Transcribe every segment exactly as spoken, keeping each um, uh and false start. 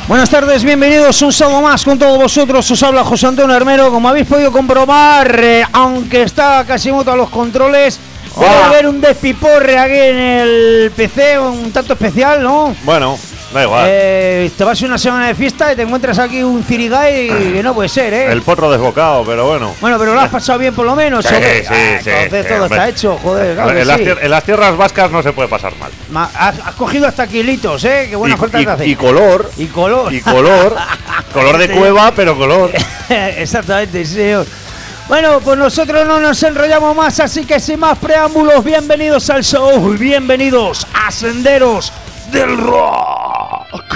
Buenas tardes, bienvenidos un sábado más con todos vosotros. Os habla José Antonio Armero. Como habéis podido comprobar, eh, aunque está Casimoto a los controles, puede haber un despiporre aquí en el P C, un tanto especial, ¿no? Bueno, da igual. Eh, te vas a una semana de fiesta y te encuentras aquí un cirigay que no puede ser, ¿eh? El porro desbocado, pero bueno. Bueno, pero lo has pasado bien por lo menos. Sí, ¿o qué? sí, Ah, sí, entonces sí, todo hombre. está hecho, joder. Claro en, que las sí. tier- en las tierras vascas no se puede pasar mal. Ma- has, has cogido hasta kilitos, ¿eh? Qué buena y, falta y- te hace. y color. Y color. Y color. Color de Sí. cueva, pero color. Exactamente, sí, señor. Bueno, pues nosotros no nos enrollamos más, así que sin más preámbulos, bienvenidos al show, bienvenidos a Senderos del Rock.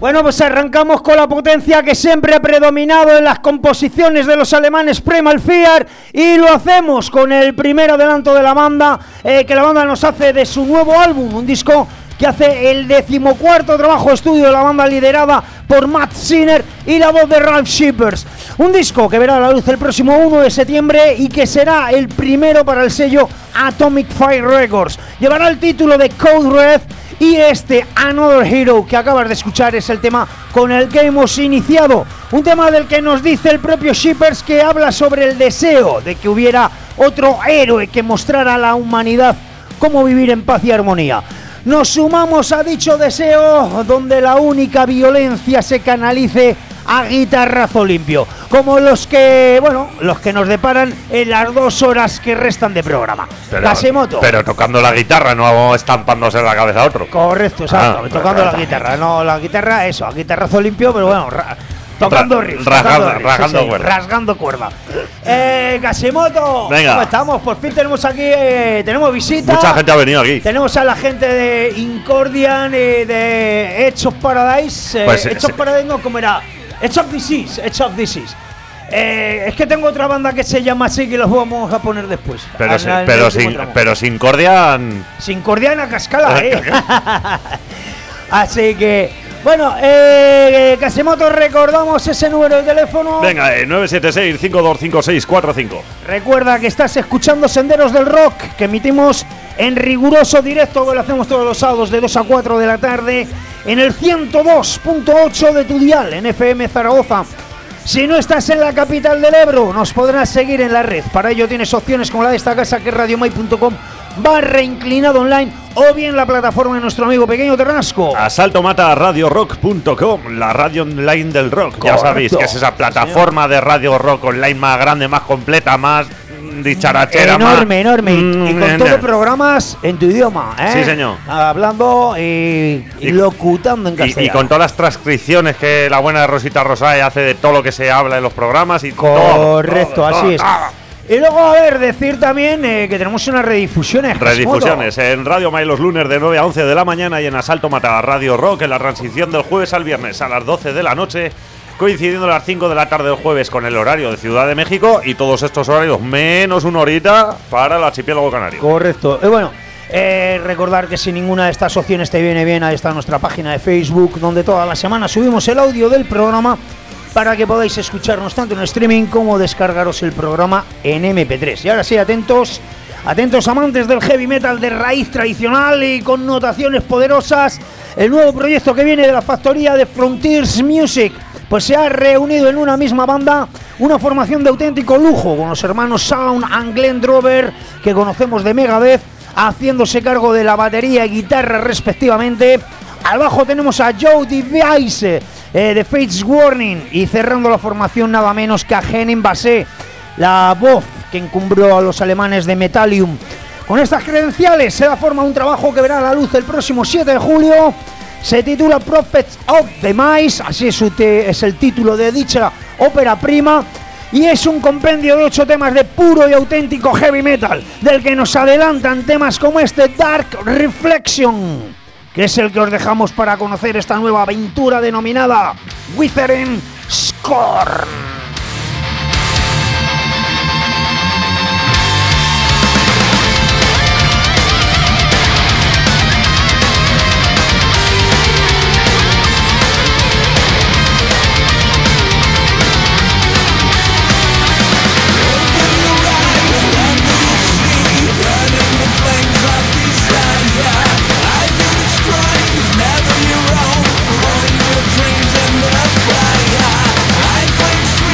Bueno, pues arrancamos con la potencia que siempre ha predominado en las composiciones de los alemanes Primal Fear y lo hacemos con el primer adelanto de la banda eh, que la banda nos hace de su nuevo álbum, un disco que hace el decimocuarto trabajo de estudio de la banda liderada por Matt Sinner y la voz de Ralph Shippers. Un disco que verá la luz el próximo uno de septiembre y que será el primero para el sello Atomic Fire Records. Llevará el título de Code Red y este Another Hero que acabas de escuchar es el tema con el que hemos iniciado. Un tema del que nos dice el propio Shippers que habla sobre el deseo de que hubiera otro héroe que mostrara a la humanidad cómo vivir en paz y armonía. Nos sumamos a dicho deseo donde la única violencia se canalice a guitarrazo limpio, como los que, bueno, los que nos deparan en las dos horas que restan de programa. Pero, Kasimoto. Pero tocando la guitarra, no estampándose en la cabeza a otro. Correcto, exacto, Ah, tocando pero- la guitarra, no la guitarra, eso, a guitarrazo limpio, pero bueno, ra- tocando Ra- riffs, rasgando- tocando riffs, rasgando sí, sí, cuerda. rasgando cuerda. Eh, Kasimoto, Venga. ¿cómo estamos? Por fin tenemos aquí, eh, tenemos visita. Mucha gente ha venido aquí. Tenemos a la gente de Incordian y de Edge of Paradise. Eh, Pues, Edge sí. of Paradise no, ¿cómo era? Edge of Disease, Edge of Disease. Eh, es que tengo otra banda que se llama así que los vamos a poner después. Pero, Al- sí- al pero, último sin, tramo. pero sin Cordian. Sin Cordiana Cascala, eh. Así que, bueno, eh, Kasimoto, recordamos ese número de teléfono. Venga, eh, nueve siete seis, cinco dos cinco seis cuatro cinco. Recuerda que estás escuchando Senderos del Rock, que emitimos en riguroso directo, que lo hacemos todos los sábados de dos a cuatro de la tarde, en el ciento dos punto ocho de tu dial, en F M Zaragoza. Si no estás en la capital del Ebro, nos podrás seguir en la red. Para ello tienes opciones como la de esta casa, que es radiomai punto com barra inclinado online, o bien la plataforma de nuestro amigo Pequeño Terrasco. Asalto mata radio rock punto com, la radio online del rock. Correcto. Ya sabéis que es esa plataforma de radio rock online más grande, más completa, más mm, dicharachera. Enorme, más, enorme. Y- mm, y con en- todos programas en tu idioma, ¿eh? Sí, señor. Hablando y, y Y- locutando en y, castellano. y con todas las transcripciones que la buena Rosita Rosae hace de todo lo que se habla en los programas y todo, Correcto, todo, así todo, es. todo. Y luego, a ver, decir también eh, que tenemos unas redifusiones. Redifusiones en Radio May los lunes de nueve a once de la mañana y en Asalto Mata Radio Rock en la transición del jueves al viernes a las doce de la noche, coincidiendo a las cinco de la tarde del jueves con el horario de Ciudad de México y todos estos horarios menos una horita para el archipiélago canario. Correcto. Y bueno, eh, recordar que si ninguna de estas opciones te viene bien, ahí está nuestra página de Facebook, donde toda la semana subimos el audio del programa para que podáis escucharnos tanto en streaming como descargaros el programa en eme pe tres. Y ahora sí, atentos, atentos amantes del heavy metal de raíz tradicional y con notaciones poderosas, el nuevo proyecto que viene de la factoría de Frontiers Music, pues se ha reunido en una misma banda una formación de auténtico lujo con los hermanos Sound and Glenn Drover, que conocemos de Megadeth, haciéndose cargo de la batería y guitarra respectivamente. Al bajo tenemos a Joe DeVice eh, de Fates Warning y cerrando la formación nada menos que a Henning Basse, la voz que encumbró a los alemanes de Metallium. Con estas credenciales se da forma a un trabajo que verá la luz el próximo siete de julio. Se titula Prophets of the Mice, así es, su te- es el título de dicha ópera prima. Y es un compendio de ocho temas de puro y auténtico heavy metal, del que nos adelantan temas como este Dark Reflection, que es el que os dejamos para conocer esta nueva aventura denominada Withering Scorn. Never your own, running your dreams in the fire. I claim sweet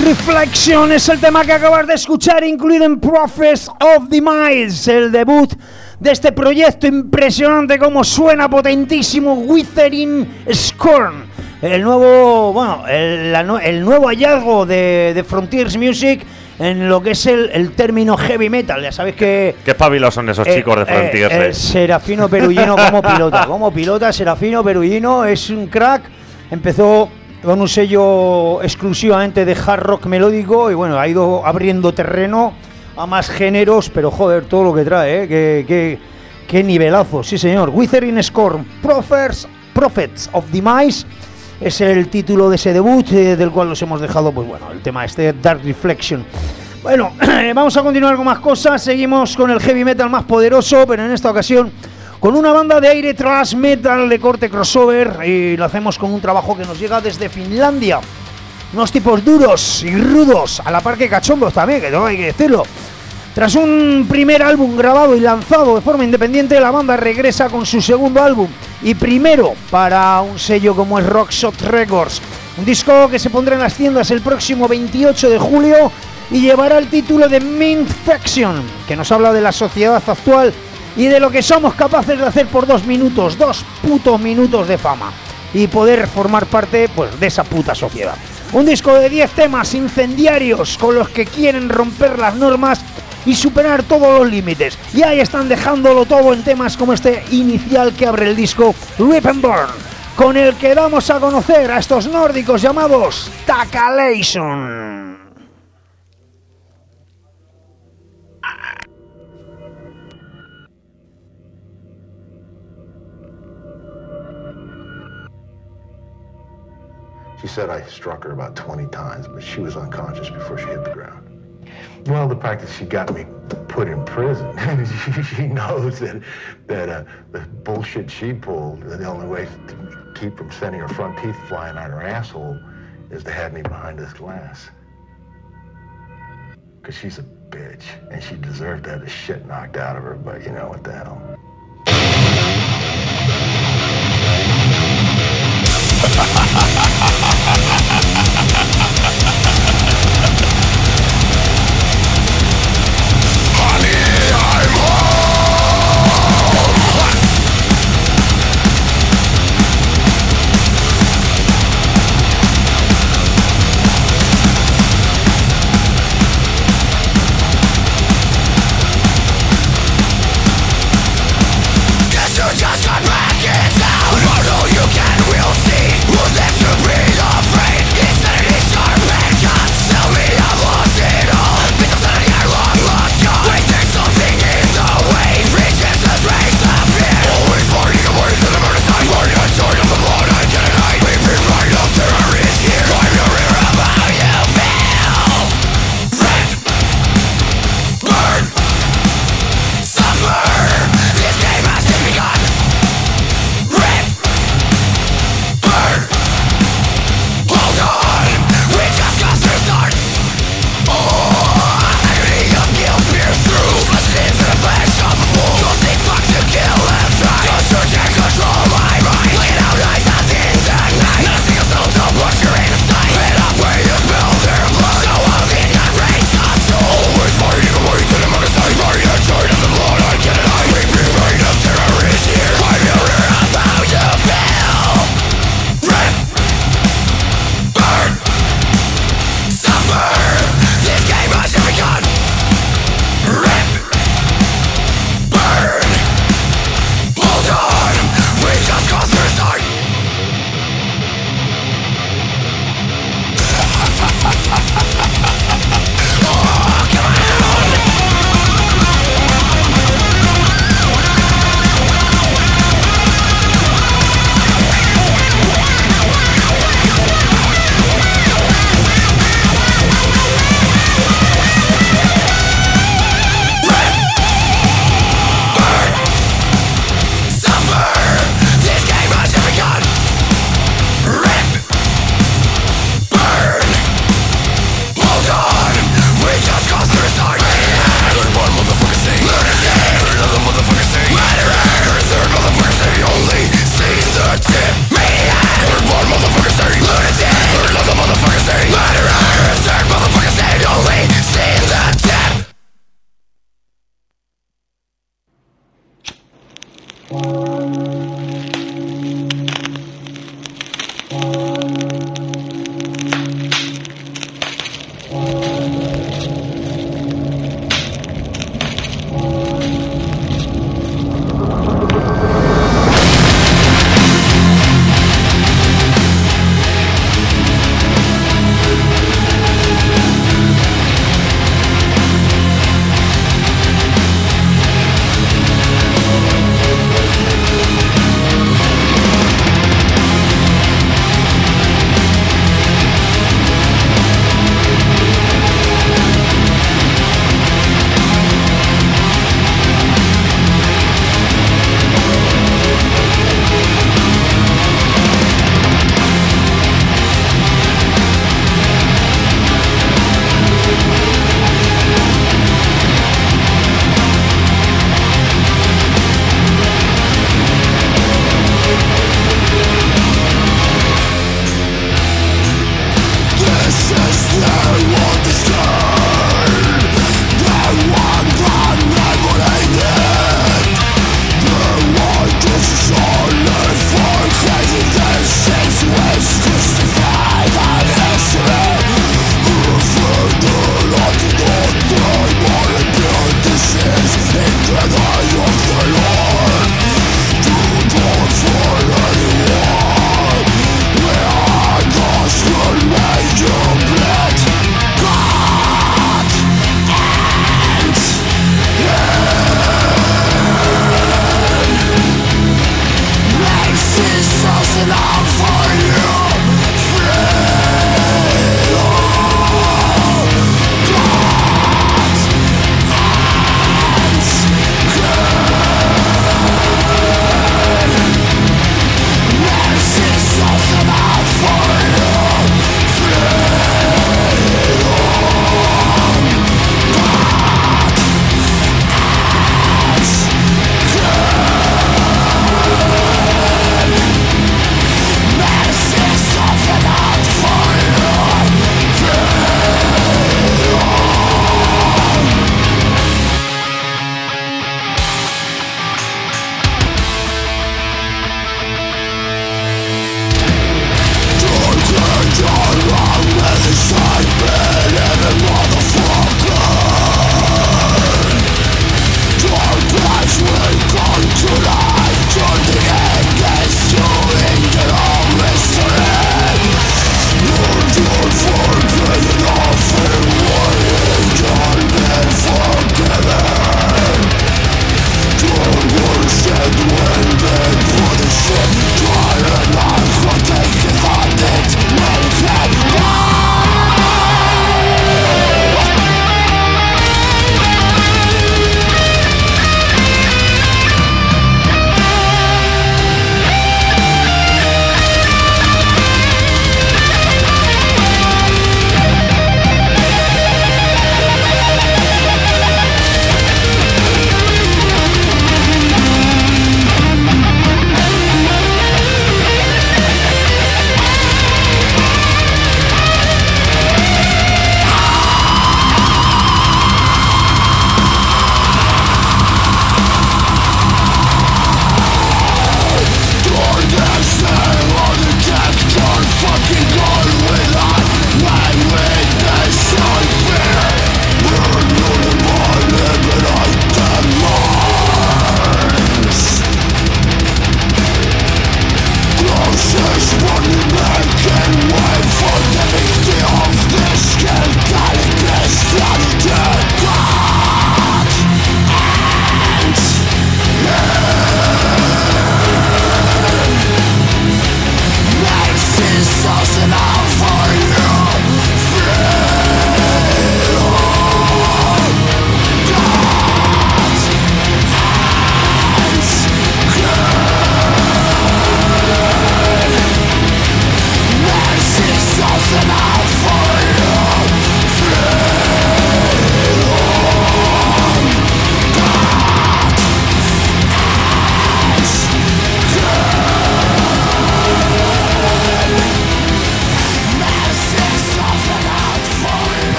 Reflection es el tema que acabas de escuchar, incluido en Prophets of Demise, el debut de este proyecto impresionante, como suena potentísimo, Withering Scorn, el nuevo, bueno, el, la, el nuevo hallazgo de, de Frontiers Music en lo que es el, el término heavy metal. Ya sabéis que... Qué espabilados son esos eh, chicos de Frontiers. Eh, eh, Serafino Perugino como pilota, como pilota, Serafino Perugino es un crack, empezó con un sello exclusivamente de hard rock melódico y bueno, ha ido abriendo terreno a más géneros, pero joder, todo lo que trae, ¿eh? Qué, qué, qué nivelazo, sí señor. Withering Scorn, Prophets, Prophets of Demise es el título de ese debut, eh, del cual los hemos dejado, pues bueno, el tema este, Dark Reflection. Bueno, vamos a continuar con más cosas, seguimos con el heavy metal más poderoso, pero en esta ocasión con una banda de aire thrash metal de corte crossover, y lo hacemos con un trabajo que nos llega desde Finlandia. Unos tipos duros y rudos, a la par que cachondos también, que no hay que decirlo. Tras un primer álbum grabado y lanzado de forma independiente, la banda regresa con su segundo álbum y primero para un sello como es Rockshot Records. Un disco que se pondrá en las tiendas el próximo veintiocho de julio y llevará el título de Mint Faction, que nos habla de la sociedad actual y de lo que somos capaces de hacer por dos minutos, dos putos minutos de fama, y poder formar parte, pues, de esa puta sociedad. Un disco de diez temas incendiarios con los que quieren romper las normas y superar todos los límites. Y ahí están dejándolo todo en temas como este inicial que abre el disco, Rip and Burn, con el que damos a conocer a estos nórdicos llamados Takalation. She said I struck her about twenty times, but she was unconscious before she hit the ground. Well, the practice she got me put in prison. she, she knows that that uh, the bullshit she pulled, the only way to keep from sending her front teeth flying out her asshole is to have me behind this glass. Because she's a bitch, and she deserved to have the shit knocked out of her, but you know what the hell. Just got back in town. Oh no, you can, we'll see.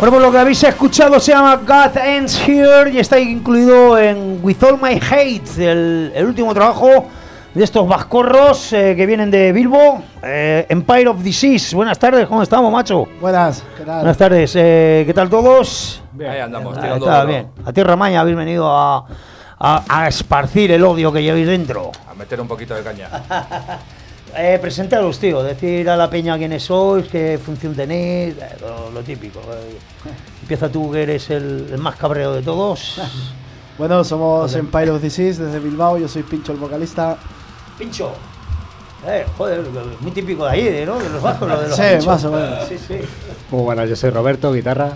Bueno, pues lo que habéis escuchado se llama God Ends Here y está incluido en With All My Hate, el, el último trabajo de estos vascorros eh, que vienen de Bilbo, eh, Empire of Disease. Buenas tardes, ¿cómo estamos, macho? Buenas, ¿qué tal? Buenas tardes, eh, ¿qué tal todos? Bien, ahí andamos, Ah, tirando está duro. bien. A Tierra Maña habéis venido a, a, a esparcir el odio que lleváis dentro. A meter un poquito de caña. Eh, presentaros, tío, decir a la peña quiénes sois, qué función tenéis, eh, lo, lo típico. Eh. Empieza tú, que eres el, el más cabreo de todos. Bueno, somos Joder. Empire of Disease desde Bilbao, yo soy Pincho, el vocalista. Pincho. Eh, joder, muy típico de ahí, ¿no? De los vascos, lo de los Sí, pinchos. más o menos. Sí, sí. Muy buenas, yo soy Roberto, guitarra.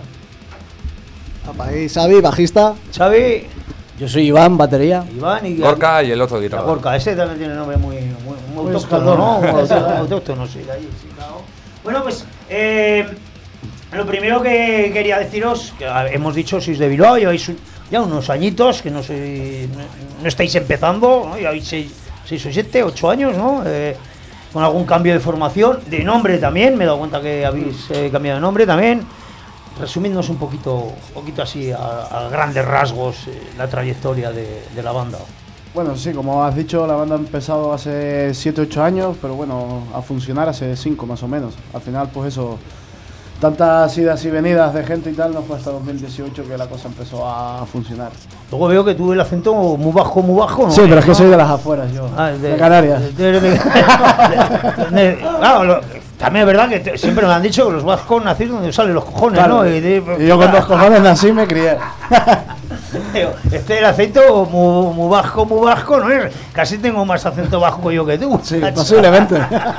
Y Xavi, bajista. Xavi, Yo soy Iván, batería. Iván y Gorka y el otro La guitarra. Gorka, ese también tiene nombre muy, muy, muy Muy autóctono, ¿no? euskaldun. Muy autóctono, autóctono, sí, de allí, sí, claro. Bueno, pues eh, lo primero que quería deciros, que a- hemos dicho, sois de Bilbao, lleváis un- ya unos añitos, que no, sois, no, no estáis empezando, ¿no? Lleváis seis, seis o siete, ocho años, ¿no? Eh, con algún cambio de formación, de nombre también, me he dado cuenta que habéis eh, cambiado de nombre también. Resumidnos un poquito, un poquito así, a, a grandes rasgos, eh, la trayectoria de, de la banda. Bueno, sí, como has dicho, la banda ha empezado hace siete ocho años, pero bueno, a funcionar hace cinco más o menos. Al final, pues eso, tantas idas y venidas de gente y tal, no fue hasta dos mil dieciocho que la cosa empezó a funcionar. Luego veo que tuve el acento muy bajo, muy bajo, ¿no? Sí, pero es que ¿No? soy de las afueras yo, Ah, de, Canarias. de- de- de- de- de- claro, lo- también es verdad que te- siempre me han dicho que los vascos nacieron donde salen los cojones, Claro, ¿no? Y, de- y yo con dos cojones nací y me crié. Este es el acento muy, muy vasco, muy vasco, ¿no? Es- Casi tengo más acento vasco yo que tú. Sí, macho. posiblemente.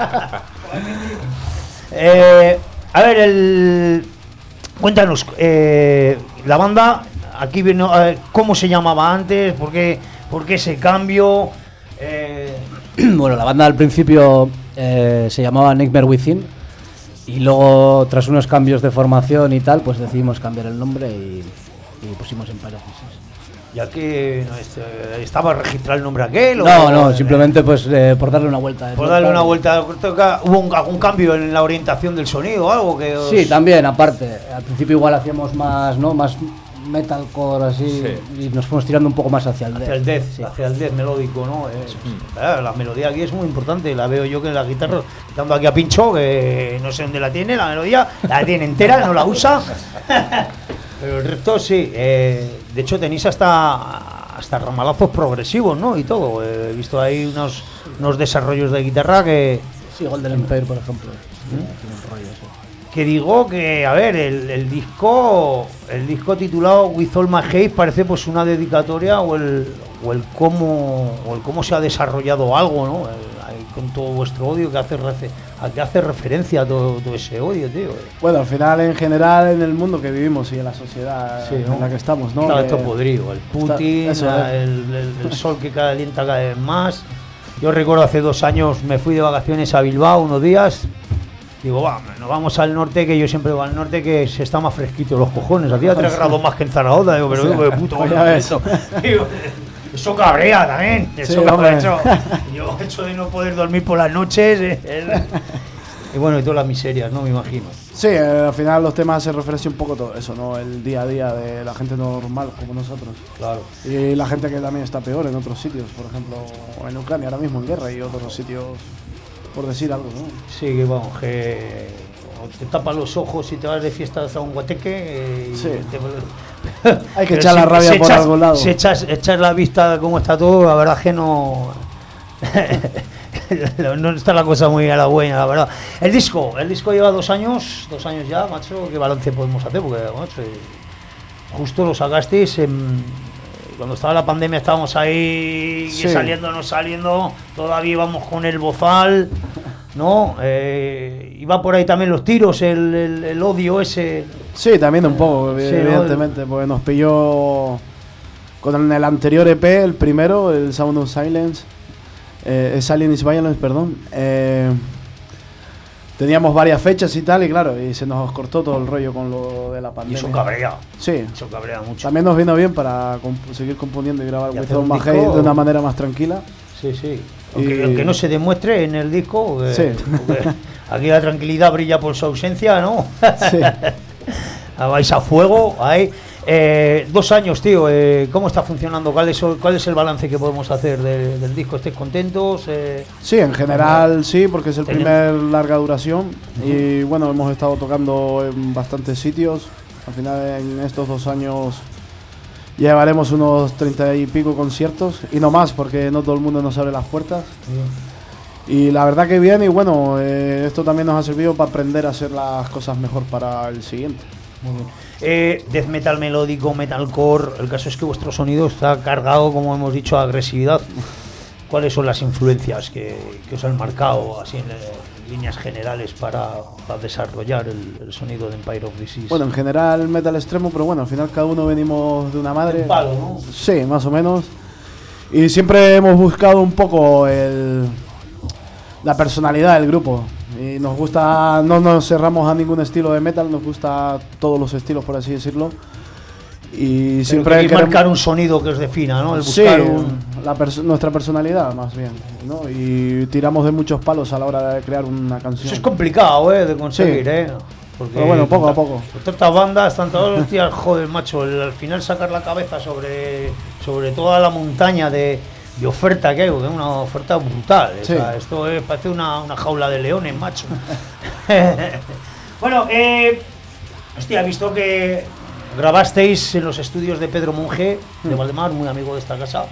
Eh, a ver, el... cuéntanos, eh, la banda, aquí vino, eh, ¿cómo se llamaba antes? ¿Por qué, por qué ese cambio? Eh, Bueno, la banda al principio eh, se llamaba Nightmare Within y luego tras unos cambios de formación y tal, pues decidimos cambiar el nombre y, y pusimos Empire of Disease. ya que no, este, estaba registrado el nombre aquel. No, o- no, simplemente pues eh, por darle una vuelta. de Por tuerca. darle una vuelta, ¿hubo un- algún cambio en la orientación del sonido o algo que os- Sí, también, aparte. Al principio igual hacíamos más, ¿no? Más metalcore así Sí. y nos fuimos tirando un poco más hacia el hacia el death. death, Sí. hacia el death melódico, ¿no? Eh, claro, la melodía aquí es muy importante, la veo yo que en la guitarra, quitando aquí a Pincho, que no sé dónde la tiene, la melodía, la tiene entera, no la usa. Pero el resto sí, eh, de hecho tenéis hasta hasta ramalazos progresivos, ¿no? Y todo, eh, he visto ahí unos, unos desarrollos de guitarra que, Sí, Golden Empire, por ejemplo. Tiene un rollo, sí. que digo que, a ver, el, el disco el disco titulado With All My Hate parece pues una dedicatoria o el, o el cómo o el cómo se ha desarrollado algo, ¿no? El- ahí con todo vuestro odio que hace refe- a que hace referencia a todo, todo ese odio, tío. Bueno, al final, en general, en el mundo que vivimos y en la sociedad Sí, ¿no? en la que estamos, ¿no? Está Que- esto podrido, el Putin, eso la- es. el, el- el sol que calienta cada vez más. Yo recuerdo hace dos años me fui de vacaciones a Bilbao unos días. Digo, va, nos vamos al norte, que yo siempre voy al norte, que se está más fresquito los cojones. Hacía tres grados más que en Zaragoza. Digo, pero digo, de puto, pues ¿cómo ya es ves. esto? Digo, eso cabrea también. Eso Sí, cabrea, hombre. eso. Yo, hecho de no poder dormir por las noches. eh, eh, y bueno, y todas las miserias, ¿no? Me imagino. Sí, eh, al final los temas hacen referencia un poco a todo eso, ¿no? El día a día de la gente normal como nosotros. Claro. Y la gente que también está peor en otros sitios, por ejemplo, en Ucrania ahora mismo en guerra y otros sitios, por decir algo, ¿no? Sí, que vamos, que o te tapas los ojos y te vas de fiestas a un guateque. eh, y Sí. te- Hay que Pero echar la rabia si por echas- algún lado. Si echas, echas la vista de cómo está todo, la verdad es que no. no está la cosa muy a la buena, la verdad. El disco, el disco lleva dos años, dos años ya, macho. ¿Qué balance podemos hacer? Porque, macho, eh, justo lo sacasteis en. Cuando estaba la pandemia estábamos ahí Sí. saliendo, no saliendo, todavía íbamos con el bozal, ¿no? Eh, iba por ahí también los tiros, el, el- el odio ese. Sí, también un poco, Sí, evidentemente, porque nos pilló con el anterior E P, el primero, el Sound of Silence, eh, Silence is Violence, perdón. eh, teníamos varias fechas y tal, y claro, y se nos cortó todo el rollo con lo de la Y pandemia. eso cabrea, Sí, eso cabrea mucho. también nos vino bien para comp- seguir componiendo y grabar Y With hacer All un My disco- Hate de una manera más tranquila. Sí, sí. Aunque, Y- aunque no se demuestre en el disco, porque- Sí. porque aquí la tranquilidad brilla por su ausencia, ¿no? Sí. vais a fuego, ahí. Eh, dos años, tío, eh, ¿cómo está funcionando? ¿Cuál es, ¿Cuál es el balance que podemos hacer de, del disco? ¿Estáis contentos? Eh, sí, en general sí, porque es el Tenemos- primer larga duración y bueno, hemos estado tocando en bastantes sitios. Al final en estos dos años llevaremos unos treinta y pico conciertos y no más, porque no todo el mundo nos abre las puertas. Y la verdad que bien, y bueno, eh, esto también nos ha servido para aprender a hacer las cosas mejor para el siguiente. Muy bien. Eh, death metal melódico, metalcore, el caso es que vuestro sonido está cargado, como hemos dicho, a agresividad. ¿Cuáles son las influencias que, que os han marcado así en, en líneas generales para, para desarrollar el, el sonido de Empire of Disease? Bueno, en general metal extremo, pero bueno, al final cada uno venimos de una madre. Un palo, ¿no? Sí, más o menos. Y siempre hemos buscado un poco el, la personalidad del grupo. Y nos gusta, no nos cerramos a ningún estilo de metal, nos gusta todos los estilos, por así decirlo. Y Pero siempre queréis queremos- marcar un sonido que os defina, ¿no? El Sí, buscar un... la perso- nuestra personalidad más bien, ¿no? Y tiramos de muchos palos a la hora de crear una canción. Eso es complicado, ¿eh? De conseguir, Sí. ¿eh? Porque Pero bueno, poco a tanta- poco. Tantas bandas, tantos los días, joder, macho, el- al final sacar la cabeza sobre, sobre toda la montaña de, de oferta que hay, porque es una oferta brutal. Sí. O sea, esto es- parece una, una jaula de leones, macho. Bueno, eh, hostia, he visto que grabasteis en los estudios de Pedro Monge, de Valdemar, muy amigo de esta casa,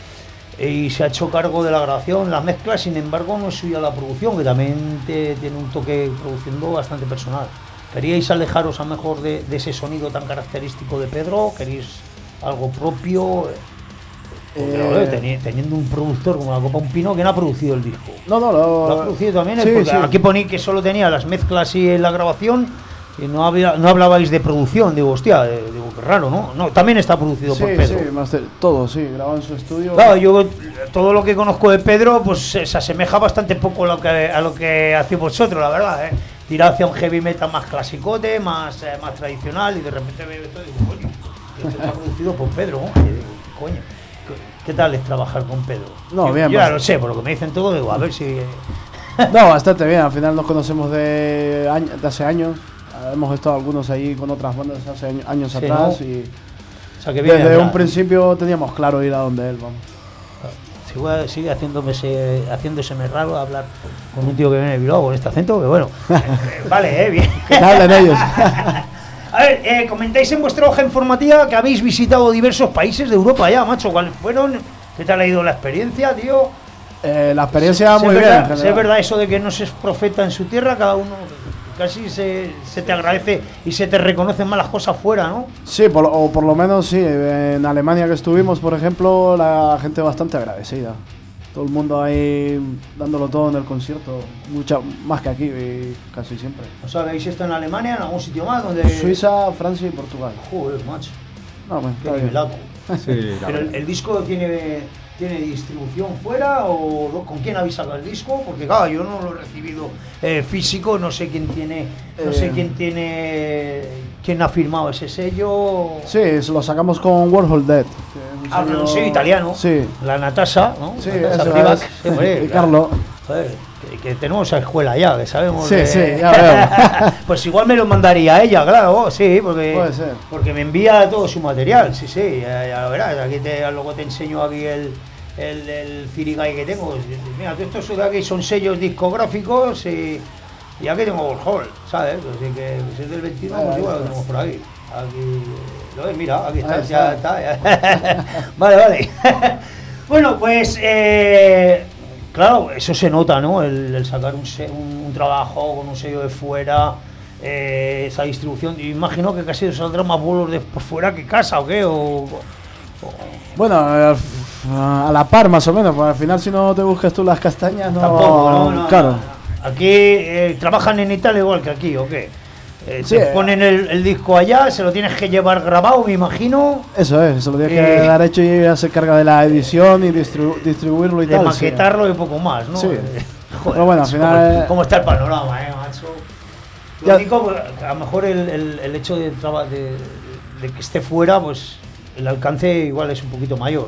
y se ha hecho cargo de la grabación, las mezclas, sin embargo no es suya la producción, que también te- tiene un toque produciendo bastante personal. ¿Queríais alejaros a lo mejor de, de ese sonido tan característico de Pedro? ¿Queréis algo propio? Porque, Eh, joder, teni- teniendo un productor como la Copa Un Pino, ¿quién ha producido el disco? No, no, lo, ¿Lo ha producido también? Sí, Porque sí. aquí poní que solo tenía las mezclas y la grabación y no, había, no hablabais de producción. Digo, hostia, eh, digo, qué raro, ¿no? No, también está producido Sí, por Pedro. sí, master- todo, sí, grabado en su estudio. Claro, yo todo lo que conozco de Pedro pues se, se asemeja bastante poco a lo que, a lo que hacéis vosotros, la verdad, ¿eh? Tirar hacia un heavy metal más clasicote, más, eh, más tradicional, y de repente veo esto y digo, coño, esto está producido por Pedro, ¿no? Y digo, coño, ¿qué, qué tal es trabajar con Pedro? No, yo, bien, yo ya bastante. lo sé, por lo que me dicen todos, digo, a ver si... eh, No, bastante bien, al final nos conocemos de, año- de hace años. Hemos estado algunos ahí con otras bandas hace año- años Sí, atrás ¿no? y o sea, que viene desde a un hablar. principio teníamos claro ir a donde él, vamos. Sigue, sigue haciéndome ese, haciéndoseme raro hablar con un tío que viene de Bilbao con este acento, que bueno, eh, eh, vale, eh, bien. Que te hablen ellos. A ver, eh, comentáis en vuestra hoja informativa que habéis visitado diversos países de Europa ya, macho. ¿Cuáles fueron? ¿Qué tal ha ido la experiencia, tío? Eh, la experiencia Si muy es bien. en verdad, si general. es verdad eso de que no se es profeta en su tierra, cada uno casi se, se te agradece y se te reconocen más las cosas fuera, ¿no? Sí, por, lo- o por lo menos sí. En Alemania que estuvimos, por ejemplo, la gente bastante agradecida. Todo el mundo ahí dándolo todo en el concierto, mucha más que aquí, y casi siempre. O sea, ¿habéis estado en Alemania, en algún sitio más? Donde... Suiza, Francia y Portugal. Joder, macho. No, bueno, Qué está bien. nivelaco. Sí, la Pero el, verdad. el disco tiene, tiene distribución fuera o no? ¿Con quién habéis sacado el disco? Porque claro, yo no lo he recibido eh, físico, no sé quién tiene, no sé Eh. quién tiene, quién ha firmado ese sello. Sí, se lo sacamos con Warhol Dead. que es un Ah, pero un sello- sello italiano. Sí. La Natasha, ¿no? Sí, Natasha eso Privac. es. Sí, hombre, Y Carlo. Joder, que, que tenemos esa escuela ya, que sabemos. Sí, de- sí, ya veo. Pues igual me lo mandaría ella, claro, sí, porque, Puede ser. porque me envía todo su material, sí, sí, ya, ya lo verás. Aquí te, luego te enseño aquí el, el, el Cirigay que tengo. Mira, todo esto de aquí son sellos discográficos y, y aquí tengo Warhol, ¿sabes? Así que si es del veintiuno, pues Ahí igual lo está. tenemos por aquí. Aquí, lo ves, mira, aquí está, Ahí ya está. está. ya. Vale, vale. Bueno, pues eh, claro, eso se nota, ¿no? El, el sacar un, se- un, un trabajo con un sello de fuera, eh, esa distribución. Yo imagino que casi os saldrán más bolos de por fuera que casa, ¿o qué? O, o- Bueno, eh, a la par más o menos, porque al final si no te buscas tú las castañas, no. tampoco, ¿no? No, claro. no. Aquí eh, trabajan en Italia igual que aquí, ¿o qué? Eh, Sí, te eh. ponen el, el disco allá, se lo tienes que llevar grabado, me imagino. Eso es, eso lo tienes Eh. que dar hecho y ella se carga de la edición y distribu- distribuirlo y De tal. sí. maquetarlo y poco más, ¿no? Sí. Eh, Joder, Pero bueno, al macho, final, ¿cómo, eh, cómo está el panorama, eh, macho? Lo Ya- único, pues, a lo mejor el, el, el hecho de, traba- de, de que esté fuera, pues el alcance igual es un poquito mayor, ¿no?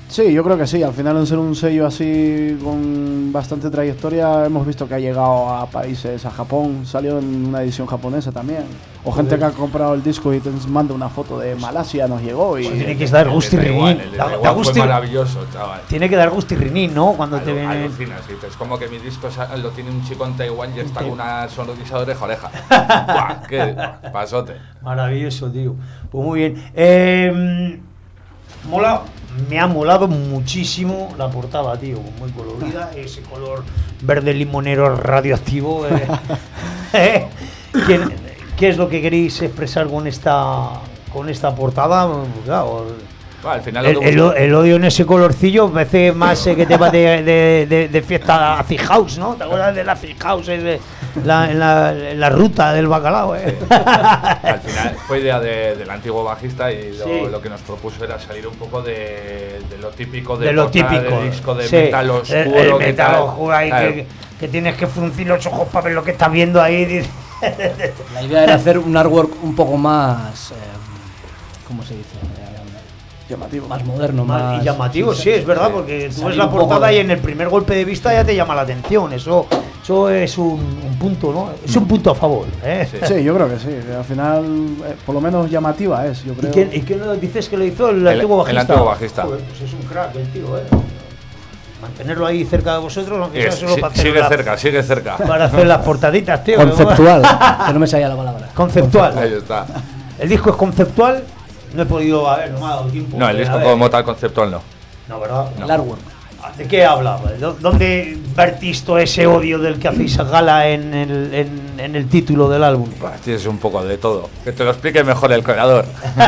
Sí, yo creo que sí. Al final, en ser un sello así con bastante trayectoria, hemos visto que ha llegado a países, a Japón, salió en una edición japonesa también. O gente que ha comprado el disco y te manda una foto de Malasia, nos llegó. Y tiene que dar gusto y rinín. Fue maravilloso, chaval. Tiene que dar gusto y rinín, ¿no? Cuando Alu, te ven. Alucinas, es como que mi disco lo tiene un chico en Taiwán y está con una sonrisa de oreja a oreja. ¡Buah! ¡Qué pasote! Maravilloso, tío. Pues muy bien. Eh, mola. Me ha molado muchísimo la portada, tío, muy colorida, ese color verde limonero radioactivo. Eh. eh. ¿Qué, ¿Qué es lo que queréis expresar con esta con esta portada? Claro, bueno, al final el, el, el odio en ese colorcillo parece más eh, que te va de, de, de, de fiesta acid house, ¿no? ¿Te acuerdas del acid house? Eh, la, en, la, en la ruta del bacalao, ¿eh? Sí. Al final fue idea de, del antiguo bajista y lo, sí. lo que nos propuso era salir un poco de, de lo típico de, de lo típico del disco de sí. metal oscuro. El, el que metal tal, oscuro ahí claro. que, que tienes que fruncir los ojos para ver lo que estás viendo ahí. La idea era hacer un artwork un poco más, eh, ¿cómo se dice? Llamativo. Más moderno, más... Y llamativo, sí, sí, es verdad, sí. Porque tú ves la portada y en el primer golpe de vista ya te llama la atención. Eso, eso es un, un punto, ¿no? Es un punto a favor, ¿eh? Sí, sí, yo creo que sí. Al final, eh, por lo menos llamativa es, yo creo. ¿Y quién, y quién lo dices que lo hizo? El, el antiguo bajista. El antiguo bajista. Joder, pues es un crack el tío, ¿eh? Mantenerlo ahí cerca de vosotros, aunque sea solo sí, para hacer sigue la, cerca, sigue cerca. Para hacer las portaditas, tío. Conceptual, que no me salía la palabra. Conceptual. Ahí está. El disco es conceptual. No he podido, a ver, no me ha dado tiempo. No, el disco como tal conceptual no. No, ¿verdad? No. El artwork. ¿De qué habla? ¿Dónde vertís todo ese odio del que hacéis gala en el, en, en el título del álbum? Pues tienes un poco de todo. Que te lo explique mejor el creador.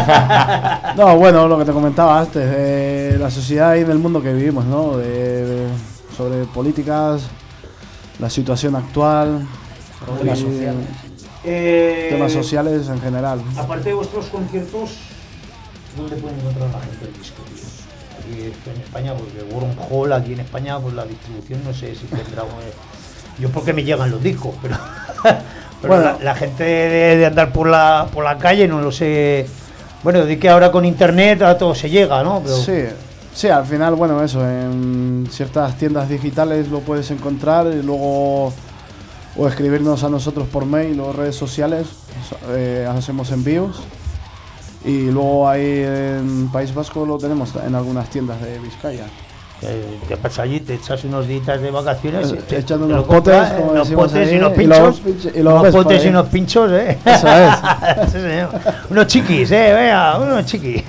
No, bueno, lo que te comentaba antes, eh, la sociedad y del mundo que vivimos, ¿no? De, de, sobre políticas, la situación actual, temas sociales. Eh, temas sociales en general. Aparte de vuestros conciertos, ¿dónde pueden encontrar la gente el disco? Aquí en España, porque Wormhole aquí en España, pues la distribución no sé si tendrá. Yo porque me llegan los discos, pero, pero bueno, la, la gente de, de andar por la por la calle no lo sé. Bueno, de que ahora con internet a todo se llega, ¿no? Pero sí, sí, al final, bueno, eso, en ciertas tiendas digitales lo puedes encontrar y luego o escribirnos a nosotros por mail o redes sociales, eh, hacemos envíos. Y luego ahí en País Vasco lo tenemos en algunas tiendas de Vizcaya. Eh, ¿Qué pasa allí? Te echas unos días de vacaciones, eh, te, echando te unos compras, potes, como unos decimos potes ahí, y unos y pinchos, los, y los unos ves por potes y ahí. unos pinchos, ¿eh? Eso es. Sí, señor. Unos chiquis, ¿eh? Vea, unos chiquis.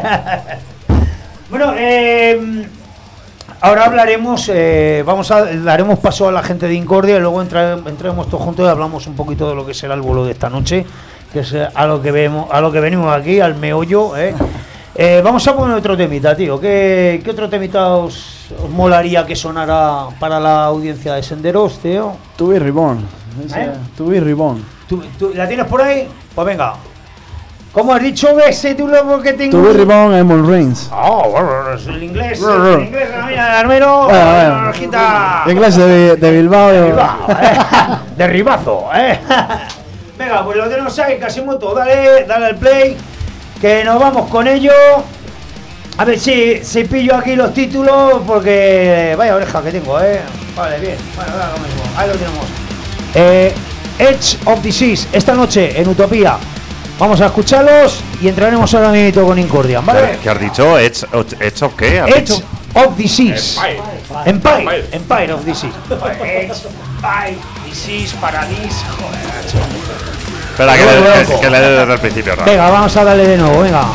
Bueno, eh, ahora hablaremos, eh, vamos a daremos paso a la gente de Incordia y luego entra, entraremos todos juntos y hablamos un poquito de lo que será el vuelo de esta noche, que es a lo que vemos, a lo que venimos aquí, al meollo, ¿eh? Eh, vamos a poner otro temita, tío. ¿Qué, qué otro temita os, os molaría que sonara para la audiencia de Senderos, tío? To Be Reborn. Ese, ¿Eh? To Be Reborn. ¿Tú, tú, ¿La tienes por ahí? Pues venga. ¿Cómo has dicho ese tú lo que tengo? To Be Reborn, Emon Reigns. Oh, bueno, es el inglés, el inglés de la mina del armero. Bueno, bueno. Rojita. Inglés de, de Bilbao. De Bilbao, ¿eh? De ribazo, ¿eh? Venga, pues lo tenemos ahí, Casimoto, dale, dale al play. Que nos vamos con ello. A ver si, si pillo aquí los títulos, porque vaya oreja que tengo, ¿eh? Vale, bien. Bueno, ahora lo mismo. Ahí lo tenemos. Eh, Edge of Disease, esta noche en Utopía. Vamos a escucharlos y entraremos ahora mismo con Incordia, ¿vale? ¿Qué has dicho? ¿Edge, edge of qué? ¿Has Edge dicho? of Disease. Empire. Empire. Empire of Disease. Edge, Empire, Disease, Paradise. Joder, macho. Espera, que le, que, que le dé desde el principio. ¿No? Venga, vamos a darle de nuevo, venga.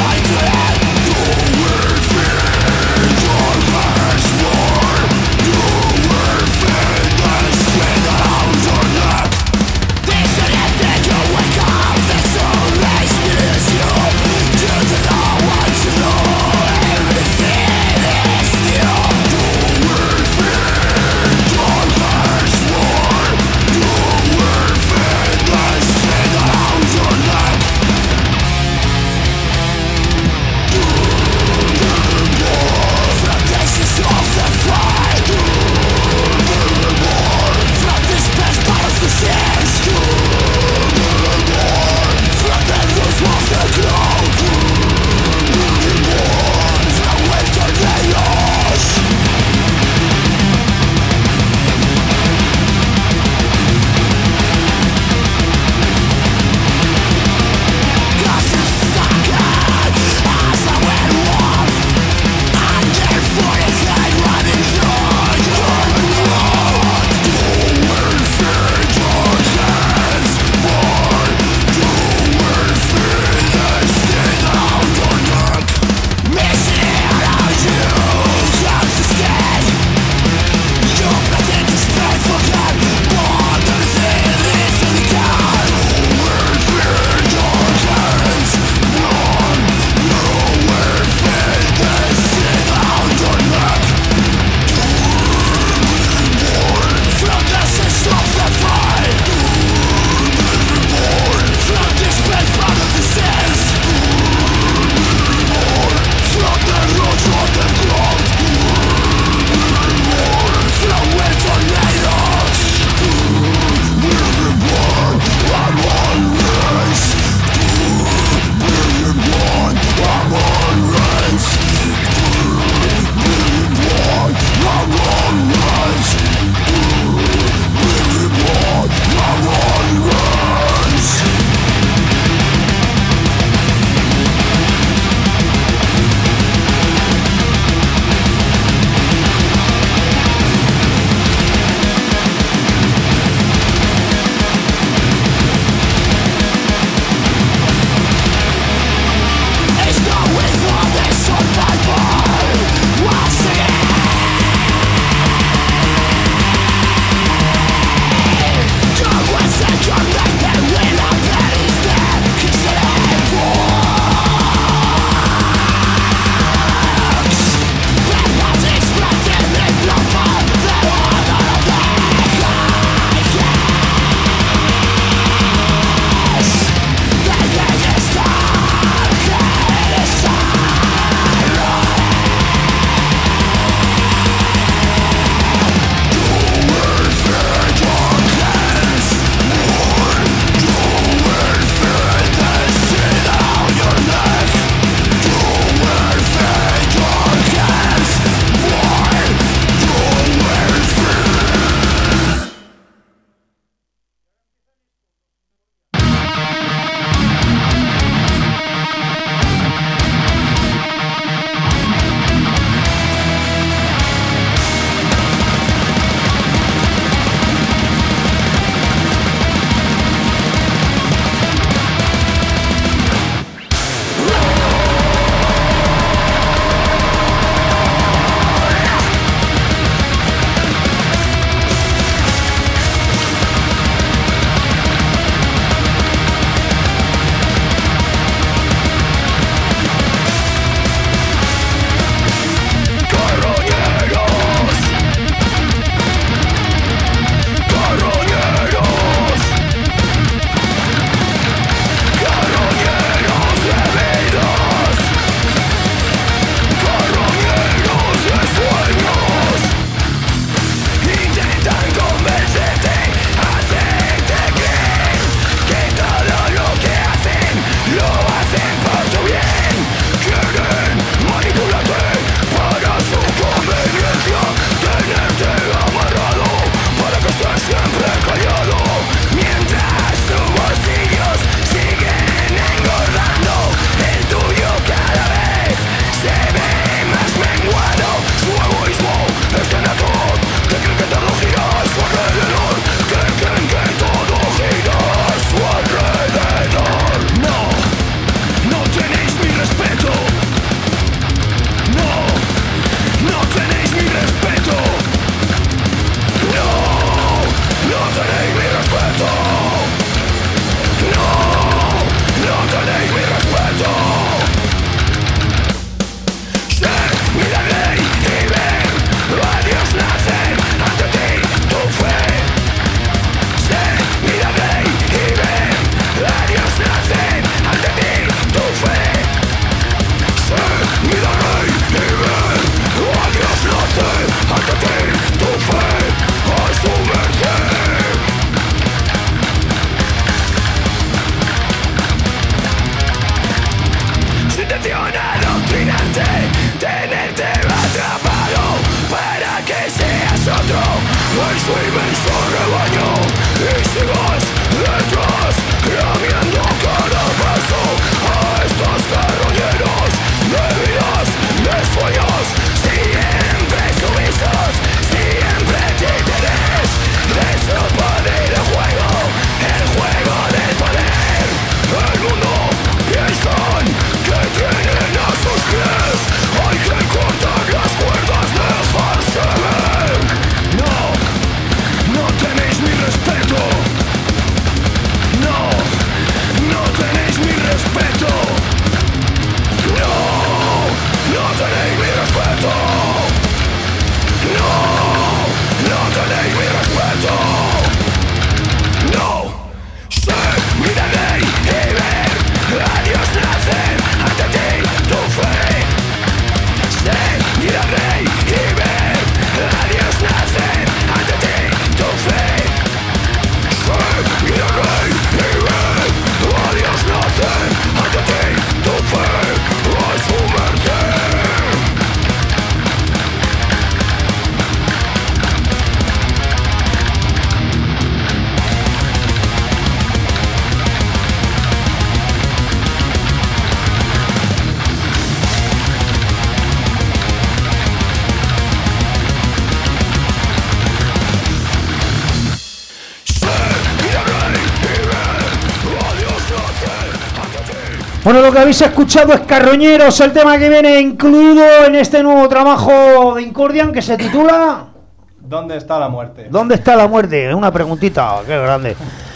You Bueno, lo que habéis escuchado es Carroñeros, el tema que viene incluido en este nuevo trabajo de Incordian que se titula ¿Dónde está la muerte? ¿Dónde está la muerte? Una preguntita, qué grande.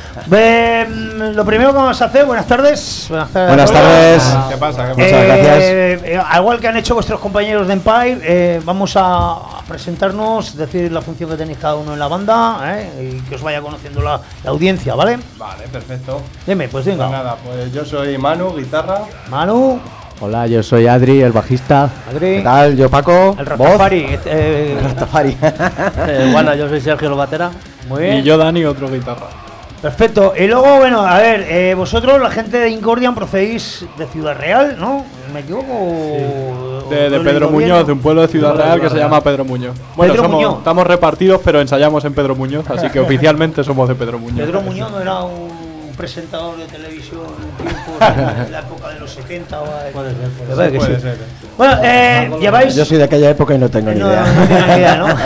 Eh, lo primero que vamos a hacer, buenas tardes. Buenas tardes. Buenas tardes. ¿Qué pasa? ¿Qué pasa? Muchas Eh, gracias. eh, al igual que han hecho vuestros compañeros de Empire, eh, vamos a presentarnos, decir la función que tenéis cada uno en la banda, eh, y que os vaya conociendo la, la audiencia, ¿vale? Vale, perfecto. Dime, pues venga. Pues nada, pues yo soy Manu, guitarra. Manu, Hola, yo soy Adri, el bajista. Adri, ¿Qué tal? Yo Paco. el voz. Rastafari. Eh, Rastafari. Eh, bueno, yo soy Sergio Lobatera. muy bien. Y yo Dani, otro guitarra. Perfecto. Y luego, bueno, a ver, eh, vosotros, la gente de Incordian, procedéis de Ciudad Real, ¿no? ¿Me equivoco? O- De, de o lo Pedro digo bien, Muñoz, ¿no? de un pueblo de Ciudad Real que se llama Pedro Muñoz. Bueno, Pedro somos, Muñoz. estamos repartidos, pero ensayamos en Pedro Muñoz, así que oficialmente somos de Pedro Muñoz. Pedro Muñoz no era un presentador de televisión en tiempos, en la época de los setenta. O puede ser, puede ser. Que Puede sí. ser. Bueno, eh, lleváis. Yo soy de aquella época y no tengo ni No, idea. no tengo ni idea, ¿no?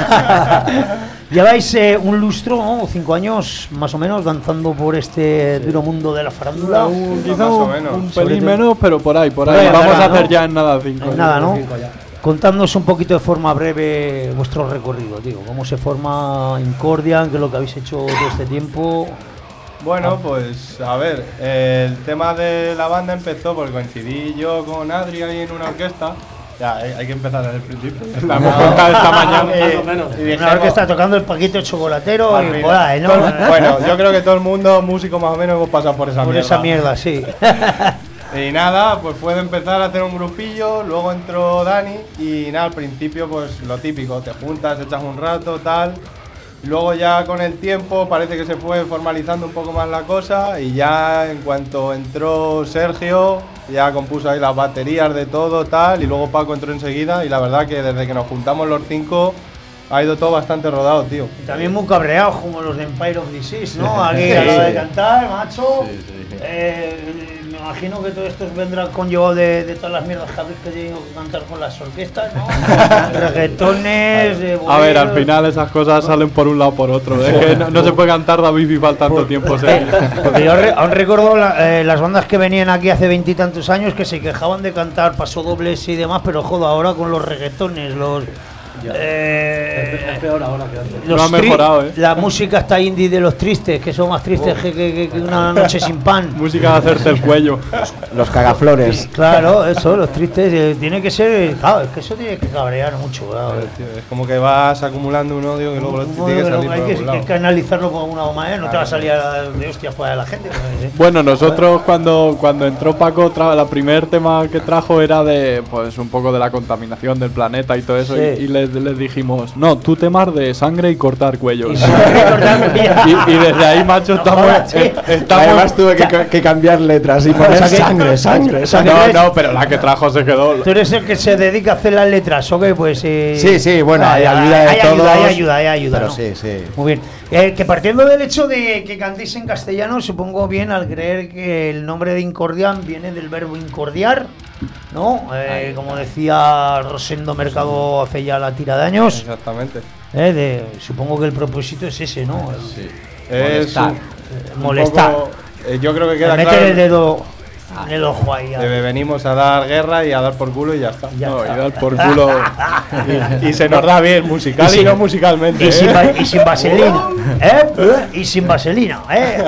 Lleváis eh, un lustro, ¿no? Cinco años más o menos danzando por este duro mundo de la farándula. Un- Más quizá o un, menos. un Sobre pelín todo- menos, pero por ahí, por Por ahí. ahí Vamos andará, a hacer ¿no? ya en nada cinco. En nada, ¿no? Contadnos un poquito de forma breve vuestro recorrido, digo, cómo se forma Incordian, qué es lo que habéis hecho todo este tiempo. Bueno, pues a ver, eh, el tema de la banda empezó porque coincidí yo con Adri ahí en una orquesta. Ya, hay, hay que empezar desde el principio. La hemos contado esta mañana. Eh, más o menos. y Una vez que está tocando el Paquito Chocolatero Al y fin. por ahí, ¿no? Todo- bueno, yo creo que todo el mundo, músico más o menos, hemos pasado por esa por mierda. esa mierda, sí. Y nada, pues fue de empezar a hacer un grupillo, luego entró Dani y nada, al principio pues lo típico, te juntas, echas un rato, tal. Luego ya con el tiempo parece que se fue formalizando un poco más la cosa y ya en cuanto entró Sergio, ya compuso ahí las baterías de todo, tal, y luego Paco entró enseguida y la verdad que desde que nos juntamos los cinco ha ido todo bastante rodado, tío. Y también muy cabreados como los de Empire of Disease, ¿no? Aquí a la hora de cantar, macho. Eh, me imagino que todo esto vendrá conllevado de, de todas las mierdas que habéis tenido que cantar con las orquestas, ¿no? Reggaetones, de A ver, al boleros. final esas cosas salen por un lado o por otro. Es que no, no se puede cantar David Bisbal tanto tiempo. seguido. Porque yo re- aún recuerdo la- eh, las bandas que venían aquí hace veintitantos años que se quejaban de cantar pasodobles y demás, pero joder, ahora con los reggaetones, los. Eh, Es peor ahora que antes. los No ha tri- mejorado, ¿eh? La música está indie de los tristes, que son más tristes que, que- que- que una noche sin pan. Música de hacerte el cuello. Los cagaflores. Claro, eso, los tristes, eh, tiene que ser. Claro, es que eso tiene que cabrear mucho. Claro. Tío, es como que vas acumulando un odio que luego lo Bueno, tiene que pero salir hay por que, algún que lado. canalizarlo por alguna manera, no te va a salir a- de hostia fuera de la gente. pues, ¿eh? Bueno, nosotros cuando, cuando entró Paco, tra- la primer tema que trajo era de pues un poco de la contaminación del planeta y todo eso. Sí. Y, y le les, les dijimos, no, tú temas de sangre y cortar cuellos. Y sangre y cortar cuellos. y, y desde ahí, macho, estamos... eh, estamos Además tuve que, que cambiar letras y poner O sea que- sangre, sangre, sangre. no, no, pero la que trajo se quedó... Tú eres el que se dedica a hacer las letras, ¿o qué? Pues eh, Sí, sí, bueno, hay ah, ayuda de hay todos. ayuda, hay ayuda, hay ayuda. Pero ¿no? sí, sí. Muy bien. Eh, que partiendo del hecho de que cantéis en castellano, supongo bien al creer que el nombre de Incordian viene del verbo incordiar, ¿no? Eh, como decía Rosendo Mercado hace ya la tira de años. Exactamente. Eh, de, supongo que el propósito es ese, ¿no? El- Sí. Es un- un- un molestar. poco, eh, yo creo que queda meter claro. el dedo en el ojo ahí. a- Eh, venimos a dar guerra y a dar por culo y ya está. Ya No, está. y dar por culo. y, y se nos da bien, musical Y y, sin- no musicalmente. Y sin, ¿eh? va- y sin vaselina, ¿eh? Y sin vaselina, ¿eh?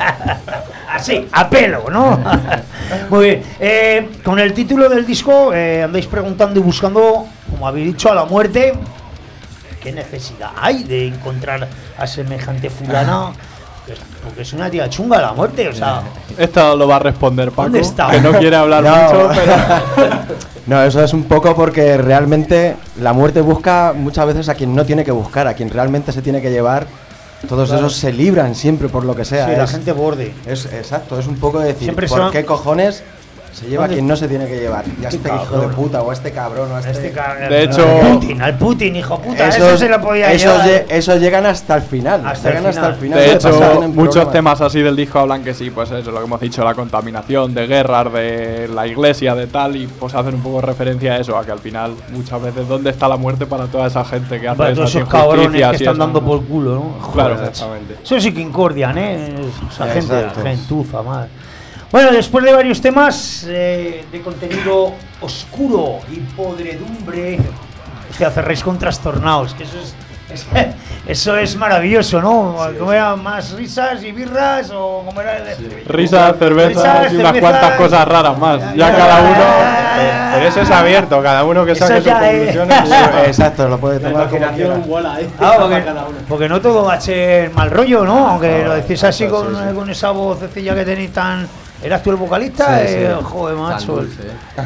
Así, a pelo, ¿no? Muy bien. Eh, con el título del disco eh, andáis preguntando y buscando, como habéis dicho, a la muerte. ¿Qué necesidad hay de encontrar a semejante fulana? Pues, porque es una tía chunga la muerte, o sea... Esto lo va a responder Paco, ¿Dónde está? que no quiere hablar No. mucho, pero... No, eso es un poco porque realmente la muerte busca muchas veces a quien no tiene que buscar, a quien realmente se tiene que llevar. Todos Claro. esos se libran siempre por lo que sea. Sí, la es, gente borde. es exacto, es un poco de decir, Siempre se ¿por va- qué cojones se lleva a ¿Dónde- quien no se tiene que llevar? Y a Qué este hijo cabrón. de puta, o a este cabrón, o a este... Este ca- De hecho- al Putin, al Putin, hijo puta, eso esos, se lo podía esos, llevar. lle- esos llegan hasta el final. Hasta el llegan hasta el final. final. De Lo que pasa es que hecho, tienen muchos problemas. temas así del disco hablan que sí, pues eso, lo que hemos dicho, la contaminación, de guerras, de la iglesia, de tal, y pues hacen un poco referencia a eso, a que al final, muchas veces, ¿dónde está la muerte para toda esa gente que hace Para todos esas esos cabrones que injusticias y están eso? dando por culo, ¿no? Claro, Joder, exactamente. Eso sí que incordian, ¿eh? Esa gente, Exacto. la gentuza, madre. Bueno, después de varios temas eh, de contenido oscuro y podredumbre, es que cerréis con Trastornados, que eso es, es- eso es maravilloso, ¿no? Como eran más risas y birras o como era el Risas, cervezas Risas, y unas cervezas. cuantas cosas raras más. Ya cada uno. Eh, Pero eso es abierto, cada uno que Eso saque sus ya es- conclusiones. Sí, exacto, lo puede tomar como quiera. Imaginación vuela ahí. Ah, porque, porque no todo va a ser mal rollo, ¿no? Aunque lo decís así con, con esa vocecilla que tenéis tan... ¿Eras tú el vocalista? Sí, sí. Eh, joder, macho. dulce,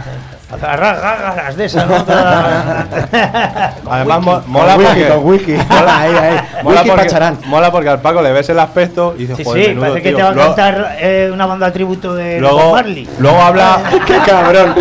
Agarras de esa, ¿no? Además, mo- Con mola wiki, porque. con wiki. Mola, ahí, ahí. Mola Wiki porque, Pacharán. mola porque al Paco le ves el aspecto y dices, Sí, joder, sí, menudo parece que tío. te va a Luego- cantar eh, una banda tributo de Luego, Bob Marley. luego habla. ¡Qué cabrón!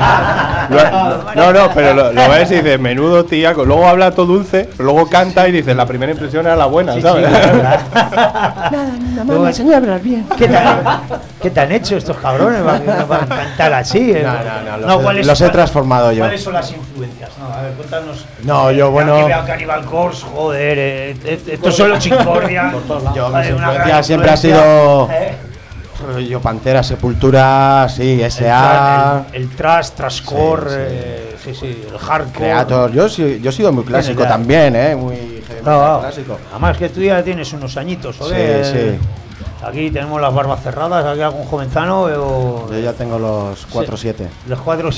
Lo- no, no, pero lo, lo ves y dices, menudo tíaco. Luego habla todo dulce, luego canta y dices, la primera impresión era la buena, Sí, ¿sabes? sí, nada, Mamá, me enseñó a hablar bien. ¿Qué te, han, ¿Qué te han hecho estos cabrones para, para cantar así? eh? No, no, no, los, he- ¿cuáles- los he cuál- transformado yo. ¿Cuáles son las influencias? No, a ver, cuéntanos. No, yo, bueno- Aquí veo Cannibal Corpse, joder, eh, eh, estos son los Incordia. Yo, Joder, mis una gran influencias siempre ha influencia. sido Eh, rollo Pantera, Sepultura, sí, el, S A, tra- el, el trash, trashcore, Sí, sí. eh, sí, sí, el hardcore. Creator. Yo, sí- yo he sido muy clásico ya. también, ¿eh? Muy heavy No, metal no. clásico. Además que tú ya tienes unos añitos, Sí, joder. sí. Aquí tenemos las barbas cerradas, aquí algún jovenzano o Yo ya tengo los cuatro siete. los cuadros.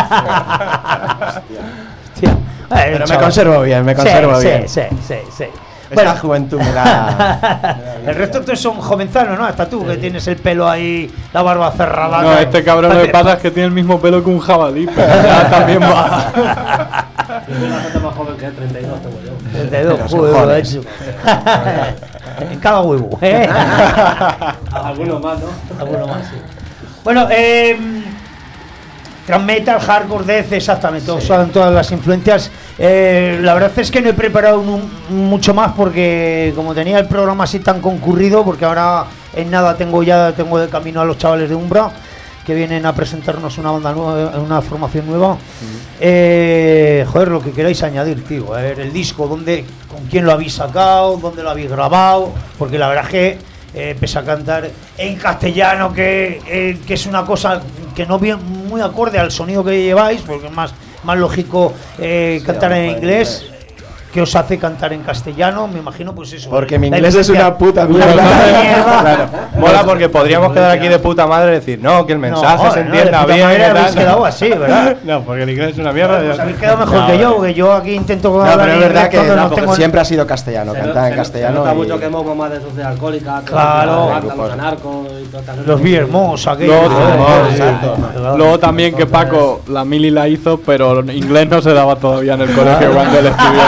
Hostia. Eh, Pero me chaval. conservo bien, me Sí, conservo sí, bien. Sí, sí, sí. Esta juventud me da. El resto todos son jovenzanos, ¿no? Hasta tú que tienes el pelo ahí, la barba cerrada. No, este cabrón lo que pasa es que tiene el mismo pelo que un jabalí, pero ya también va. Yo soy la gente más joven que es, treinta y dos tengo yo. treinta y dos, Los joder, cojones. macho. En cada huevo, ¿eh? Algunos más, ¿no? Alguno más, sí. Bueno, eh, thrash metal, hardcore, death, exactamente, sí. Son todas las influencias. Eh, la verdad es que no he preparado un- mucho más porque como tenía el programa así tan concurrido, porque ahora en nada tengo ya tengo de camino a los chavales de Umbra que vienen a presentarnos una banda nueva, una formación nueva. Uh-huh. eh, joder, lo que queráis añadir, tío. A ver, el disco, ¿dónde, con quién lo habéis sacado, dónde lo habéis grabado, porque la verdad es que eh, pese a cantar en castellano, que, eh, que es una cosa que no viene muy acorde al sonido que lleváis, porque es más, más lógico eh, Sí, cantar en en inglés. inglés. ¿Qué os hace cantar en castellano? Me imagino, pues eso. Porque mi la inglés es influencia- una puta Una mierda. puta mierda. Claro. Mola porque podríamos quedar aquí de puta madre y decir, no, que el mensaje No, se no, entienda de puta bien. manera y tal. habéis quedado así, ¿verdad? No, porque el inglés es una mierda. Pues ya. habéis quedado mejor No, que yo, no. porque yo aquí intento No, hablar pero es inglés verdad que cuando no, no porque tengo- siempre ha sido castellano, Se cantar no- en se- castellano. Se nota y- mucho que hemos mamás de sociedad alcohólica, Claro. los anarcos. y toda esta Los Biermos, aquellos. Luego, eh, exacto. eh, Luego también que Paco, la mili la hizo, pero inglés no se daba todavía en el colegio cuando él estudió.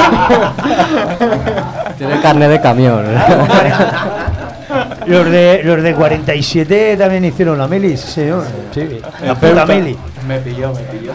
Tiene carne de camión. Los de, los de cuarenta y siete también hicieron la mili, sí, señor. Sí, la puta mili. Me pilló, me pilló.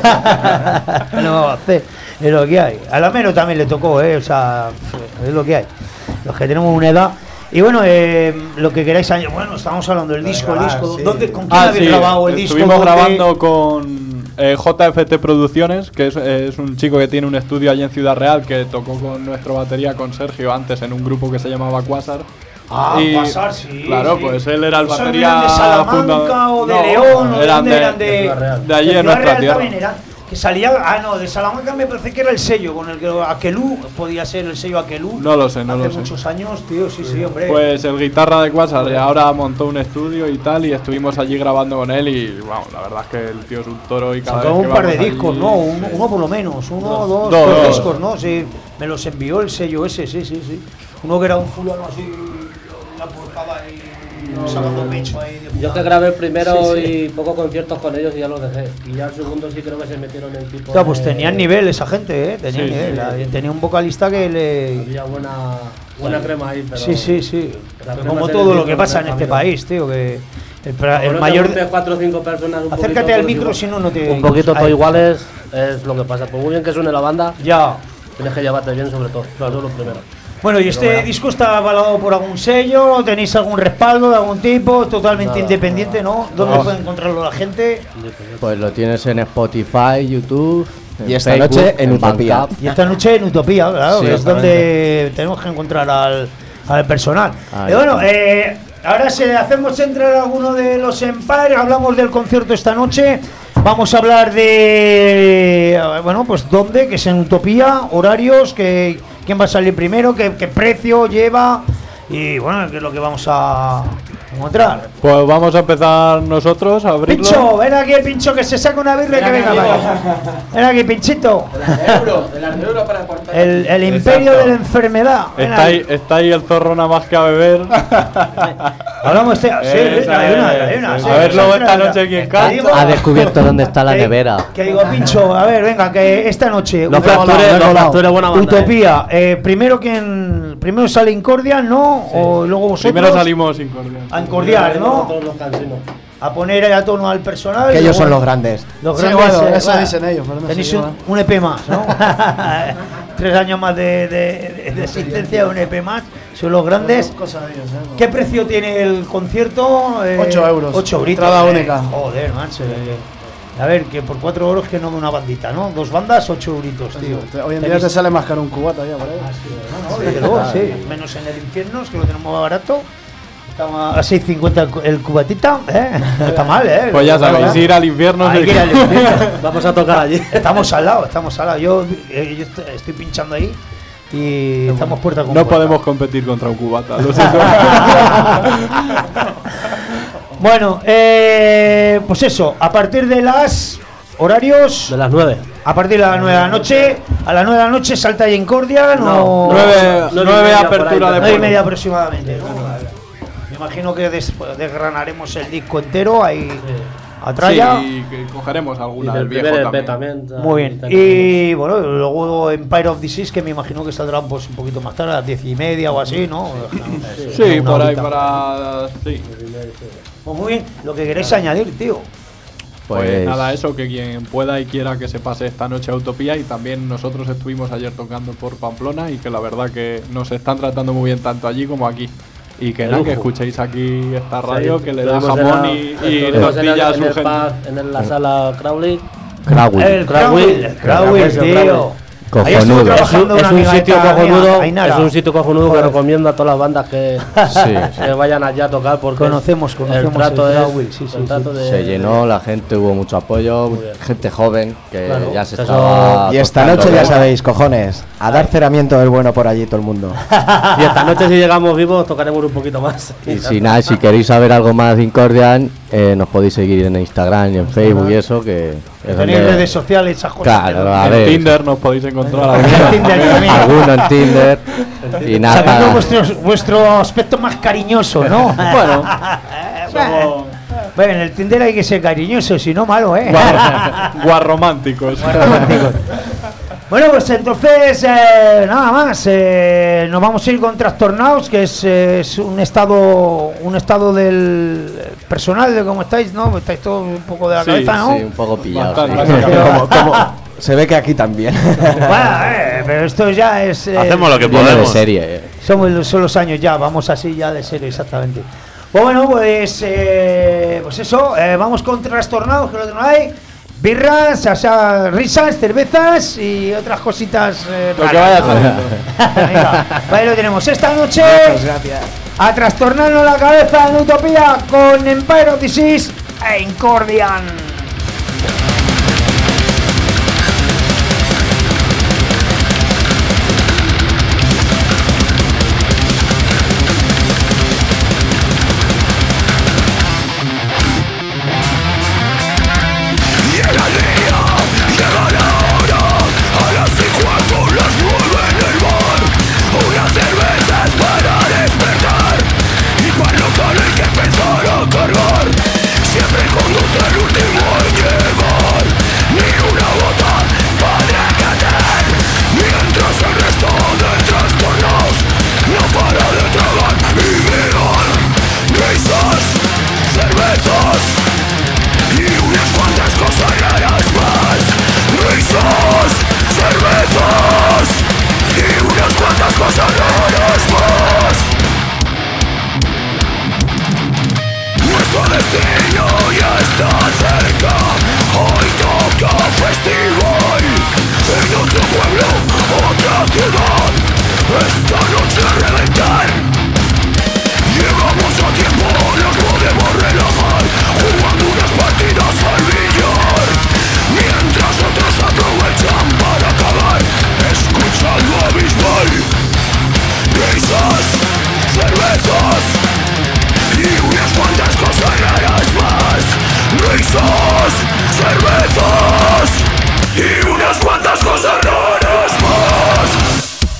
No vamos a hacer, es lo que hay. A la menos también le tocó, ¿eh? O sea, es lo que hay. Los que tenemos una edad. Y bueno, eh, lo que queráis añadir. Bueno, estamos hablando del disco, el disco. sí. ¿Dónde, ¿Con quién Ah, habéis sí, grabado el disco? estuvimos ¿Dónde? grabando con eh, J F T Producciones, que es, es un chico que tiene un estudio allí en Ciudad Real, que tocó con nuestra batería con Sergio antes en un grupo que se llamaba Quasar. Ah, Y, pasar, sí. Claro, sí. pues él era el ¿Esos batería eran de Salamanca fundador- o de No, León? ¿O eran dónde de, eran de, de allí, de en nuestra Ciudad Real tierra. también eran, que salía, ah no, de Salamanca me parece que era el sello con el que Aquelú, podía ser el sello Aquelú. No lo sé, no hace lo sé. muchos años, tío, sí, sí, hombre. Pues el guitarra de Quasar y ahora montó un estudio y tal, y estuvimos allí grabando con él y wow, la verdad es que el tío es un toro y cada Sacó vez que un par de vamos discos, allí- ¿no? Uno, uno por lo menos, uno, dos, Dos, dos, dos. discos, ¿no? Sí, me los envió el sello ese, sí, sí, sí. Uno que era un fulano así, la portada ahí, sacando pecho ahí. De Yo que grabé el primero Sí, sí. y pocos conciertos con ellos y ya los dejé. Y ya el segundo sí creo que se metieron en tipo. Claro, pues de- tenían nivel esa gente, ¿eh? Tenían Sí, nivel. sí, la- sí. Tenía un vocalista que le. Había buena, buena crema ahí, pero. Sí, sí, sí. La crema Como se todo les lo hizo que pasa en el este camino. país, tío, que el, pra- Como el no te mayor. juntes cuatro o cinco personas. Un Acércate poquito al todos micro, igual- si no, no te. Un poquito Ahí. todo iguales es lo que pasa. Por muy bien que suene la banda, Ya. tienes que llevarte bien sobre todo. Eso es lo primero. Bueno, ¿y este disco está avalado por algún sello? ¿Tenéis algún respaldo de algún tipo? ¿Totalmente Nada, independiente, no? ¿Dónde No. puede encontrarlo la gente? Pues lo tienes en Spotify, YouTube. Y en esta Facebook, noche en Utopía. Bandcamp. Y esta noche en Utopía, claro, Sí, que es donde tenemos que encontrar al, al personal. Ahí Y bueno, eh, ahora si hacemos entrar a alguno de los Empire, hablamos del concierto esta noche. Vamos a hablar de, eh, bueno, pues dónde, que es en Utopía, horarios, que, quién va a salir primero, qué, qué precio lleva y bueno, qué es lo que vamos a encontrar. Pues vamos a empezar nosotros a abrirlo. Pincho, ven aquí, Pincho, que se saca una birra y que venga. para acá. Ven aquí, Pinchito. El, el imperio de la enfermedad. Ven Está aquí. ahí, está ahí el zorro nada más que a beber. Hablamos de. Sí, Esa hay una, es, hay una. esa sí, es. A ver sí, luego sí, esta sí. noche quién Que canta. digo- Ha descubierto dónde está la que- nevera. Que digo, Pincho, a ver, venga, que esta noche. No Utopía- fracture, no fracture buena banda. Utopía. eh, primero quien. Primero sale Incordia, ¿no? O luego vosotros. Primero salimos sin cordial. A Incordiar, ¿no? Todos los cansinos. A poner a tono al personal. Que y ellos luego- son los grandes. Los Sí, grandes, bueno, eh, eso va. dicen ellos, pero no sé Tenéis yo, un, ¿eh? un E P más, ¿no? Tres años más de, de, de- de existencia, un E P más. Son los grandes. Cosa de ellos, ¿eh? ¿Qué precio tiene el concierto? Eh, Ocho euros. Ocho euritos. Entrada eh. única. Joder, macho. eh. A ver, que por cuatro euros que no de una bandita, ¿no? Dos bandas, ocho euritos, tío. Hoy en día Tenéis- te sale más caro un cubata ya, por ahí. No, no, desde luego, sí. Menos en el infierno, que lo tenemos más barato. Estamos a seis cincuenta el, cu- el cubatita, ¿eh? No está mal, ¿eh? Pues ya Claro, sabéis, ¿eh? ir al infierno. Hay se- que ir al infierno. Vamos a tocar allí. Estamos al lado, estamos al lado. Yo, eh, yo est- estoy pinchando ahí y estamos puerta con No puerta. podemos competir contra un cubata, lo siento. Bueno, eh, pues eso, a partir de las horarios, De las nueve. a partir de las nueve de la noche, a las nueve de la noche salta ya Incordia, no, No, Nueve, nueve y nueve media apertura por ahí, de nueve y puerta. media aproximadamente. ¿no? Me imagino que des- desgranaremos el disco entero ahí a tralla. Sí, y que cogeremos Y alguna del del viejo primer E P también. también. Muy bien. Y bueno, luego Empire of Disease, que me imagino que saldrá pues, un poquito más tarde, a las diez y media o así, ¿no? Sí, Una por ahí horita. para... Sí. Pues muy bien, lo que queréis añadir, tío. Pues, Pues nada, eso, que quien pueda y quiera que se pase esta noche a Utopía, y también nosotros estuvimos ayer tocando por Pamplona y que la verdad que nos están tratando muy bien tanto allí como aquí. Y que nada, que escuchéis aquí esta radio, que le da jamón y, y tortilla a su gente. En el- la sala Crowley. Crowley. El Crowell, el Crowell, Ese tío. Crowell. Ahí estuvo Cojonudo. Es trabajando un, una es un amiga sitio esta mía, cojonudo, Ainara. es un sitio cojonudo que Joder. recomiendo a todas las bandas que, Sí, que vayan allá a tocar porque Conocemos, el conocemos trato el es Crowell, sí, sí, el sí. trato de- se llenó, la gente, hubo mucho apoyo, Muy bien. gente joven que Claro, ya se eso- estaba. Y esta tocando noche ya bien. sabéis, cojones, a dar ceramiento del bueno por allí todo el mundo. Y esta noche si llegamos vivos tocaremos un poquito más. Y si nada, si queréis saber algo más de Incordian, Eh, nos podéis seguir en Instagram y en Facebook y eso, que es Tenéis donde- redes sociales, esas cosas. Claro, a En ver, Tinder nos podéis encontrar. En Tinder también. alguno en Tinder y Sabiendo nada. vuestro, vuestro aspecto más cariñoso, ¿no? Bueno, Bueno, bueno, en el Tinder hay que ser cariñoso, si no malo, ¿eh? guarrománticos. Bueno, pues entonces, eh, nada más, eh, nos vamos a ir con Trastornados, que es, eh, es un estado un estado del personal de cómo estáis, ¿no? Estáis todos un poco de la Sí, cabeza, ¿no? Sí, un poco pillado. Bastante. sí. Como- como- se ve que aquí también. Bueno, eh, pero esto ya es... eh, Hacemos lo que Viene de podemos. serie. eh. Somos los- son los años ya, vamos así ya de serio, exactamente. Pues bueno, pues, eh, pues eso, eh, vamos con Trastornados, que lo que no hay. Birras, o sea, risas, cervezas y otras cositas. Eh, Lo que raras, vaya ¿no? saliendo. Venga, ahí lo tenemos. Esta noche Muchas gracias. a trastornarnos la cabeza en Utopía con Empire of Disease e Incordian. Siempre conduce el último en llegar. Ni una bota podrá catar. Mientras el resto de trastornados no para de tragar y mirar. Risas, cervezas y unas cuantas cosas raras más. Risas, cervezas y unas cuantas cosas raras más. Nuestro destino ya está cerca. Hoy toca festival. En otro pueblo, otra ciudad. Esta noche a reventar. Llevamos a tiempo, nos podemos relajar jugando unas partidas al billar. Mientras otros aprovechan para acabar escuchando Abismal. Risas, cervezas y unas cuantas cosas raras más. Risas, cervezas y unas cuantas cosas raras más.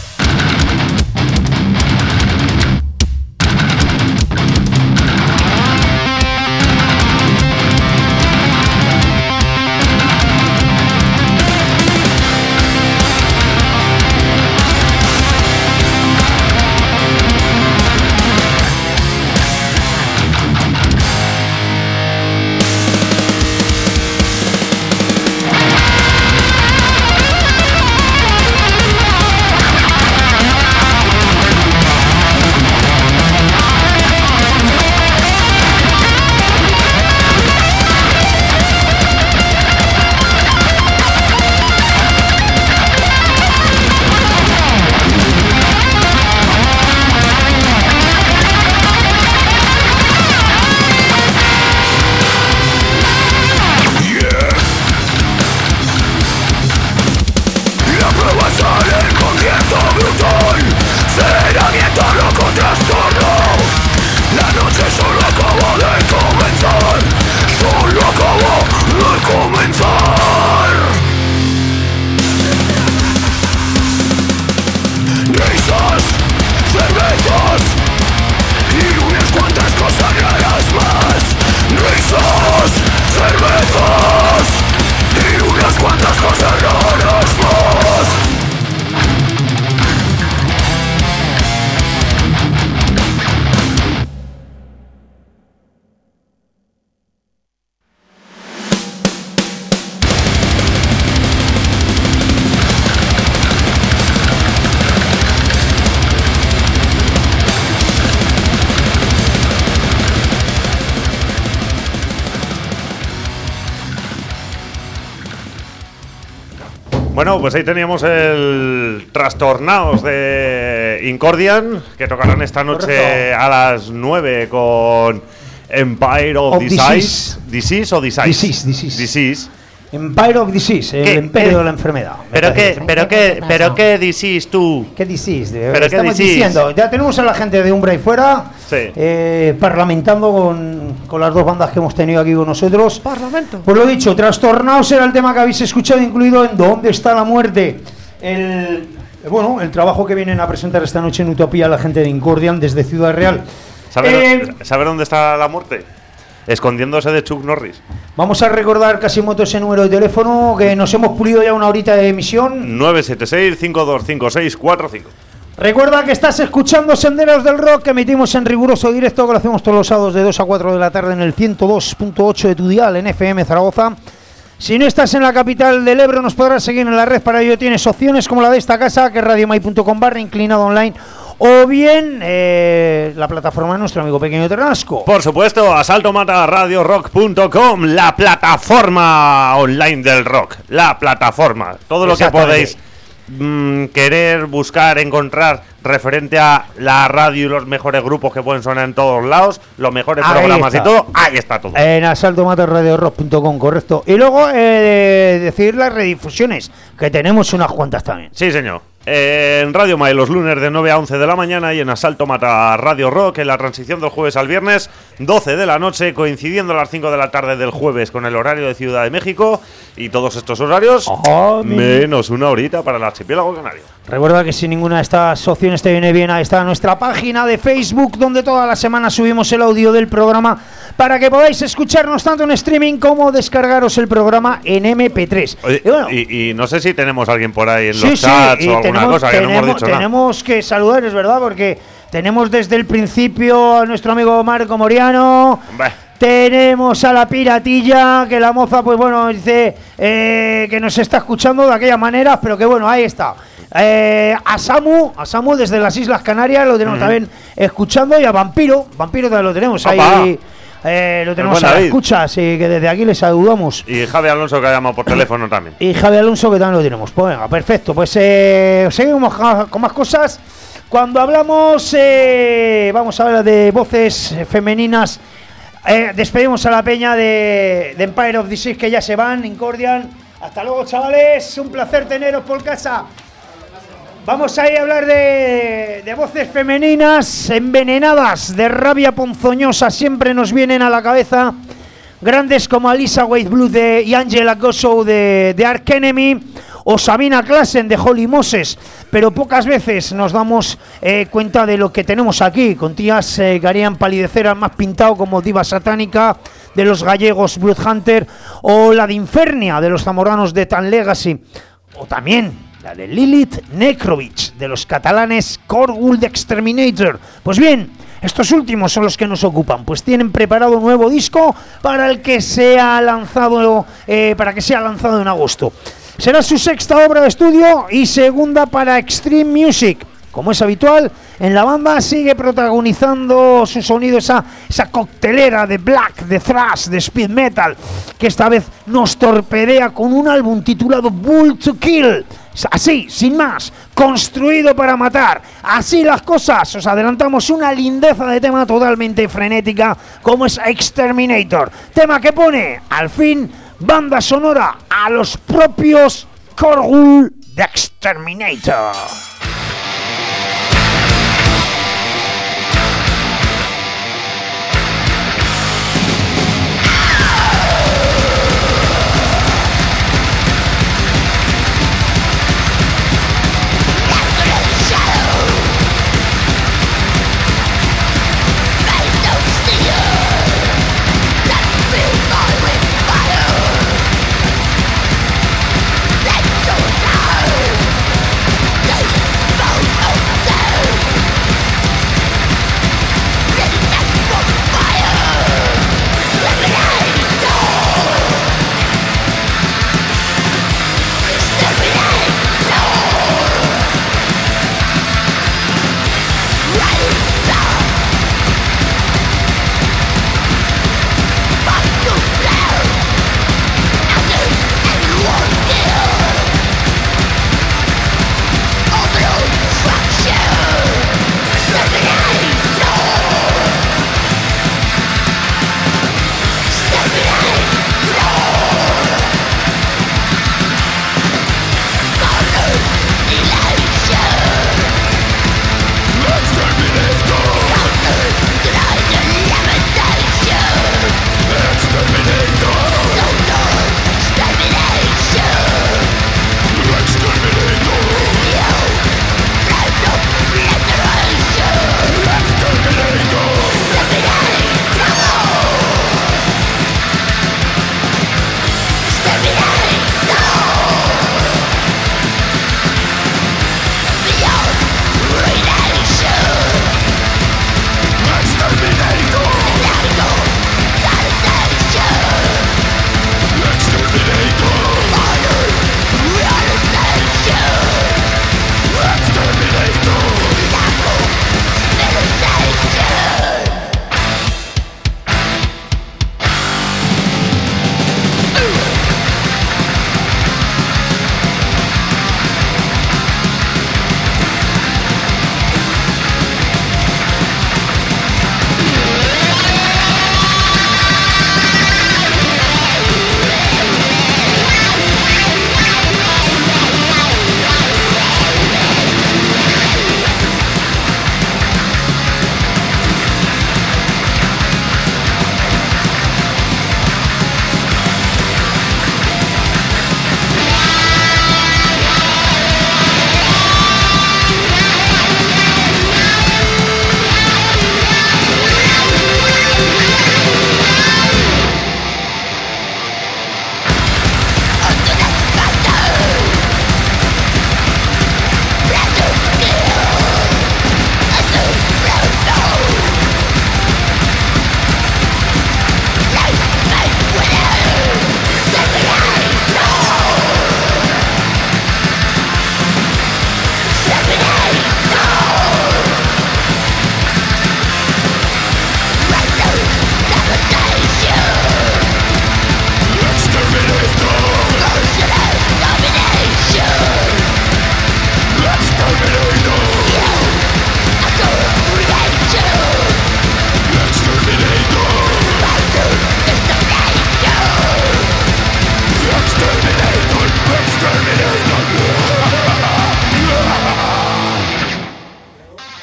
Bueno, pues ahí teníamos el Trastornados de Incordian, que tocarán esta noche Correcto. a las nueve con Empire of, Of Disease. Disease. Disease o Disease. Disease, Disease. Disease. Empire of Disease, el ¿Qué? imperio ¿Qué? de la enfermedad. Pero qué, pero qué, pero qué disease tú. ¿Qué disease? Pero qué Estamos disease. diciendo, ya tenemos a la gente de Umbra y fuera, Sí. eh, parlamentando con, con las dos bandas que hemos tenido aquí con nosotros. Parlamento. Pues lo dicho, Trastornados era el tema que habéis escuchado, incluido en ¿Dónde está la muerte? El, bueno, el trabajo que vienen a presentar esta noche en Utopía la gente de Incordian desde Ciudad Real. ¿Sabes Eh, ¿sabe dónde está la muerte? Escondiéndose de Chuck Norris. Vamos a recordar Casimoto ese número de teléfono, que nos hemos pulido ya una horita de emisión. nueve siete seis, cinco dos cinco seis cuatro cinco. Recuerda que estás escuchando Senderos del Rock, que emitimos en riguroso directo, que lo hacemos todos los sábados de dos a cuatro de la tarde en el ciento dos punto ocho de tu dial en F M Zaragoza. Si no estás en la capital del Ebro, nos podrás seguir en la red. Para ello tienes opciones como la de esta casa, que es radiomai punto com barra inclinado online, o bien eh, la plataforma de nuestro amigo Pequeño Ternasco. Por supuesto, asalto mata radio rock punto com, la plataforma online del rock. La plataforma. Todo lo que Exactamente. podéis mm, querer, buscar, encontrar referente a la radio y los mejores grupos que pueden sonar en todos lados, los mejores Ahí programas está. y todo, ahí está todo. En asalto mata radio rock punto com, correcto. Y luego eh, decir las redifusiones, que tenemos unas cuantas también. Sí, señor. Eh, en Radio Mai los lunes de nueve a once de la mañana y en Asalto Mata Radio Rock en la transición del jueves al viernes, doce de la noche, coincidiendo a las cinco de la tarde del jueves con el horario de Ciudad de México, y todos estos horarios Oh, menos una horita para el archipiélago canario. Recuerda que si ninguna de estas opciones te viene bien, ahí está nuestra página de Facebook, donde toda la semana subimos el audio del programa para que podáis escucharnos tanto en streaming como descargaros el programa en eme pe tres. Oye, Y bueno, y, y no sé si tenemos a alguien por ahí en sí, los sí, chats y o alguna tenemos, cosa que no tenemos, hemos dicho nada. tenemos que saludar, es verdad, porque tenemos desde el principio a nuestro amigo Marco Moriano. Hombre. Tenemos a la piratilla, que la moza, pues bueno, dice eh, que nos está escuchando de aquella manera, pero que bueno, ahí está. Eh, a Samu, a Samu desde las Islas Canarias lo tenemos Mm. también escuchando, y a Vampiro, Vampiro también lo tenemos Opa. ahí, eh, lo tenemos buen a la David. escucha, así que desde aquí les saludamos. Y Javi Alonso, que ha llamado por teléfono también. Y Javi Alonso, que también lo tenemos. Pues venga, perfecto. Pues eh, seguimos ja- con más cosas. Cuando hablamos, eh, vamos a hablar de voces eh, femeninas. Eh, despedimos a la peña de, de Empire of Disease, que ya se van, Incordian. Hasta luego, chavales. Un placer teneros por casa. Vamos a ir a hablar de, de voces femeninas envenenadas de rabia ponzoñosa. Siempre nos vienen a la cabeza grandes como Alisa Whiteblood de, y Angela Gossow de, de Arch Enemy, o Sabina Klassen de Holy Moses, pero pocas veces nos damos eh, cuenta de lo que tenemos aquí, con tías eh, que harían palidecer al más pintado, como Diva Satánica de los gallegos Bloodhunter, o la de Infernia de los zamoranos de Tan Legacy, o también la de Lilith Nekrovic de los catalanes Korgul de Exterminator. Pues bien, estos últimos son los que nos ocupan, pues tienen preparado un nuevo disco para el que sea lanzado, eh, para que sea lanzado en agosto. Será su sexta obra de estudio y segunda para Extreme Music. Como es habitual, en la banda sigue protagonizando su sonido esa, esa coctelera de black, de thrash, de speed metal, que esta vez nos torpedea con un álbum titulado Bull to Kill. Así, sin más, construido para matar. Así las cosas. Os adelantamos una lindeza de tema totalmente frenética, como es Exterminator. Tema que pone, al fin, banda sonora a los propios Korgul de Exterminator. Let's go down.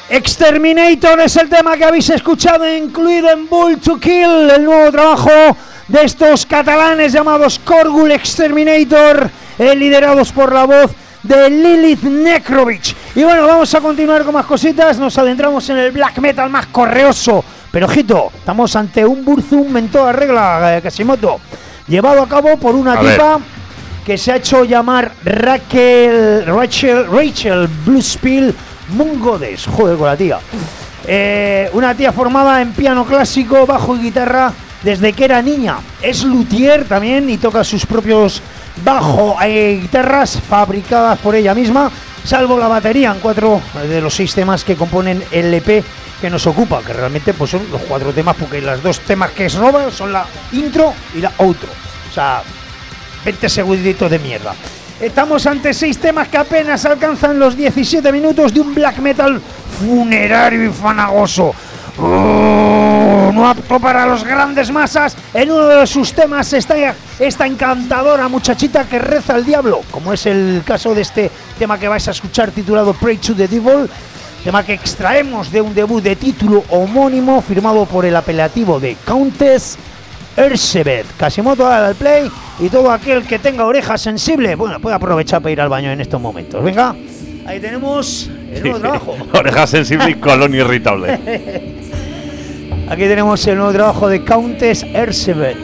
Exterminator es el tema que habéis escuchado, incluido en Bull to Kill, el nuevo trabajo de estos catalanes llamados Korgul Exterminator, eh, liderados por la voz de Lilith Nekrovic. Y bueno, vamos a continuar con más cositas. Nos adentramos en el black metal más correoso. Pero ojito, estamos ante un Burzum en toda regla, eh, Kashimoto, llevado a cabo por una a tipa ver. que se ha hecho llamar Raquel Rachel Rachel Bluespill Mungodes. Joder con la tía. Eh, una tía formada en piano clásico, bajo y guitarra desde que era niña. Es luthier también y toca sus propios bajo e guitarras fabricadas por ella misma, salvo la batería en cuatro de los seis temas que componen el E P que nos ocupa, que realmente pues son los cuatro temas, porque los dos temas que es roba son la intro y la outro. O sea, veinte segunditos de mierda. Estamos ante seis temas que apenas alcanzan los diecisiete minutos de un black metal funerario y fanagoso. Oh, no apto para los grandes masas. En uno de sus temas está esta encantadora muchachita que reza al diablo, como es el caso de este tema que vais a escuchar titulado Pray to the Devil, tema que extraemos de un debut de título homónimo firmado por el apelativo de Countess Erzsébet. Kashimoto al play, y todo aquel que tenga oreja sensible, bueno, puede aprovechar para ir al baño en estos momentos. Venga, ahí tenemos el nuevo sí, trabajo. Oreja sensible y colon irritable. Aquí tenemos el nuevo trabajo de Countess Erzsébet.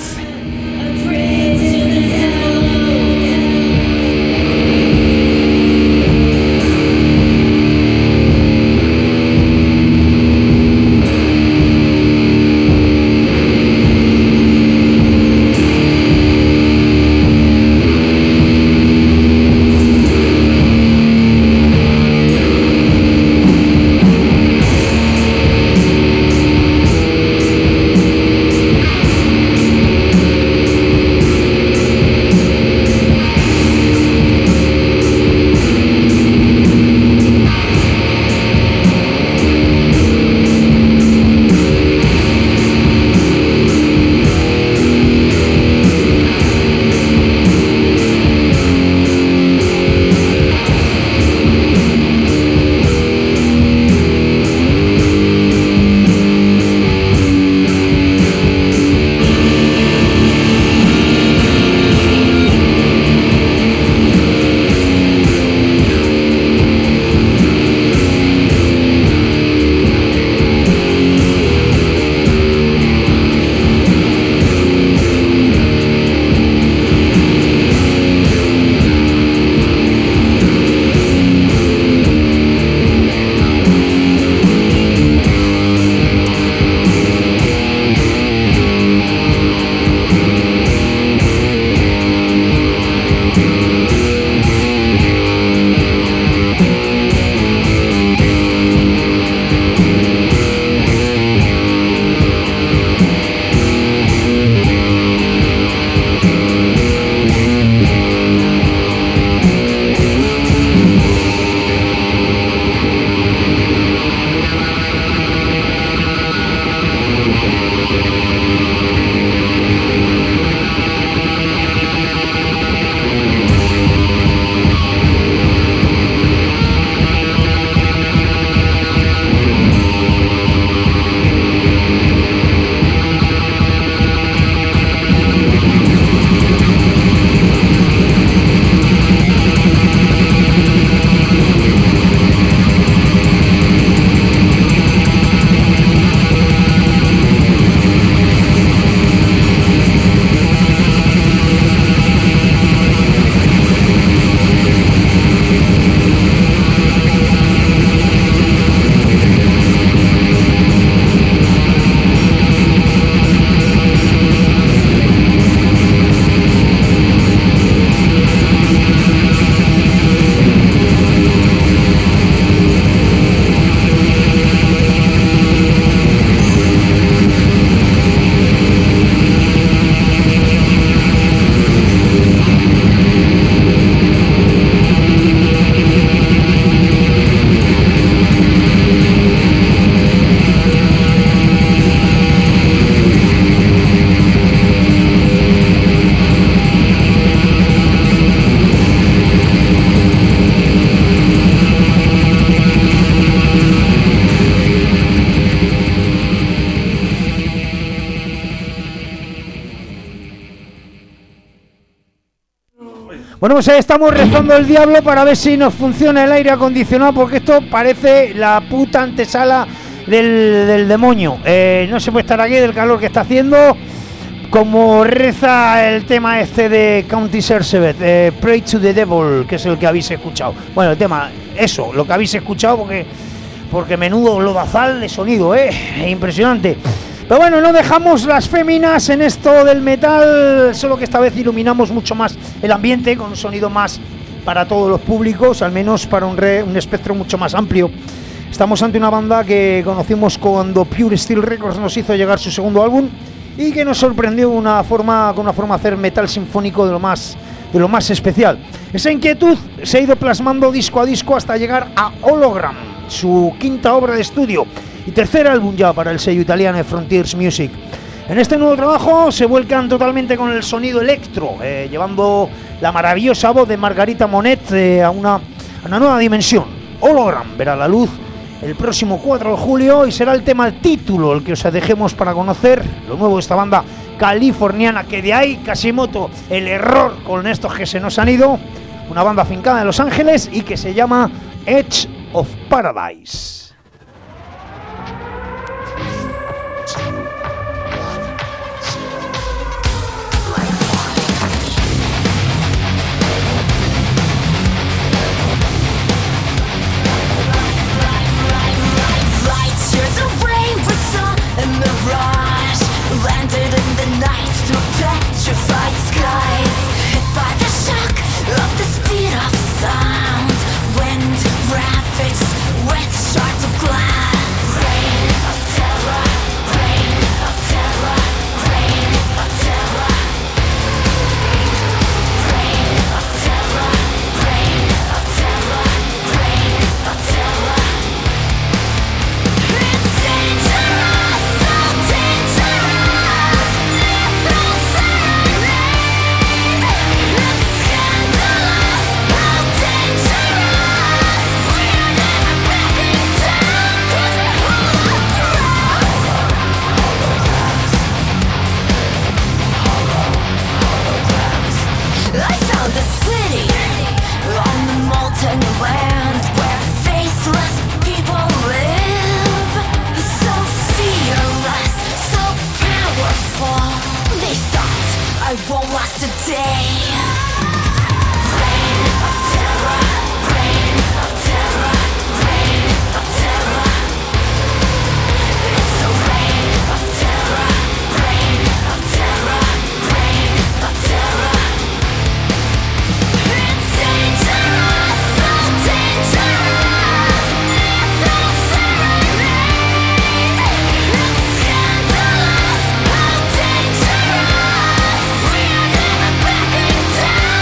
Bueno, pues ahí estamos rezando el diablo para ver si nos funciona el aire acondicionado, porque esto parece la puta antesala del, del demonio. Eh, no se puede estar aquí del calor que está haciendo, como reza el tema este de County Sersebet, eh, Pray to the Devil, que es el que habéis escuchado. Bueno, el tema, eso, lo que habéis escuchado, porque, porque menudo lodazal de sonido, eh, impresionante. Pero bueno, no dejamos las féminas en esto del metal, solo que esta vez iluminamos mucho más el ambiente con un sonido más para todos los públicos, al menos para un, re, un espectro mucho más amplio. Estamos ante una banda que conocimos cuando Pure Steel Records nos hizo llegar su segundo álbum y que nos sorprendió una forma, con una forma de hacer metal sinfónico de lo más, de lo más especial. Esa inquietud se ha ido plasmando disco a disco hasta llegar a Hologram, su quinta obra de estudio y tercer álbum ya para el sello italiano de Frontiers Music. En este nuevo trabajo se vuelcan totalmente con el sonido electro, eh, llevando la maravillosa voz de Margarita Monet eh, a, una, a una nueva dimensión. Hologram verá la luz el próximo cuatro de julio y será el tema título el que os dejemos para conocer lo nuevo de esta banda californiana, que de ahí Kasimoto, el error con estos que se nos han ido, una banda afincada en Los Ángeles y que se llama Edge of Paradise. Down.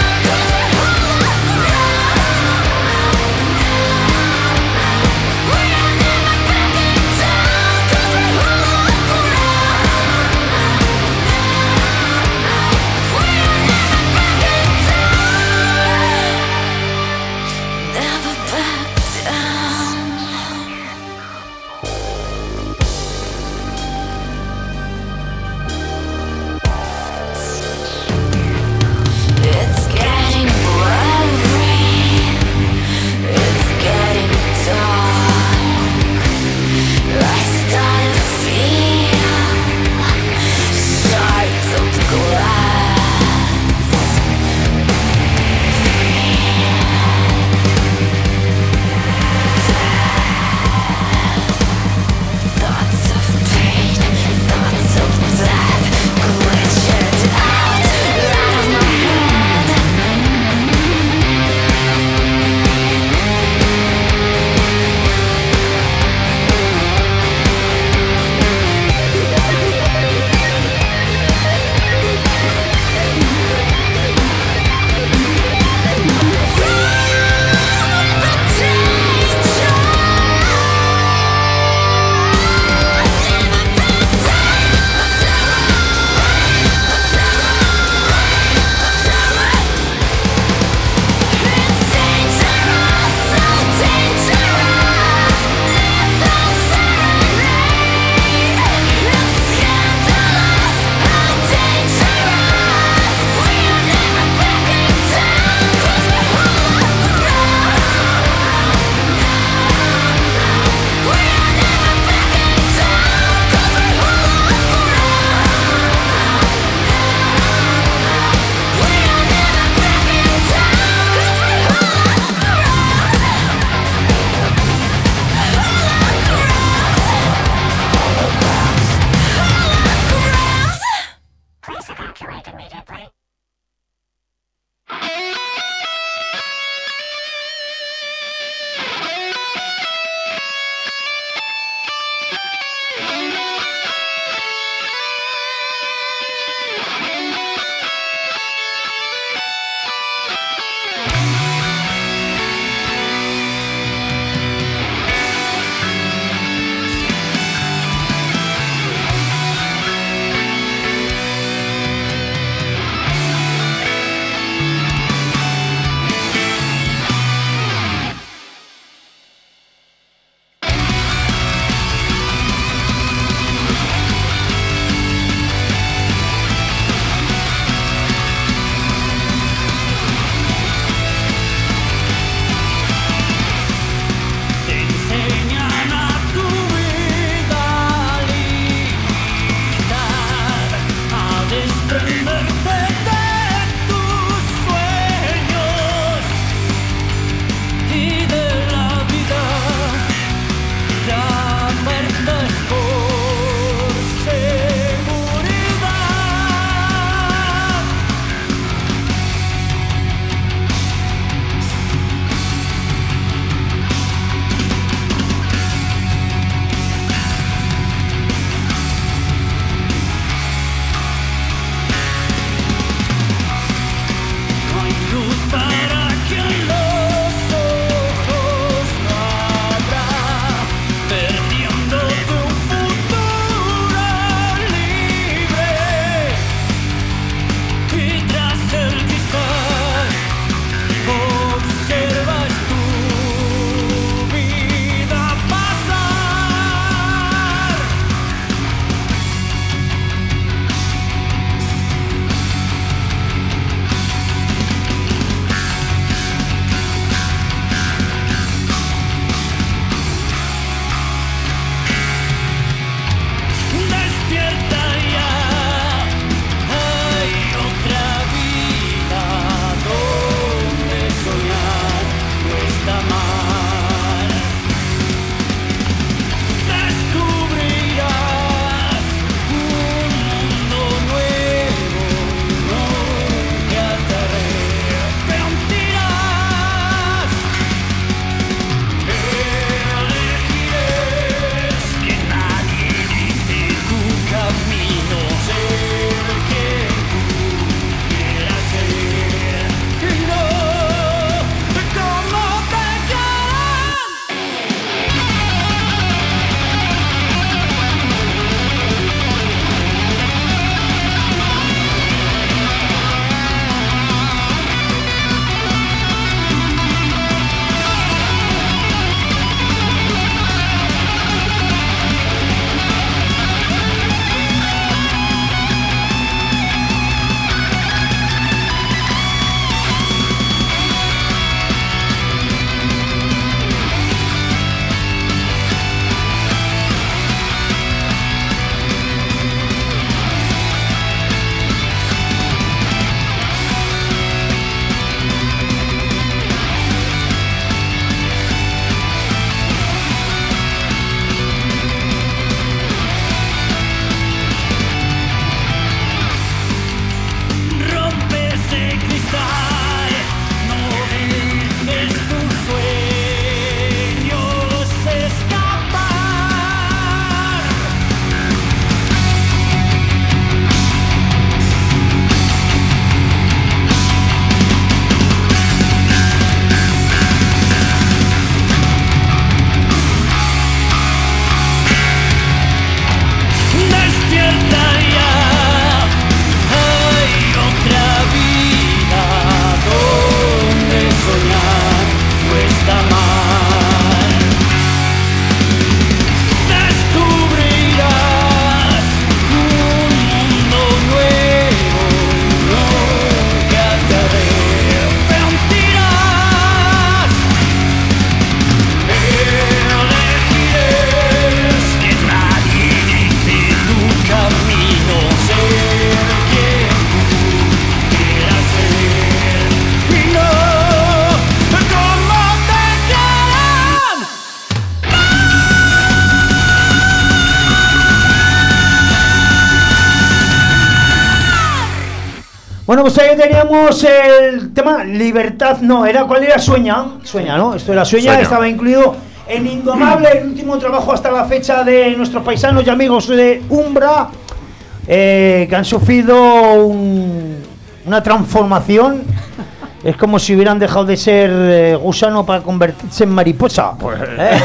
Bueno, pues ahí teníamos el tema Libertad, no, era ¿cuál era? Sueña, Sueña, ¿no? Esto era Sueña, Sueña. Estaba incluido en Indomable, el último trabajo hasta la fecha de nuestros paisanos y amigos de Umbra, eh, que han sufrido un, una transformación. Es como si hubieran dejado de ser eh, gusano para convertirse en mariposa. ¿Eh?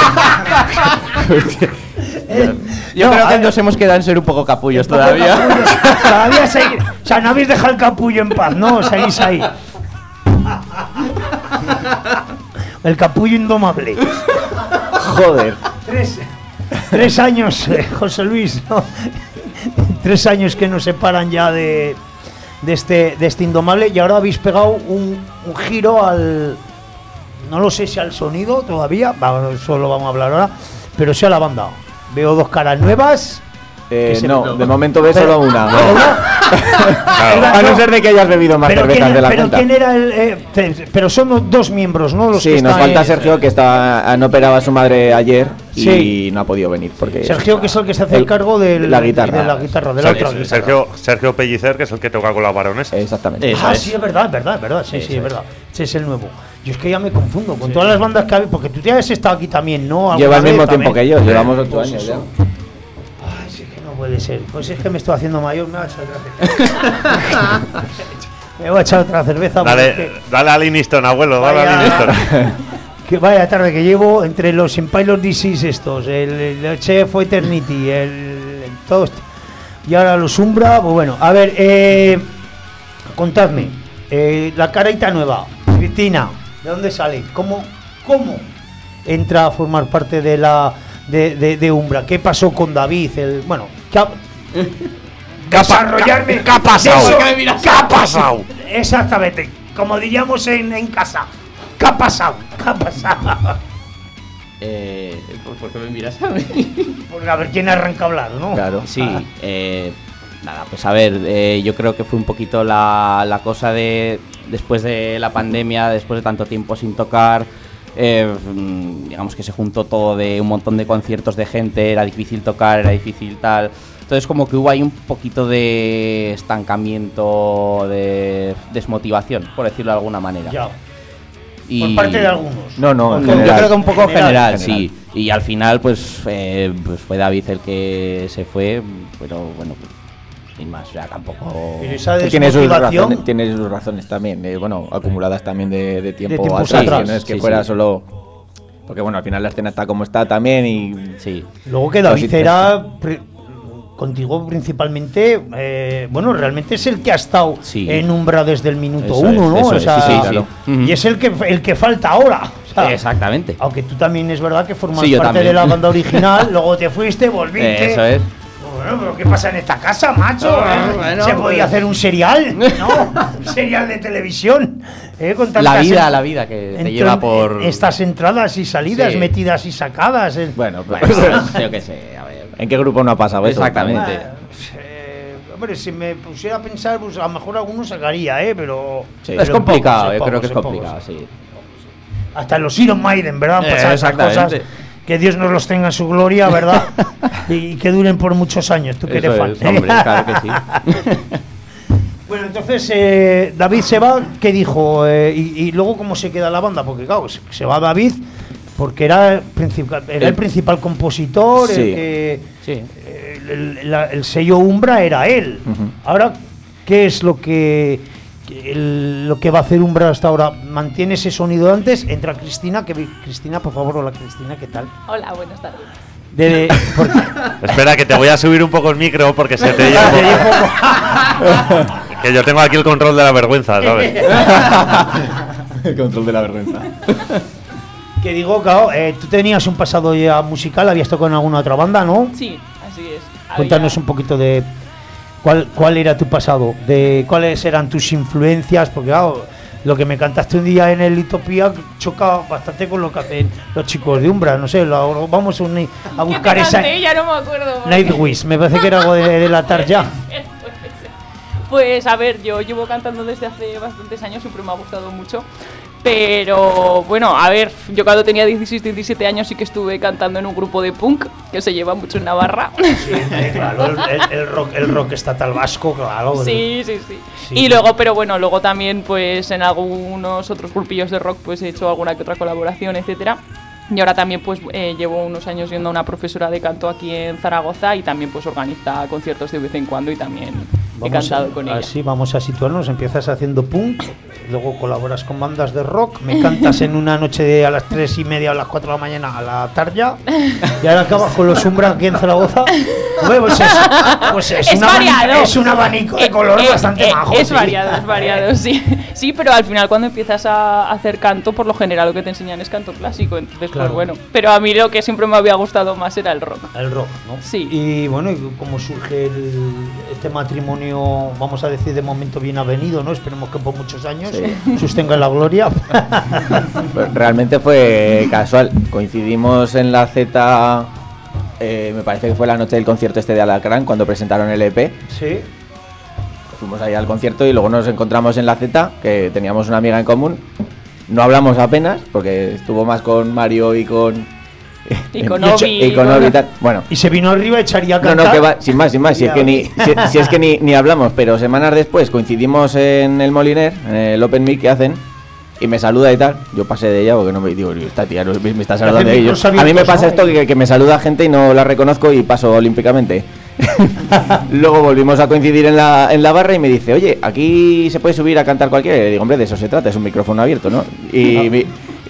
Yo No, creo a que ver, nos hemos quedado en ser un poco capullos un poco todavía. capullos. Todavía seguís. O sea, no habéis dejado el capullo en paz, ¿no? Seguís ahí. El capullo indomable. Joder. Tres, tres años, eh, José Luis, ¿no? Tres años que nos separan ya de, de, este, de este indomable y ahora habéis pegado un, un giro al... No lo sé si al sonido todavía, va, eso lo vamos a hablar ahora, pero sí a la banda. Veo dos caras nuevas. Eh, se- no, de momento ves Pero- solo una. ¿Pero una? A no ser de que hayas bebido más Pero cervezas quién- de la pero cuenta. quién era el...? eh, te- pero son dos miembros, ¿no? Los Sí, que nos están falta en- Sergio, que está, no operaba a su madre ayer y Sí. no ha podido venir. porque Sergio, que es el que se hace el, el- cargo del, la guitarra. de la guitarra, de la Sergio, otra guitarra. Sergio, Sergio Pellicer, que es el que toca con la baronesa. Exactamente. Ah, sí, es verdad, es verdad, es verdad. Sí, Eso sí, es es. verdad. Ese es el nuevo. Yo es que ya me confundo con todas las bandas que hay, porque tú ya has estado aquí también, ¿no? ¿Alguna Lleva el vez mismo también? tiempo que ellos, Eh, llevamos ocho pues años eso. ya. Ay, sí, es que no puede ser. Pues es que me estoy haciendo mayor, me voy a echar otra cerveza. Me voy a echar otra cerveza. porque es Dale, que- dale a Liniston, abuelo, dale Vaya. a Liniston. Que vaya tarde que llevo entre los Impilot D Cs estos, el, el Chef Eternity, el, el todo esto, y ahora los Umbra. Pues bueno, a ver, eh, contadme, eh, la carita nueva, Cristina, ¿de dónde sale? ¿Cómo, cómo entra a formar parte de la de, de, de Umbra? ¿Qué pasó con David? El, bueno, ¿qué ha, ¿Qué ha pa- desarrollarme? qué ha pasado? Eso, ¿Qué me miras? ¿Qué ha pasado? Exactamente, como diríamos en, en casa. ¿Qué ha pasado? ¿Qué ha pasado? Eh, ¿por, por qué me miras a mí? Porque a ver quién arranca a hablar, ¿no? Claro. Sí, eh, nada, pues a ver, eh, yo creo que fue un poquito la, la cosa de después de la pandemia, después de tanto tiempo sin tocar, eh, mm, digamos que se juntó todo de un montón de conciertos de gente, era difícil tocar, era difícil tal. Entonces como que hubo ahí un poquito de estancamiento, de desmotivación, por decirlo de alguna manera. Ya. Y Por parte de algunos. No, no, en yo general. creo que un poco General, general, general. sí. Y al final, pues, eh, pues fue David el que se fue, pero bueno, pues, sin más, o sea, tampoco. Pero esa Que tiene sus desmotivación. razones, tiene sus razones también, eh, bueno, acumuladas también de, de tiempo, tiempos atrás, atrás. que no es que Sí, fuera sí. solo. Porque bueno, al final la escena está como está también y. Sí. Luego que David Los era pri- contigo principalmente, eh, bueno, realmente es el que ha estado Sí. en Umbra desde el minuto Eso uno, es, ¿no? eso O es, sea, sí, sí, claro. Y es el que el que falta ahora. o sea, Exactamente. Aunque tú también es verdad que formas Sí, yo parte también. de la banda original, luego te fuiste, volviste. Eso es. Bueno, pero ¿qué pasa en esta casa, macho? No, ¿Eh? bueno, Se pues- podía hacer un serial, ¿no? Un serial de televisión. ¿eh? Con La tantas vida, en- la vida que te entran- lleva por. Estas entradas y salidas, Sí. metidas y sacadas. en- Bueno, pues, Bueno, yo qué sé, a ver. ¿en qué grupo no ha pasado eso? Exactamente. Eh, hombre, si me pusiera a pensar, pues a lo mejor alguno sacaría, ¿eh? Pero. Sí. pero Es en complicado, pocos, en yo creo que pocos, es en complicado, pocos. sí. Hasta en los Iron Maiden, ¿verdad? Han Eh, pasado esas cosas. exactamente. Que Dios nos los tenga en su gloria, ¿verdad? y que duren por muchos años. Tú que Eso eres fan. es, hombre, claro que sí. Bueno, entonces eh, David se va, ¿qué dijo? Eh, y, y luego cómo se queda la banda, porque claro, se, se va David porque era, principal, era el, El- principal compositor, el, Sí. que, Sí. eh, el, el- la- el sello Umbra era él. Ujú. Ahora, ¿qué es lo que que el- lo que va a hacer Umbra hasta ahora? ¿Mantiene ese sonido de antes? Entra Cristina, que vi- Cristina, por favor, hola Cristina, ¿qué tal? Hola, buenas tardes. De, de- porque- Espera, que te voy a subir un poco el micro porque se te lleva un poco. Que yo tengo aquí el control de la vergüenza, ¿sabes? El control de la vergüenza. que digo, claro, eh, tú tenías un pasado ya musical, habías tocado en alguna otra banda, ¿no? Sí, así es. Cuéntanos Había- un poquito de cuál cuál era tu pasado, de cuáles eran tus influencias, porque claro, lo que me cantaste un día en el Utopía choca bastante con lo que hacen los chicos de Umbra, no sé, lo- vamos a, unir- a ¿Qué buscar te esa canté? Ya no me acuerdo. porque- Nightwish, me parece que era algo de, de la ya. Pues a ver, yo llevo cantando desde hace bastantes años, siempre me ha gustado mucho. Pero bueno, a ver, yo cuando tenía dieciséis, diecisiete años sí que estuve cantando en un grupo de punk que se lleva mucho en Navarra. Sí, claro, el, el, el rock, el rock estatal vasco, claro. Sí, sí, sí, sí. Y luego, pero bueno, luego también pues en algunos otros grupillos de rock pues he hecho alguna que otra colaboración, etcétera. Y ahora también pues eh, llevo unos años yendo a una profesora de canto aquí en Zaragoza y también pues organiza conciertos de vez en cuando y también he cantado a, con ella. Así vamos a situarnos, empiezas haciendo punk, luego colaboras con bandas de rock, me cantas en una noche de a las tres y media o a las cuatro de la mañana a la tarde y ahora acabas con los Umbra aquí en Zaragoza. Bueno, pues es, pues es, Es un abanico, variado. es un abanico de color Eh, bastante eh, majo. Es sí. variado, es variado, sí. Sí, pero al final cuando empiezas a hacer canto, por lo general lo que te enseñan es canto clásico, entonces Claro. pues bueno. Pero a mí lo que siempre me había gustado más era el rock. El rock, ¿no? Sí. Y bueno, ¿y cómo surge el, este matrimonio, vamos a decir, de momento bien avenido, ¿no? Esperemos que por muchos años Sí. sostenga la gloria. Pues realmente fue casual. Coincidimos en la Z, eh, me parece que fue la noche del concierto este de Alacrán, cuando presentaron el E P. Sí. Fuimos ahí al concierto y luego nos encontramos en la Z, que teníamos una amiga en común. No hablamos apenas, porque estuvo más con Mario y con... Y con y Obi. y con Obi y tal. Bueno. Y se vino arriba, echaría a No, cantar. no, que va, sin más, sin más, si es que ni, si, si es que ni, ni hablamos, pero semanas después coincidimos en el Moliner, en el Open Mic que hacen, y me saluda y tal. Yo pasé de ella porque no me digo, esta tía no, me, me está saludando de ellos. A mí me pasa esto que, que me saluda gente y no la reconozco y paso olímpicamente. Luego volvimos a coincidir en la, en la barra y me dice, oye, aquí se puede subir a cantar cualquiera. Y le digo, hombre, de eso se trata, es un micrófono abierto, ¿no? Y, mi-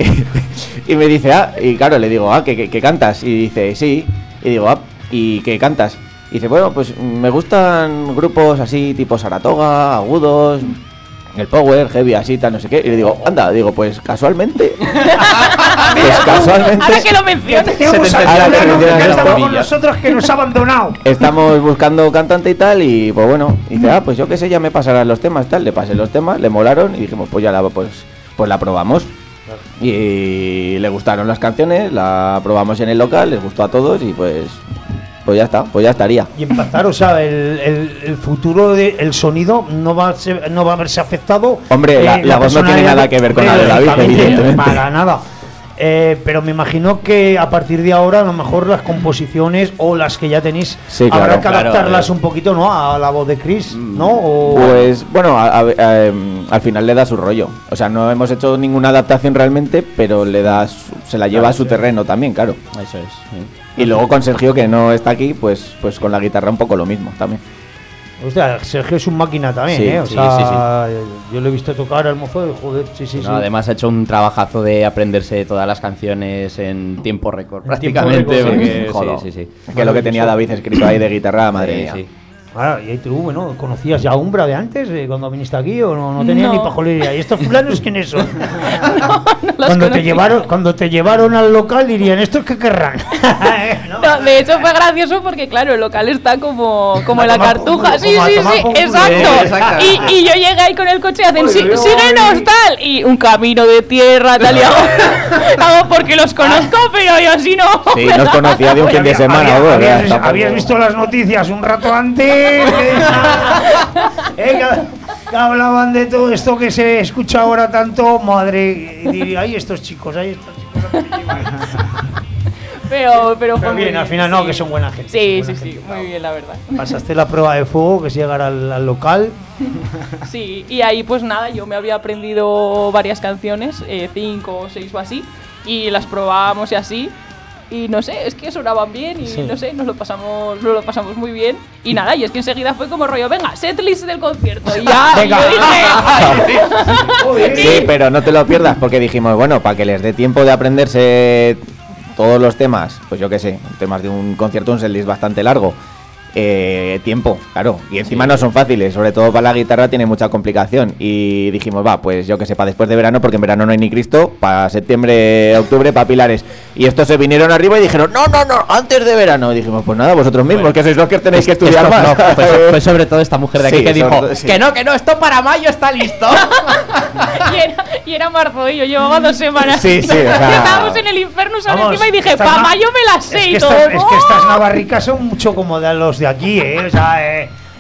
y me dice, ah, y claro, le digo, ah, ¿que, que, que cantas? Y dice, sí. Y digo, ah, ¿y qué cantas? Y dice, bueno, pues me gustan grupos así, tipo Saratoga, agudos, el power, heavy, así, tal, no sé qué. Y le digo, anda, digo, pues casualmente. pues casualmente. Ahora que lo mencionas. Tenemos Se te a ahora que fulano mencionas que esto. estaba con nosotros que nos ha abandonado. Estamos buscando cantante y tal, y pues bueno, dice, ah, pues yo qué sé, ya me pasarán los temas, tal, le pasé los temas, le molaron y dijimos, pues ya la, pues, pues la probamos. Y le gustaron las canciones, la probamos en el local, les gustó a todos y pues pues ya está, pues ya estaría. Y empezar, o sea, el, el, el futuro del sonido no va a ser, no va a verse afectado. Hombre, la- la voz no tiene personalidad nada que ver con la de David, lógicamente, evidentemente. Para nada. Eh, pero me imagino que a partir de ahora a lo mejor las composiciones o las que ya tenéis Sí, habrá claro, que claro, adaptarlas eh. un poquito, ¿no? A la voz de Chris, ¿no? O- Pues bueno, a- a- a- em, al final le da su rollo. O sea, no hemos hecho ninguna adaptación realmente, pero le da su- se la lleva Claro, a su sí. terreno también, claro. Eso es. Y luego con Sergio, que no está aquí, pues pues con la guitarra un poco lo mismo también. Hostia, Sergio es un máquina también, Sí, ¿eh? O sí, sea, yo lo he visto tocar al mozo, joder, sí, sí, No, sí. además ha hecho un trabajazo de aprenderse todas las canciones en tiempo récord, En tiempo prácticamente. récord, sí. Porque, Joder. sí, sí, sí. Es que lo que tenía David escrito ahí de guitarra, madre Sí, mía. sí. Ah, y ahí tú, bueno, ¿conocías ya a Umbra de antes, eh, cuando viniste aquí, o no, no tenía No. ni pajolería? ¿Y estos fulanos quiénes son? los cuando, te conocía. llevaron, cuando te llevaron al local dirían, ¿estos qué querrán? No, de hecho fue gracioso porque claro, el local está como, como en la tomar por cartuja. culo, Sí, como a sí, tomar sí, por culo. exacto. Eh, exacto. Y, y yo llegué ahí con el coche y hacen, Uy, "Sí, uy, uy. síguenos, tal. Y un camino de tierra, tal y hago, hago porque los conozco, pero yo así no. Sí, nos conocía de un fin de Había- semana, había- bueno, habías, ya, tampoco- habías visto las noticias un rato antes. Eh, que, que hablaban de todo esto que se escucha ahora tanto, madre. Y diría, ay, estos chicos, ay, estos chicos. Pero, pero fue Pero muy bien, al final no, sí. que son buena gente. Sí, son sí, buena sí, gente. muy bien, la verdad. Pasaste la prueba de fuego, que es llegar al, al local. Sí, y ahí pues nada, yo me había aprendido varias canciones, eh, cinco o seis o así, y las probábamos y así. Y no sé, es que sonaban bien y Sí. no sé, nos lo pasamos, nos lo pasamos muy bien. Y nada, y es que enseguida fue como rollo, venga, setlist del concierto. Y ya, y Venga. yo dije, Sí, pero no te lo pierdas porque dijimos, bueno, para que les dé tiempo de aprenderse todos los temas, pues yo qué sé, temas de un concierto, un setlist bastante largo, eh, tiempo, claro, y encima no son fáciles, sobre todo para la guitarra tiene mucha complicación y dijimos, va, pues yo que sé, para después de verano, porque en verano no hay ni Cristo, para septiembre, octubre, para Pilares, y estos se vinieron arriba y dijeron, no, no, no, antes de verano, y dijimos, pues nada, vosotros mismos, que sois los que tenéis que estudiar Esto más. no, fue, fue sobre todo esta mujer de aquí Sí, que dijo sobre- sí. que no, que no, esto para mayo está listo. y, era, y era marzo y yo llevaba dos semanas. Sí, sí, o sea- Y estábamos en el infierno Vamos, encima y dije, estas pa' na- mayo me las sé Es y que, todo. estas, es que estas navarricas son mucho como de los de aquí, ¿eh? O sea, eh,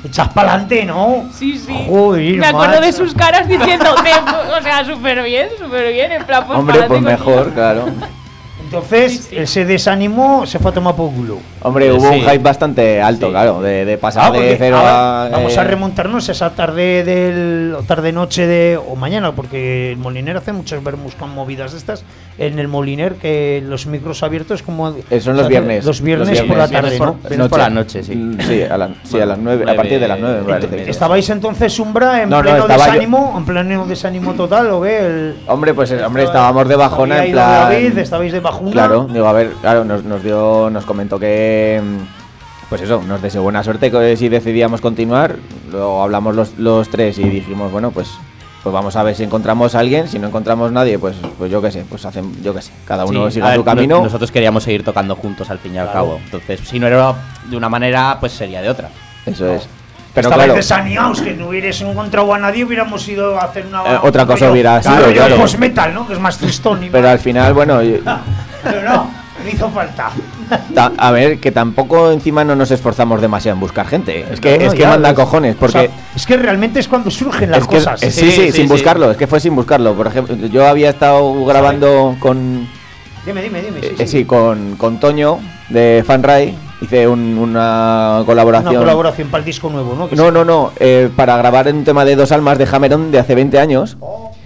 echas para adelante, ¿no? Sí, sí. Joder, me acuerdo macho. de sus caras diciendo, o sea, súper bien, súper bien, en plan, pues Hombre, pues pa'lante mejor, contigo. claro. Entonces, ese desánimo se fue a tomar por culo. Hombre, hubo Sí. un hype bastante alto, Sí. claro, de, de pasar Ah, de porque cero ahora a... vamos eh, a remontarnos a esa tarde del o tarde noche de o mañana, porque el Moliner hace muchas vermus con movidas de estas en el Moliner, que los micros abiertos como eh, son los viernes. los viernes, por la tarde, ¿no? Viernes por la noche, sí. Mm, Sí, a, la- sí, a las nueve, a nueve, partir de las nueve, me veinte, parece. ¿Estabais entonces, Umbra, en No, no, pleno estaba yo- desánimo, en pleno desánimo total o qué? El, Hombre, pues eh, hombre, estábamos de bajona había en ido plan... David, estabais de bajuna. Claro, digo, a ver, claro, nos, nos dio, nos comentó que, mm, pues eso, nos deseó buena suerte que si decidíamos continuar. Luego hablamos los, los tres y dijimos, bueno, pues, pues vamos a ver si encontramos a alguien. Si no encontramos nadie, pues, pues yo qué sé, pues hacen, yo qué sé, cada uno Sí, siga a ver, su camino. no- Nosotros queríamos seguir tocando juntos al fin y al Claro. cabo. Entonces, si no era de una manera, pues sería de otra. Eso es. Pero Estabais claro, desanimados, que no hubierais encontrado a nadie, hubiéramos ido a hacer una. Eh, otra cosa rollo- hubiera sido, rollo claro. post-metal, ¿no? Que es más tristón. y pero más- al final, bueno, yo- Pero no, me hizo falta. ta- a ver, que tampoco encima no nos esforzamos demasiado en buscar gente. Es que, No, es que ya, manda es- cojones, porque... o sea, es que realmente es cuando surgen las Es que- cosas. eh, sí, sí, sin buscarlo, es que fue sin buscarlo. Por ejemplo, yo había estado grabando con... Dime, dime, dime. Sí, Eh, sí. sí, con, con Toño de Fanray. Hice un- una colaboración. Una colaboración para el disco nuevo, ¿no? Que No, sí. no, no. eh, para grabar un tema de Dos Almas de Hammeron de hace veinte años.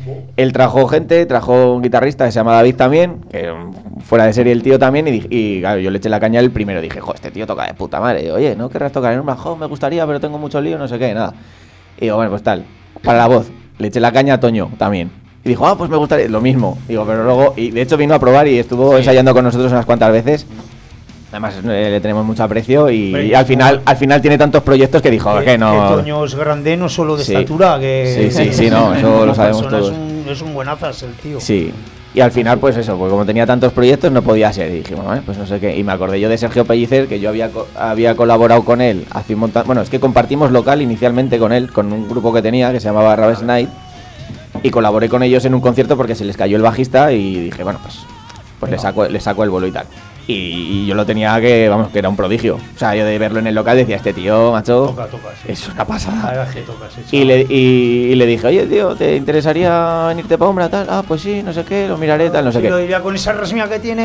Él trajo gente, trajo un guitarrista que se llama David también, que mm, fuera de serie el tío también. Y, dij- y claro, yo le eché la caña el primero. Dije, jo, este tío toca de puta madre. Y digo, oye, ¿no querrás tocar en un bajo? Me gustaría, pero tengo mucho lío, no sé qué, nada. Y digo, bueno, pues tal. Para la voz, le eché la caña a Toño también. Y dijo, ah, pues me gustaría, lo mismo. Digo, pero luego, y de hecho vino a probar y estuvo ensayando con nosotros unas cuantas veces. Además, eh, le tenemos mucho aprecio y, Hombre, y al final al final tiene tantos proyectos que dijo Que, que no. que Toño es grande, no solo de Sí. estatura, que. Sí, sí, sí, no, eso como lo sabemos persona todos. Es un, es un buenazas el tío. Sí. Y al final, pues eso, pues como tenía tantos proyectos, no podía ser. Y dije, bueno, eh, pues no sé qué. Y me acordé yo de Sergio Pellicer, que yo había, co- había colaborado con él hace un montón. Bueno, es que compartimos local inicialmente con él, con un grupo que tenía que se llamaba Raves Night. Y colaboré con ellos en un concierto porque se les cayó el bajista y dije, bueno, pues, pues le saco, le saco el bolo y tal. Y, y yo lo tenía que, vamos, que era un prodigio. O sea, yo de verlo en el local decía, este tío, macho, Toca, toca, sí. es una pasada. La verdad es que toca, sí, Y le, y, y le dije, oye, tío, ¿te interesaría venirte para Umbra, tal? Ah, pues sí, no sé qué, lo miraré, tal, no sé Sí, lo qué. diría con esa rasmia que tiene.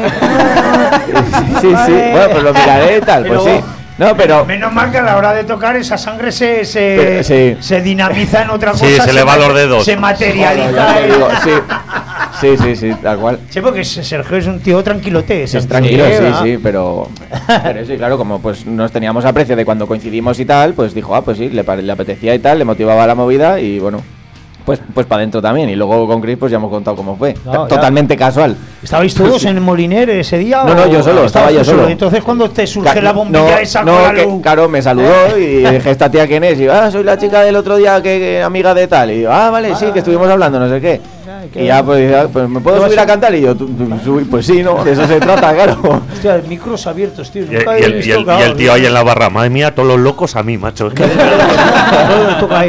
Sí, sí, bueno, pues lo miraré, tal, pues Pero- sí. No, pero... Menos mal que a la hora de tocar esa sangre se, se, Pero, sí. se dinamiza en otra Sí, cosa. se le van ma- los dedos. Se materializa. Ya te en- digo, sí. Sí, sí, sí, tal cual. Sí, porque Sergio es un tío tranquilote. Sí, ese es tranquilo, tío, sí, ¿verdad? sí, pero... Pero sí, claro, como pues nos teníamos aprecio de cuando coincidimos y tal, pues dijo, ah, pues sí, le, pare- le apetecía y tal, le motivaba la movida y bueno... Pues, pues para adentro también. Y luego con Chris pues ya hemos contado cómo fue. No, ya. Totalmente casual. ¿Estabais todos en el Moliner ese día? No, no, o- yo solo, estaba estabas yo tú solo. Entonces, cuando te surge Ca- la bombilla no, esa no, con la que, luz. claro, me saludó y dije, ¿esta tía quién es? Y ah, soy la chica del otro día que, que amiga de tal. Y yo, ah, vale, sí, que estuvimos hablando, no sé qué. qué Y ya pues, dice, ah, pues me puedo ¿Qué subir vas a a- cantar y yo, "Tú- tú subí", pues sí, ¿no? De eso se trata, claro. Hostia, micros abiertos, tío. Y, Nunca y he el, y visto, el- y claro, el tío ahí en la barra, madre mía, todos los locos a mí, macho. Es que- Todo le toca ahí.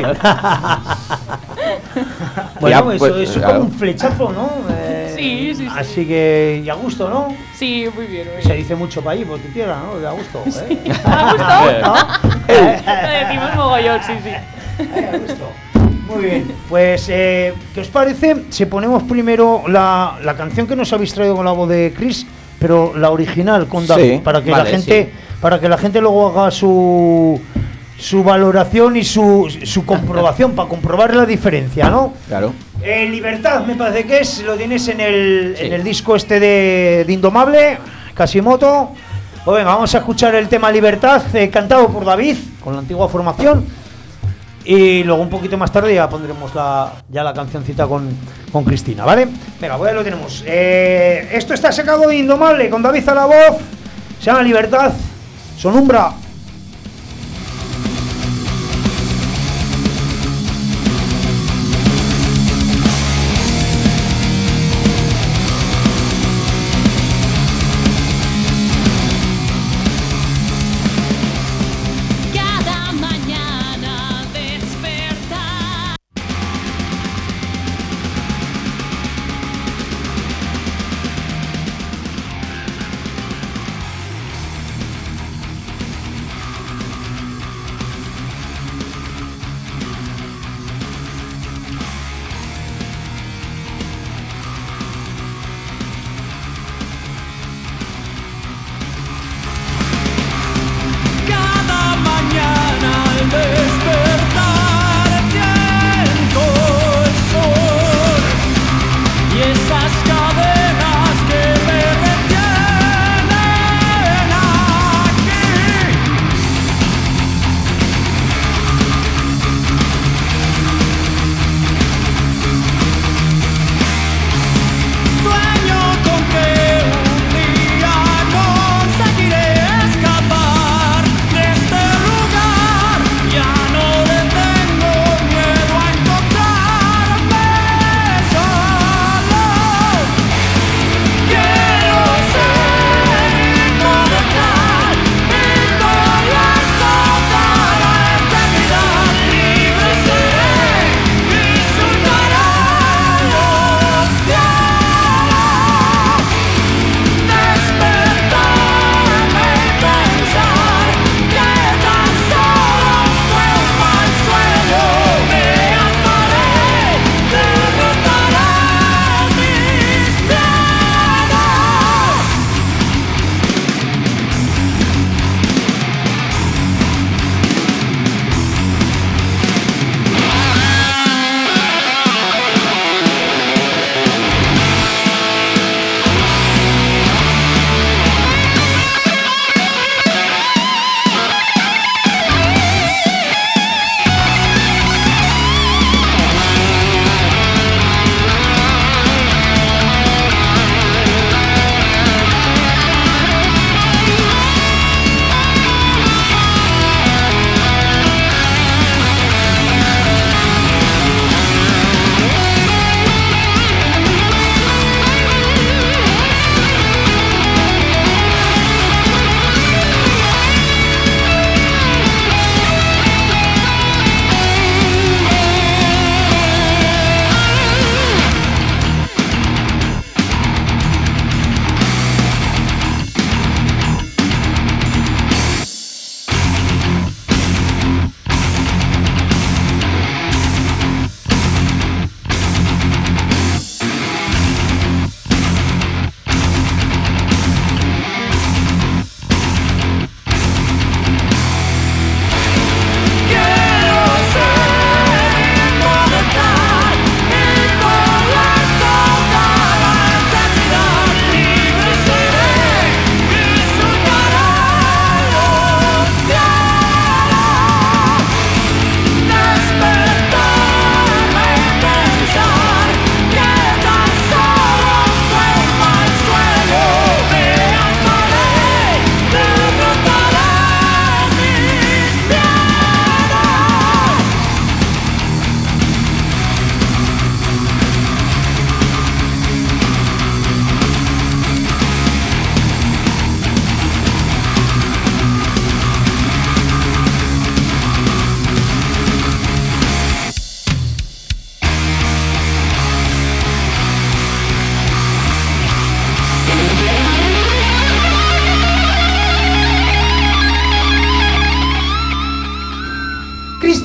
Bueno, Ya, eso, pues, eso es claro. como un flechazo, ¿no? Eh, Sí, sí, sí. Así que, y a gusto, ¿no? Sí, muy bien, muy Se bien. dice mucho para allí, por tu tierra, ¿no? De a gusto. ¿eh? ¿A gusto? ¿No? Lo decimos mogollón, sí, sí. Eh, a gusto. Muy bien, pues, eh, ¿qué os parece si ponemos primero la, la canción que nos habéis traído con la voz de Chris, pero la original con David, Sí, para que vale, la gente, sí. para que la gente luego haga su su valoración y su, su comprobación para comprobar la diferencia, ¿no? Claro. Eh, Libertad, me parece que es, lo tienes en el, Sí. en el disco este de, de Indomable, Casimoto. Pues venga, vamos a escuchar el tema Libertad, eh, cantado por David, con la antigua formación. Y luego un poquito más tarde ya pondremos la, ya la cancioncita con, con Cristina, ¿vale? Venga, pues ya lo tenemos. Eh, esto está sacado de Indomable, con David a la voz. Se llama Libertad, Sonumbra. Cada mañana despertar.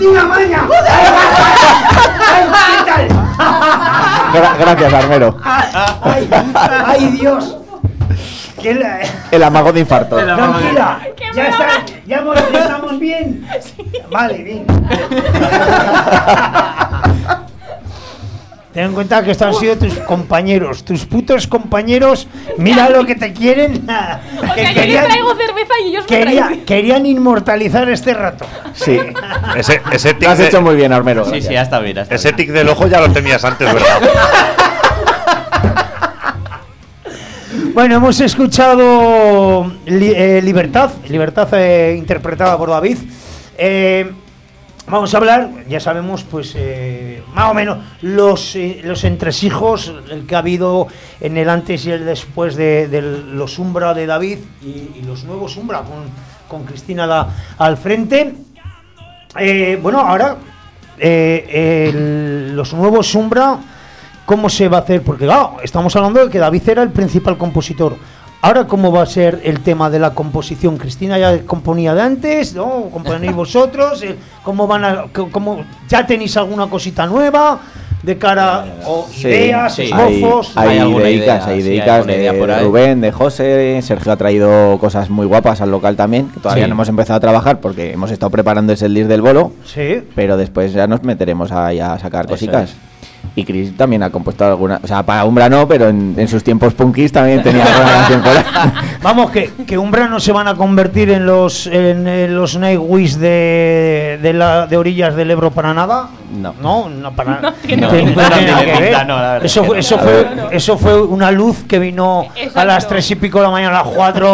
Cristina Maña. ¡Ay, qué tal! Gra- gracias, Armero. ¡Ay, ay, Dios! ¿Quién la- El amago de infarto. Tranquila, ya, está, ya, hemos- ya estamos bien. Vale, bien. Ten en cuenta que estos han sido tus compañeros, tus putos compañeros. Mira lo que te quieren. O sea, yo les traigo cerveza y ellos me quería- traen. querían inmortalizar este rato. Sí. Ese, ese tic Lo has de- hecho muy bien, Armero. Sí, sí, ya está bien. ya está Ese bien. tic del ojo ya lo tenías antes, ¿verdad? Bueno, hemos escuchado Li- eh, Libertad, Libertad eh, interpretada por David. Eh, vamos a hablar, ya sabemos, pues eh, más o menos los, eh, los entresijos, el que ha habido en el antes y el después de, de los Umbra de David y, y los nuevos Umbra con, con Cristina la- al frente. Eh, bueno, ahora eh, el- los nuevos Umbra, ¿cómo se va a hacer? Porque claro, estamos hablando de que David era el principal compositor. Ahora, ¿cómo va a ser el tema de la composición? Cristina ya componía de antes, ¿no? ¿Componéis vosotros? Eh, ¿Cómo van a, c- cómo, ¿Ya tenéis alguna cosita nueva de cara o Sí, ideas, sí. esbozos? Hay, hay, alguna ideicas, idea, hay sí, hay ideicas alguna idea por de ahí. Rubén, de José. Sergio ha traído cosas muy guapas al local también, que todavía Sí. no hemos empezado a trabajar porque hemos estado preparando ese disc del bolo, Sí. pero después ya nos meteremos ahí a sacar Eso cositas. es. Y Chris también ha compuesto alguna, o sea, para Umbra no, pero en, en sus tiempos punkis también tenía alguna canción por ahí. Vamos, que, que Umbra no se van a convertir en los en, eh, los Nightwish de, de, la, de orillas del Ebro para nada. No. No, no para No tiene tiene- pinta. no tiene No nada tiene que ver. pinta, no, la verdad Eso, es fue- que eso, no. fue, No, no, no. eso fue una luz que vino a Exacto. las tres y pico de la mañana, a las cuatro,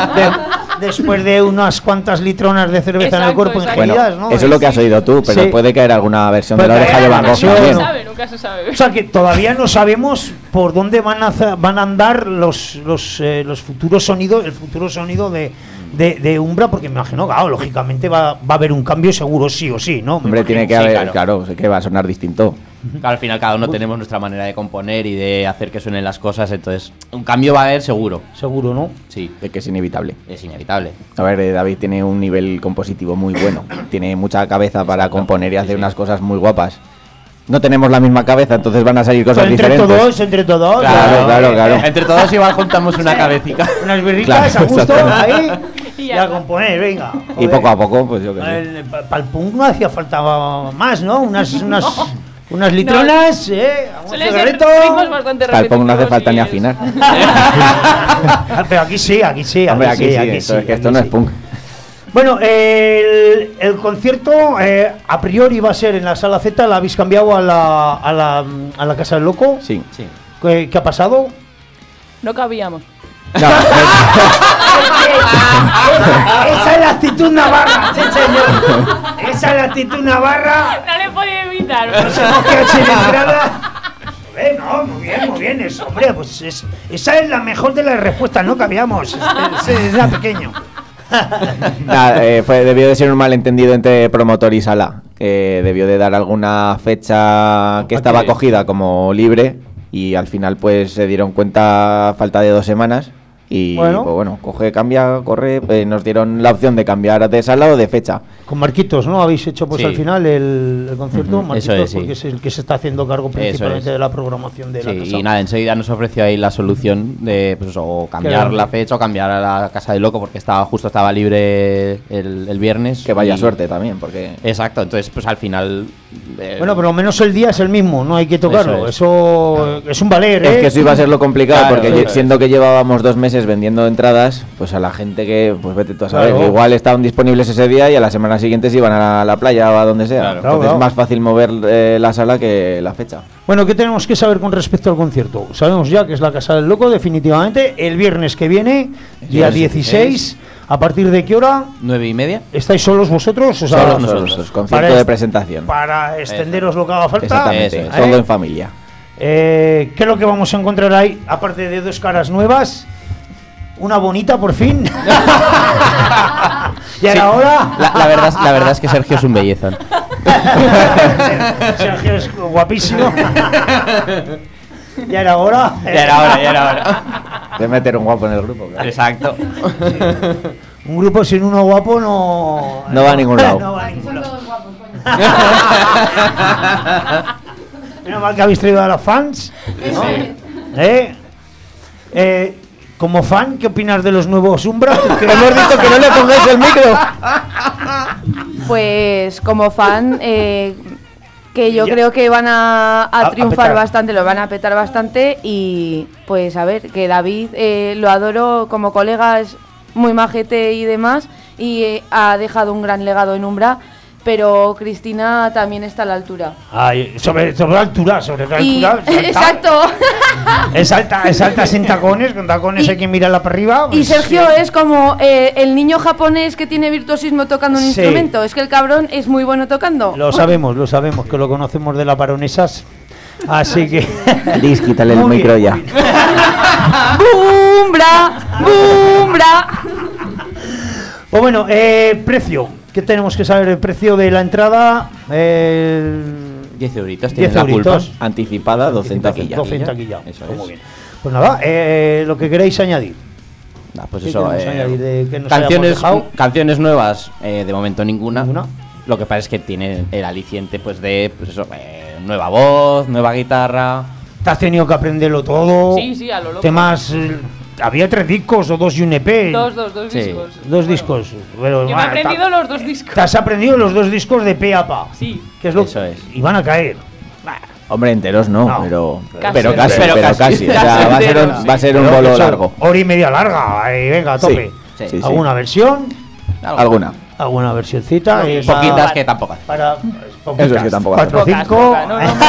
de- después de unas cuantas litronas de cerveza en el Exacto, cuerpo exacto. Bueno, ingeridas, ¿no? eso es lo que has oído tú, pero Sí. puede caer alguna versión Puede de la oreja caer de Van Gogh versión. también. Nunca se sabe, nunca se sabe. O sea que todavía no sabemos por dónde van a hacer- van a andar los los, eh, los futuros sonidos, el futuro sonido de, de, de Umbra, porque me imagino, claro, lógicamente va, va a haber un cambio seguro, sí o sí, ¿no? Me Hombre, imagino. tiene que Sí, haber, claro. claro, sé que va a sonar distinto. Claro, al final cada uno tenemos nuestra manera de componer y de hacer que suenen las cosas, entonces un cambio va a haber seguro. Seguro, ¿no? Sí, De que es inevitable. es inevitable. A ver, eh, David tiene un nivel compositivo muy bueno. Tiene mucha cabeza para componer y hacer unas cosas muy guapas. No tenemos la misma cabeza, entonces van a salir cosas Pero entre diferentes. todos, entre todos. Claro, claro, claro. Entre todos igual juntamos una cabecita. Unas birritas Claro, a gusto, exactamente. ahí, Y y ya a está. componer, venga. Y joder. poco a poco, pues yo qué sé. Para el punk no hacía falta más, ¿no? Unas, unas, unas litronas, ¿eh? Un Suelen ser cigarrito. ritmos bastante Para el punk no hace repetitivos falta y ni es- afinar. Ah, pero aquí sí, aquí sí. Hombre, aquí sí, aquí esto, sí, es que esto aquí no sí. es punk. Bueno, el, el concierto eh, a priori va a ser en la Sala Z, la habéis cambiado a la, a la, a la Casa del Loco. Sí. Sí. ¿Qué, qué ha pasado? No cabíamos. No, Esa es la actitud navarra, sí, señor. Esa es la actitud navarra. No le podía evitar. Nos hemos quedado sin entrada. Eh, no, muy bien, muy bien. Eso, hombre, pues es, esa es la mejor de las respuestas, no cabíamos. Es, es, era pequeño. Nada, eh, fue, debió de ser un malentendido entre promotor y sala, que debió de dar alguna fecha que estaba cogida como libre y al final pues se dieron cuenta a falta de dos semanas y Bueno. pues bueno, coge, cambia, corre, eh, nos dieron la opción de cambiar de sala o de fecha. Con Marquitos, ¿no? Habéis hecho pues Sí. al final el, el concierto, Ujú, Marquitos, eso es, sí. porque es el que se está haciendo cargo principalmente es. de la programación de la Sí, casa. y nada, enseguida nos ofreció ahí la solución de pues, o cambiar grande. la fecha o cambiar a la Casa del Loco porque estaba justo estaba libre el, el viernes. Que vaya y- suerte también, porque... Exacto, entonces pues al final... eh, Bueno, por lo menos el día es el mismo, no hay que tocarlo. Eso Eso es, es. un valer, Es ¿eh? que eso iba a ser lo complicado, Claro, porque eso lle- es. siendo que llevábamos dos meses vendiendo entradas, pues a la gente que, pues vete tú a saber, Claro. que igual estaban disponibles ese día y a la semana siguiente se iban a la playa o a donde sea. Claro. Entonces Claro, claro. es más fácil mover eh, la sala que la fecha. Bueno, ¿qué tenemos que saber con respecto al concierto? Sabemos ya que es la Casa del Loco, definitivamente. El viernes que viene, día es, dieciséis, ¿a partir de qué hora? ¿Nueve y media? ¿Estáis solos vosotros? O sea, Solos Solos, nosotros. concierto Para de est- presentación. Para extenderos lo que haga falta. Exactamente, Eso ¿eh? todo en familia. Eh, ¿Qué es lo que vamos a encontrar ahí? Aparte de dos caras nuevas, una bonita por fin. Y Sí, ahora. La, la verdad, la verdad es que Sergio es un belleza. Sergio es guapísimo. Ya era hora. Ya era hora, ya era hora. De meter un guapo en el grupo. claro. Exacto. Un grupo sin uno guapo no. No va a ningún lado. No va a ningún lado. Menos mal que habéis traído a los fans, ¿no? Sí. ¿Eh? Eh, como fan, ¿qué opinas de los nuevos Umbra? Hemos dicho que no le pongáis el micro. Pues como fan, eh, que yo Ya. creo que van a, a A- a triunfar petar. bastante, lo van a petar bastante y pues a ver, que David eh, lo adoro como colega, es muy majete y demás y eh, ha dejado un gran legado en Umbra, pero Cristina también está a la altura. Ay, sobre, sobre la altura, sobre la Y- altura. salta. exacto. Es alta, es alta sin tacones, con tacones Y- hay que mirarla para arriba. Y pues, Sergio sí. es como eh, el niño japonés que tiene virtuosismo tocando un Sí. instrumento. Es que el cabrón es muy bueno tocando. Lo sabemos, lo sabemos, que lo conocemos de las baronesas. Así que. Liz, quítale el Muy micro bien, ya. muy bien. ¡Bumbra! ¡Bumbra! Pues bueno, eh, precio. ¿Qué tenemos que saber? El precio de la entrada. Eh, diez euritos, tiene diez la culpa. euritos. Anticipada, doce en taquilla. doce en taquilla. Eso Pues es. muy bien. Pues nada, eh, lo que queráis añadir. Nah, pues ¿Qué eso, queremos eh, añadir de que nos canciones, hayamos dejado? canciones nuevas, eh, de momento ninguna. Ninguna. Lo que pasa es que tiene el aliciente pues de pues eso, eh, nueva voz, nueva guitarra. Te has tenido que aprenderlo todo. Sí, sí, a lo loco. Temas. eh, había tres discos o dos y un E P. Dos, dos, dos Sí. discos. Dos discos. Pero, Yo me he bueno, aprendido ta- los dos discos. Te has aprendido los dos discos de pe a pa. Sí. Que es lo Eso es. Y van a caer. Hombre, enteros no, No. pero Casi. pero casi, Pero pero casi. casi. O sea, va a ser un, Casi va a ser un Pero bolo eso, largo. Hora y media larga. Ahí, venga, a Sí, tope. sí, sí. ¿Alguna versión? Alguna. ¿Alguna versioncita? Poquitas, Esa- poquitas que tampoco hace. Para, poquitas, Eso es que tampoco hace cuatro o Pocas, cinco. pocas, no, no,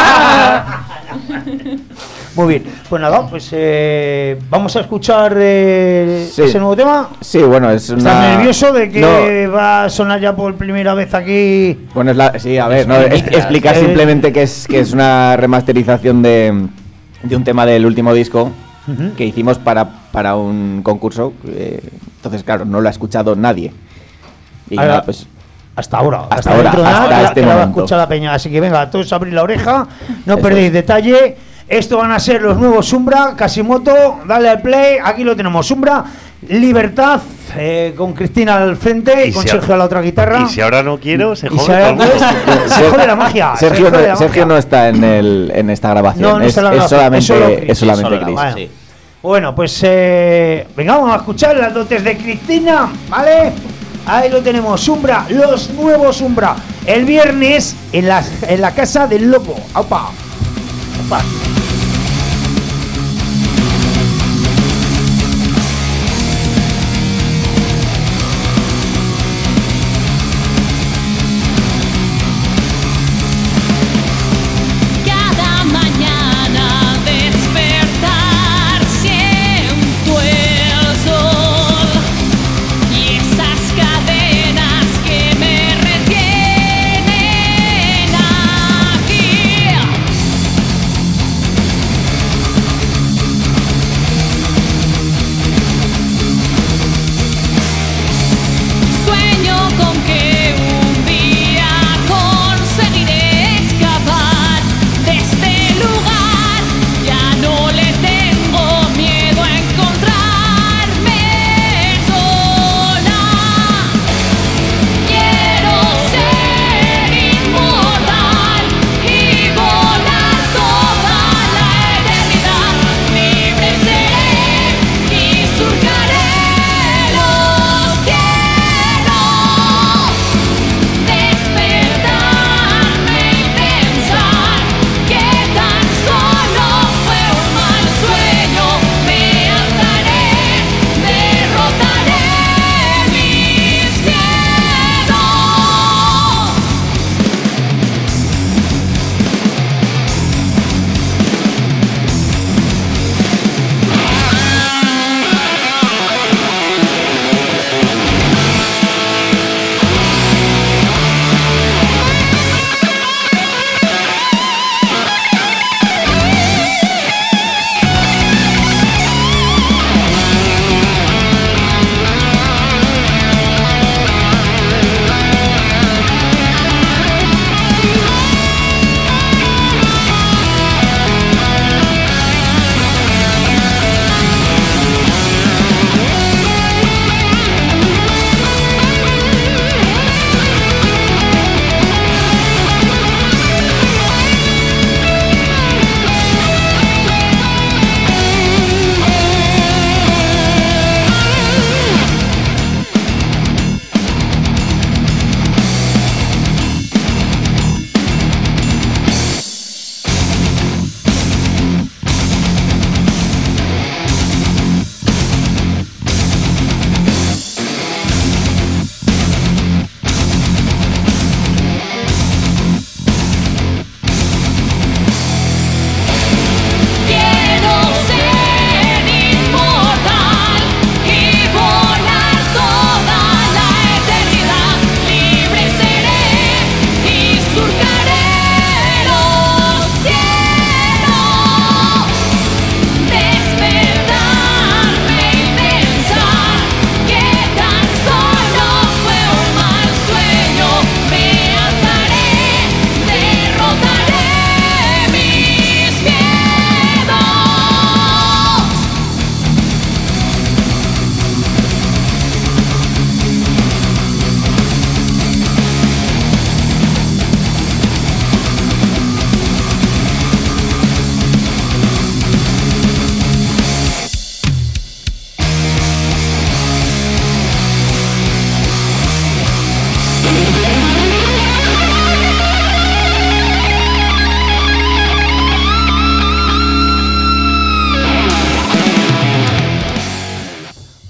Muy bien. Pues nada, pues eh, vamos a escuchar eh, Sí. ese nuevo tema. Sí, bueno, es una... ¿Estás nervioso de que No, va a sonar ya por primera vez aquí? bueno, es la, sí, a ver, no, es- explicar Eh, simplemente que es, que es una remasterización de, de un tema del último disco Ujú. que hicimos para, para un concurso. eh, entonces, claro, no lo ha escuchado nadie. Y Ahora, nada, pues Hasta ahora, Hasta hasta, ahora, dentro de nada, hasta que la- este que la va a momento. escuchar la peña. Así que venga, todos abrir la oreja, no Eso perdéis es. detalle. Esto van a ser los nuevos Umbra, Casimoto, dale al play, aquí lo tenemos, Umbra, Libertad, eh, con Cristina al frente y, Y con si Sergio a- a la otra guitarra. Y si ahora no quiero, se Y si jode ahora todo el mundo. no- se jode la magia. se Sergio, jode no, la Sergio magia. no está en, el, en esta grabación. No, no es, está en la es grabación, solamente, es solo Chris, es solamente solo la Chris. voz, Bueno. sí. Bueno, pues eh, venga, vamos a escuchar las dotes de Cristina, ¿vale? Ahí lo tenemos, Umbra, los nuevos Umbra. El viernes en la, en la casa del Loco. ¡Aupa! ¡Aupa! Cada mañana despertar siento el sol y esas cadenas que me retienen aquí.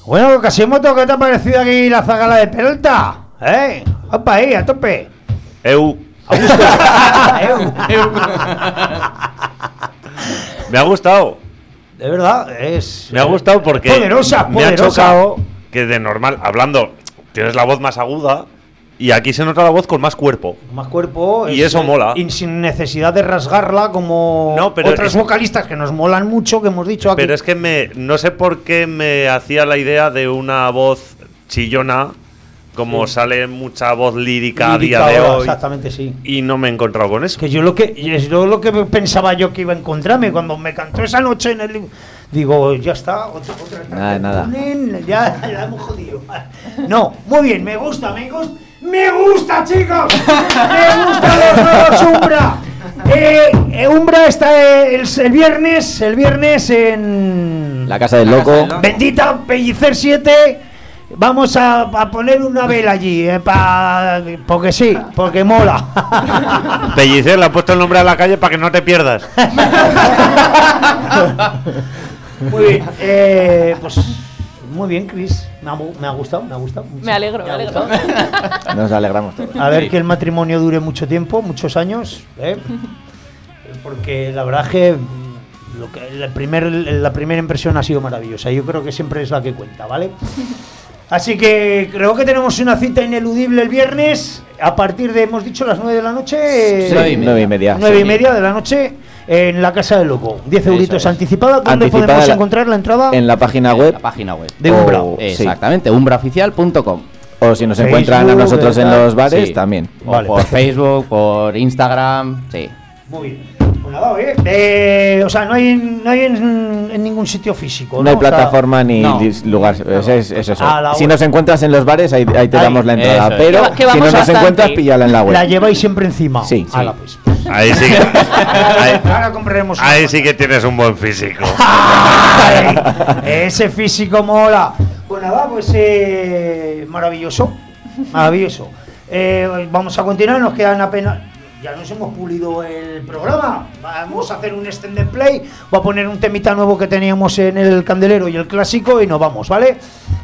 Bueno, Casimoto, ¿qué te ha parecido aquí la zagala de Peralta? ¿Eh? ¡Opa ahí, a tope! Eu. Me ha gustado. De verdad, es... Me ha gustado porque Poderosa, me ha poderosa. chocado que de normal, hablando, tienes la voz más aguda y aquí se nota la voz con más cuerpo. Más cuerpo. Y es, eso mola. Y sin necesidad de rasgarla como No, pero otros es- vocalistas que nos molan mucho, que hemos dicho aquí. Pero es que me no sé por qué me hacía la idea de una voz chillona, como Sí. sale mucha voz lírica, Lírica a día de ahora, hoy. exactamente, sí. Y no me he encontrado con eso. Que yo lo que yo lo que pensaba yo que iba a encontrarme cuando me cantó esa noche en el digo, ya está, otra, otra Nada, nada. ya la hemos jodido. No, muy bien, me gusta, me gusta. ¡Me gusta, chicos! ¡Me gusta los nuevos Umbra! Eh, eh, Umbra está eh, el, el viernes, el viernes en La Casa del Loco. Bendita Pellicer siete. Vamos a, a poner una vela allí, eh, pa- porque sí, porque mola. Pellicer le ha puesto el nombre a la calle para que no te pierdas. Muy bien, eh, pues muy bien, Chris. Me ha, me ha gustado, me ha gustado. mucho. Me alegro, me ha alegro. gustado. Nos alegramos todos. A ver Sí. que el matrimonio dure mucho tiempo, muchos años, ¿eh? Porque la verdad es que, mm, lo que la, primer, la primera impresión ha sido maravillosa. Yo creo que siempre es la que cuenta, ¿vale? Así que creo que tenemos una cita ineludible el viernes a partir de, hemos dicho, las nueve de la noche. Sí, nueve y media. Nueve y Sí. media de la noche en la Casa del Loco. diez Eso euritos es. anticipada. ¿Dónde Anticipada podemos la- encontrar la entrada? En la página web. La página web. De Umbra. O- sí. Exactamente, umbraoficial punto com. O si nos Facebook, encuentran a nosotros en ¿verdad? los bares, Sí. también. O Vale, por perfecto. Facebook, por Instagram, sí. Muy bien. Pues nada, oye, eh, o sea, no hay, en- no hay en, en ningún sitio físico. No hay O sea, plataforma ni no. dis- lugar. Es, es- es eso. A la Si web. nos encuentras en los bares, ahí, ahí te Ahí, damos la entrada. eso es. Pero Que va- que si no vamos nos bastante. encuentras, píllala en la web. La lleváis siempre encima. Sí, Ala, sí. pues. Ahí sí que, ahí, Ahora compraremos una ahí sí que tienes un buen físico. Ay, ese físico mola. Pues nada, pues eh, maravilloso. Maravilloso. Eh, vamos a continuar, nos quedan apenas. Ya nos hemos pulido el programa. Vamos a hacer un extended play. Voy a poner un temita nuevo que teníamos en el Candelero y el clásico y nos vamos, ¿vale?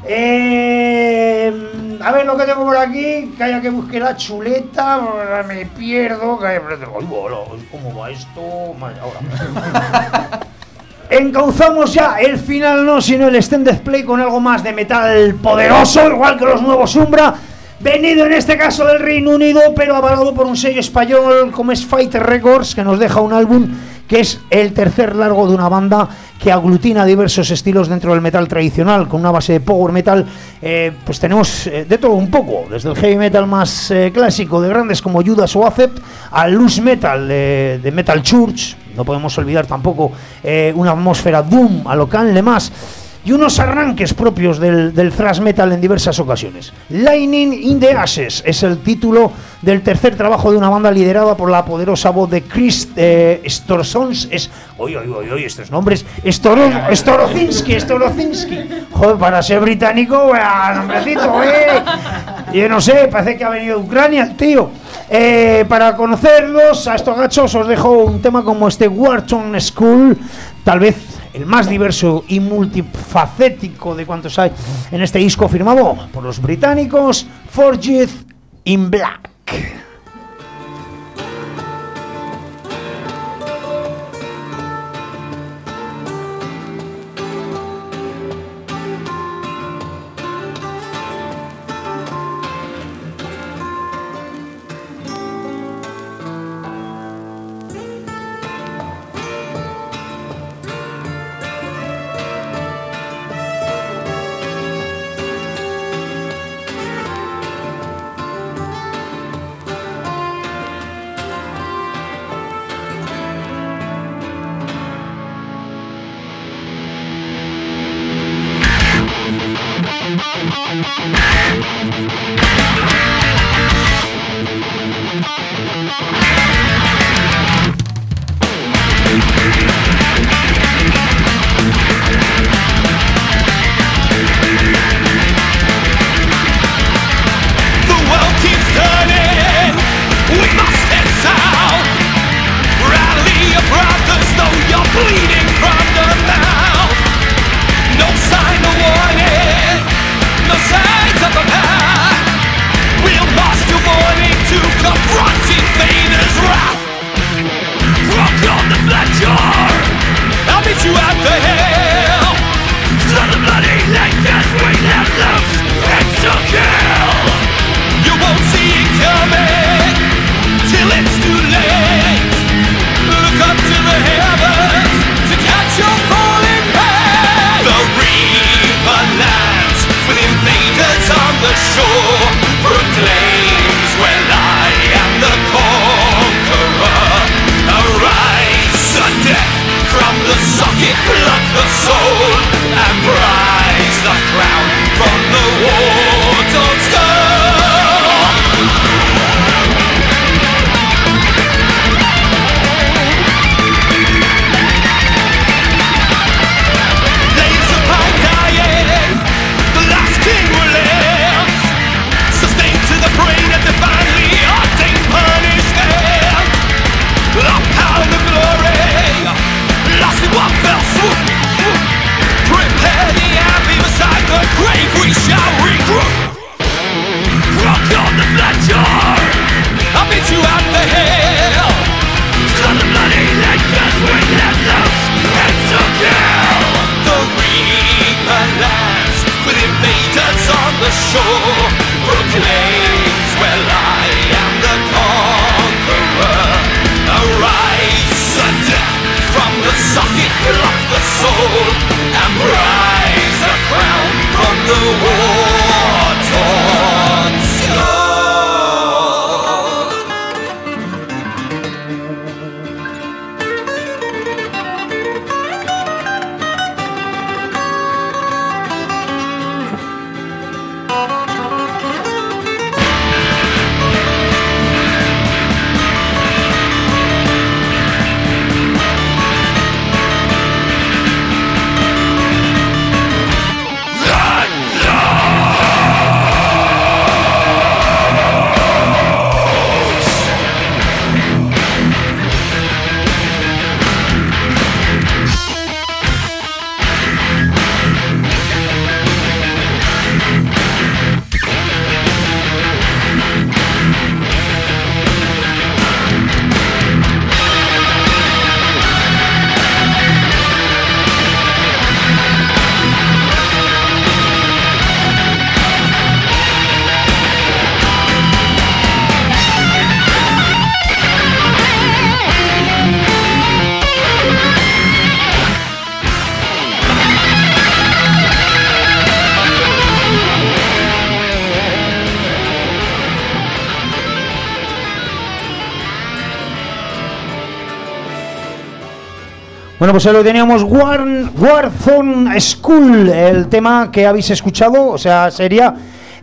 Eh, a ver lo que tengo por aquí. Que haya que busque la chuleta. Me pierdo. que- Ay, bola, ¿cómo va esto? Vale, ahora. Encauzamos ya el final, no, sino el extended play con algo más de metal poderoso, igual que los nuevos Umbra. Venido en este caso del Reino Unido, pero avalado por un sello español como es Fighter Records, que nos deja un álbum que es el tercer largo de una banda que aglutina diversos estilos dentro del metal tradicional, con una base de power metal. Eh, pues tenemos eh, de todo un poco, desde el heavy metal más eh, clásico de grandes como Judas o Accept, al loose metal de, de Metal Church. No podemos olvidar tampoco eh, una atmósfera doom a lo Canle más, y unos arranques propios del, del thrash metal en diversas ocasiones. Lightning in the Ashes es el título del tercer trabajo de una banda liderada por la poderosa voz de Chris eh, Storsons. Es, oye, oye, oye, oye, estos nombres. Storo, Storozinski, Storozinski. Joder, para ser británico, vaya nombrecito, eh. Yo no sé, parece que ha venido de Ucrania el tío. Eh, para conocerlos, a estos gachos, os dejo un tema como este Wharton School, tal vez el más diverso y multifacético de cuantos hay en este disco, firmado por los británicos Forged in Black. Thank with invaders on the shore, proclaims, well, I am the conqueror. Arise, a death from the socket of the soul, and rise the crown from the war-torn skull. Bueno, pues ahí lo teníamos, War, Warzone School, el tema que habéis escuchado, o sea, sería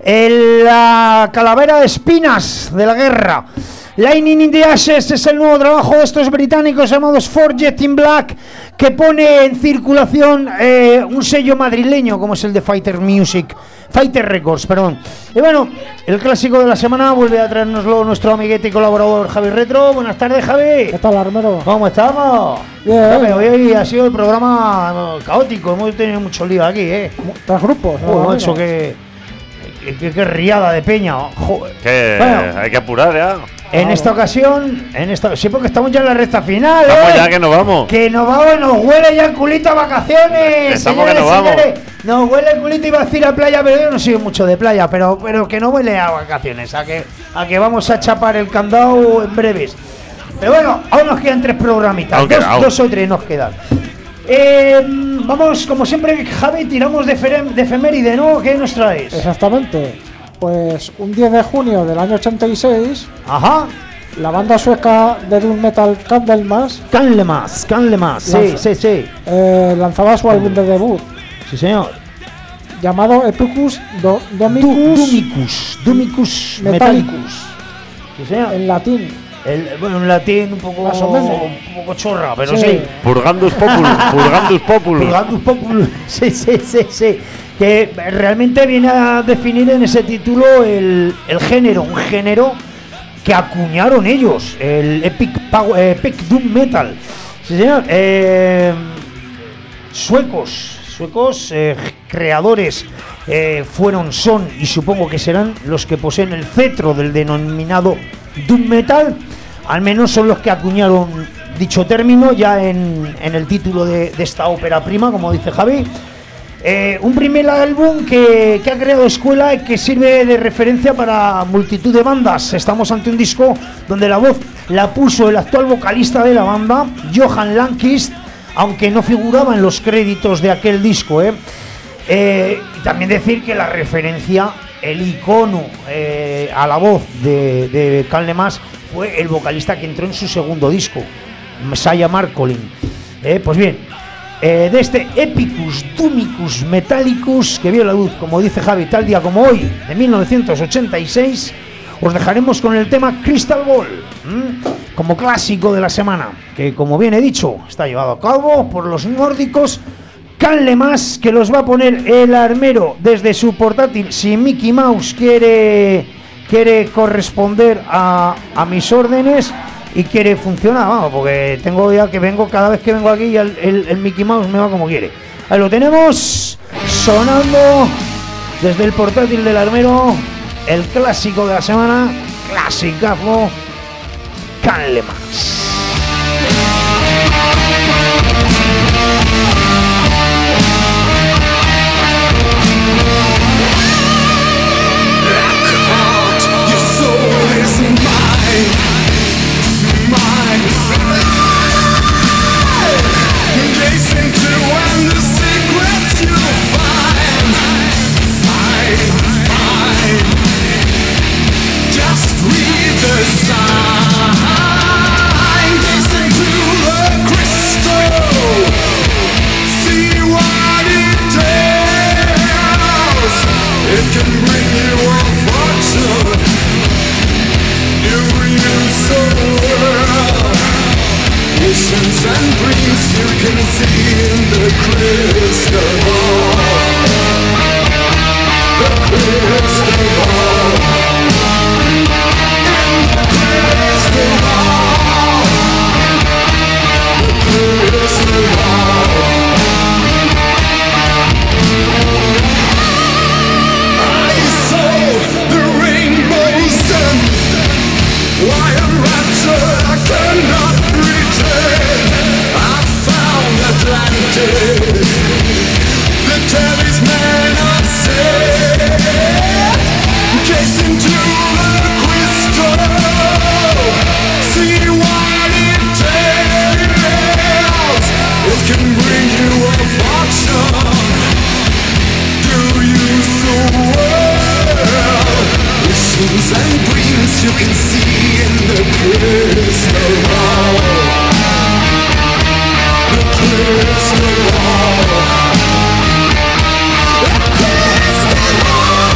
el, la calavera de espinas de la guerra. Lightning in the Ashes es el nuevo trabajo de estos británicos llamados Forged in Black, que pone en circulación eh, un sello madrileño como es el de Fighter Music, Fighter Records, perdón. Y bueno, el clásico de la semana vuelve a traernoslo nuestro amiguete y colaborador Javi Retro. Buenas tardes, Javi. ¿Qué tal, Armero? ¿Cómo estamos? Bien. Bien. Hoy ha sido el programa caótico, hemos tenido mucho lío aquí, ¿eh? Tres grupos. Oh, macho, que, que, que, que riada de peña. Joder. Que bueno, hay que apurar ya. En esta ocasión, en esta, sí, porque estamos ya en la recta final, Vamos ¿eh? ya que nos vamos. Que nos vamos y nos huele ya el culito a vacaciones. Estamos Señores, que nos vamos. señores, nos huele el culito, iba a decir a playa, pero yo no soy mucho de playa, pero, pero que no huele a vacaciones, a que, a que vamos a chapar el candado en breves. Pero bueno, aún nos quedan tres programitas, Aunque, dos, aún. dos o tres nos quedan. Eh, vamos, como siempre, Javi, tiramos de, ferem, de efeméride, ¿no? ¿Qué nos traes? Exactamente. Pues un diez de junio del año ochenta y seis. Ajá. La banda sueca de doom metal Candlemas. Candlemas, Candlemas, sí, sí, sí. Eh, lanzaba su álbum de debut. Sí, señor. Llamado Epicus Do, Domicus, Du, Dumicus, Dumicus Metallicus. Metallicus. Sí, señor. En latín. El, bueno, en latín un poco, Más o menos. un poco chorra, pero Sí. sí. Purgandus populus, purgandus populus. Purgandus populus. Sí, sí, sí, sí. Que realmente viene a definir en ese título el, el género, un género que acuñaron ellos, el Epic, Power, Epic Doom Metal. Sí, señor. Eh, suecos, suecos eh, creadores eh, fueron, son y supongo que serán los que poseen el cetro del denominado Doom Metal. Al menos son los que acuñaron dicho término ya en, en el título de, de esta ópera prima, como dice Javi. Eh, un primer álbum que, que ha creado escuela y que sirve de referencia para multitud de bandas. Estamos ante un disco donde la voz la puso el actual vocalista de la banda, Johan Lankist, aunque no figuraba en los créditos de aquel disco. ¿eh? Eh, y también decir que la referencia, el icono eh, a la voz de, de Candlemas fue el vocalista que entró en su segundo disco, Messiah Marcolin. Eh, pues bien, Eh, de este Epicus Dumicus Metallicus que vio la luz, como dice Javi, tal día como hoy, de mil novecientos ochenta y seis, os dejaremos con el tema Crystal Ball, ¿m? como clásico de la semana, que como bien he dicho, está llevado a cabo por los nórdicos Candlemas, que los va a poner el armero desde su portátil, si Mickey Mouse quiere, quiere corresponder a, a mis órdenes y quiere funcionar, vamos, porque tengo ya que vengo, cada vez que vengo aquí ya el, el, el Mickey Mouse me va como quiere. Ahí lo tenemos, sonando desde el portátil del armero, el clásico de la semana, clasicazo, Candlemas. We'll be right back. can see in the crystal ball. The crystal ball. The crystal ball.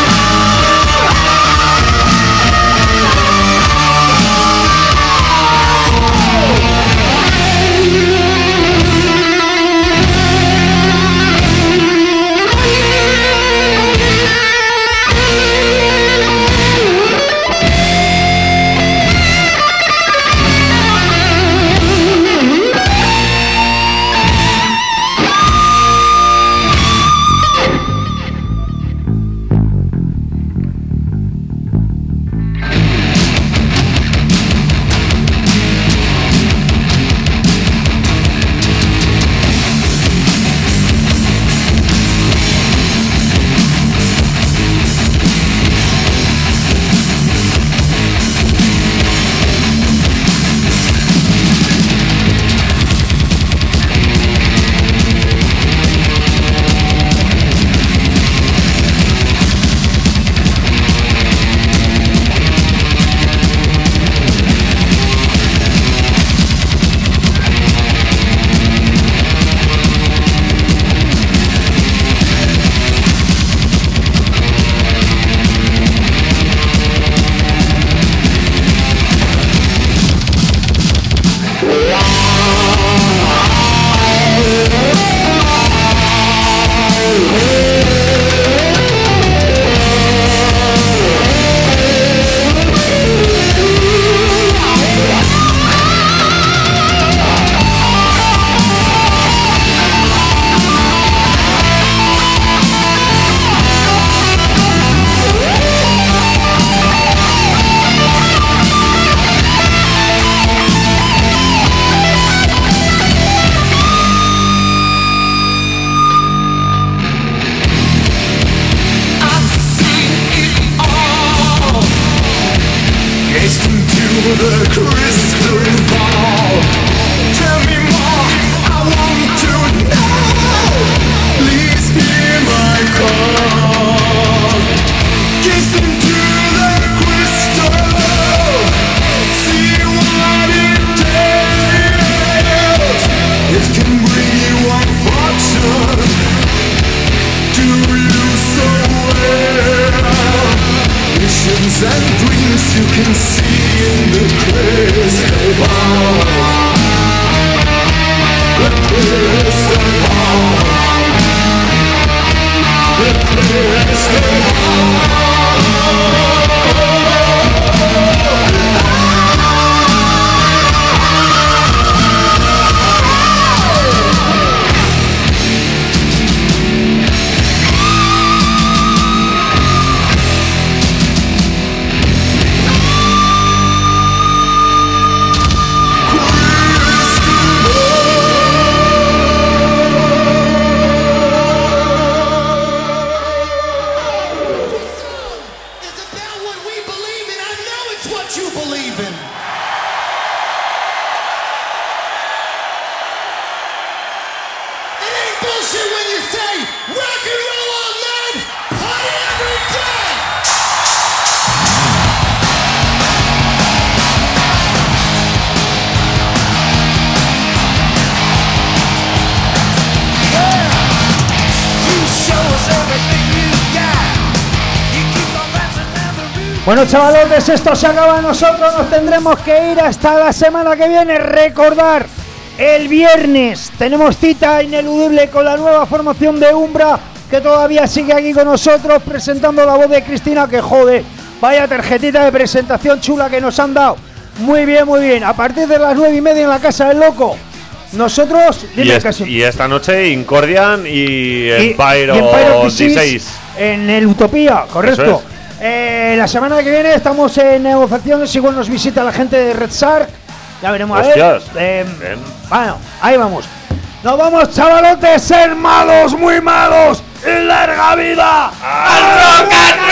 Bueno, chavalotes, esto se acaba. Nosotros nos tendremos que ir hasta la semana que viene. Recordar, el viernes tenemos cita ineludible con la nueva formación de Umbra, que todavía sigue aquí con nosotros presentando la voz de Cristina, que jode, vaya tarjetita de presentación chula que nos han dado. Muy bien, muy bien. A partir de las nueve y media en la Casa del Loco. Nosotros, y, es, y esta noche Incordian y Empire dieciséis en el Utopía, correcto. Eh, la semana que viene estamos en negociaciones, igual nos visita la gente de Red Shark. Ya veremos. Hostias, a ver. Eh, bueno, ahí vamos. Nos vamos, chavalotes, ser malos, muy malos. Y larga vida al rock and roll.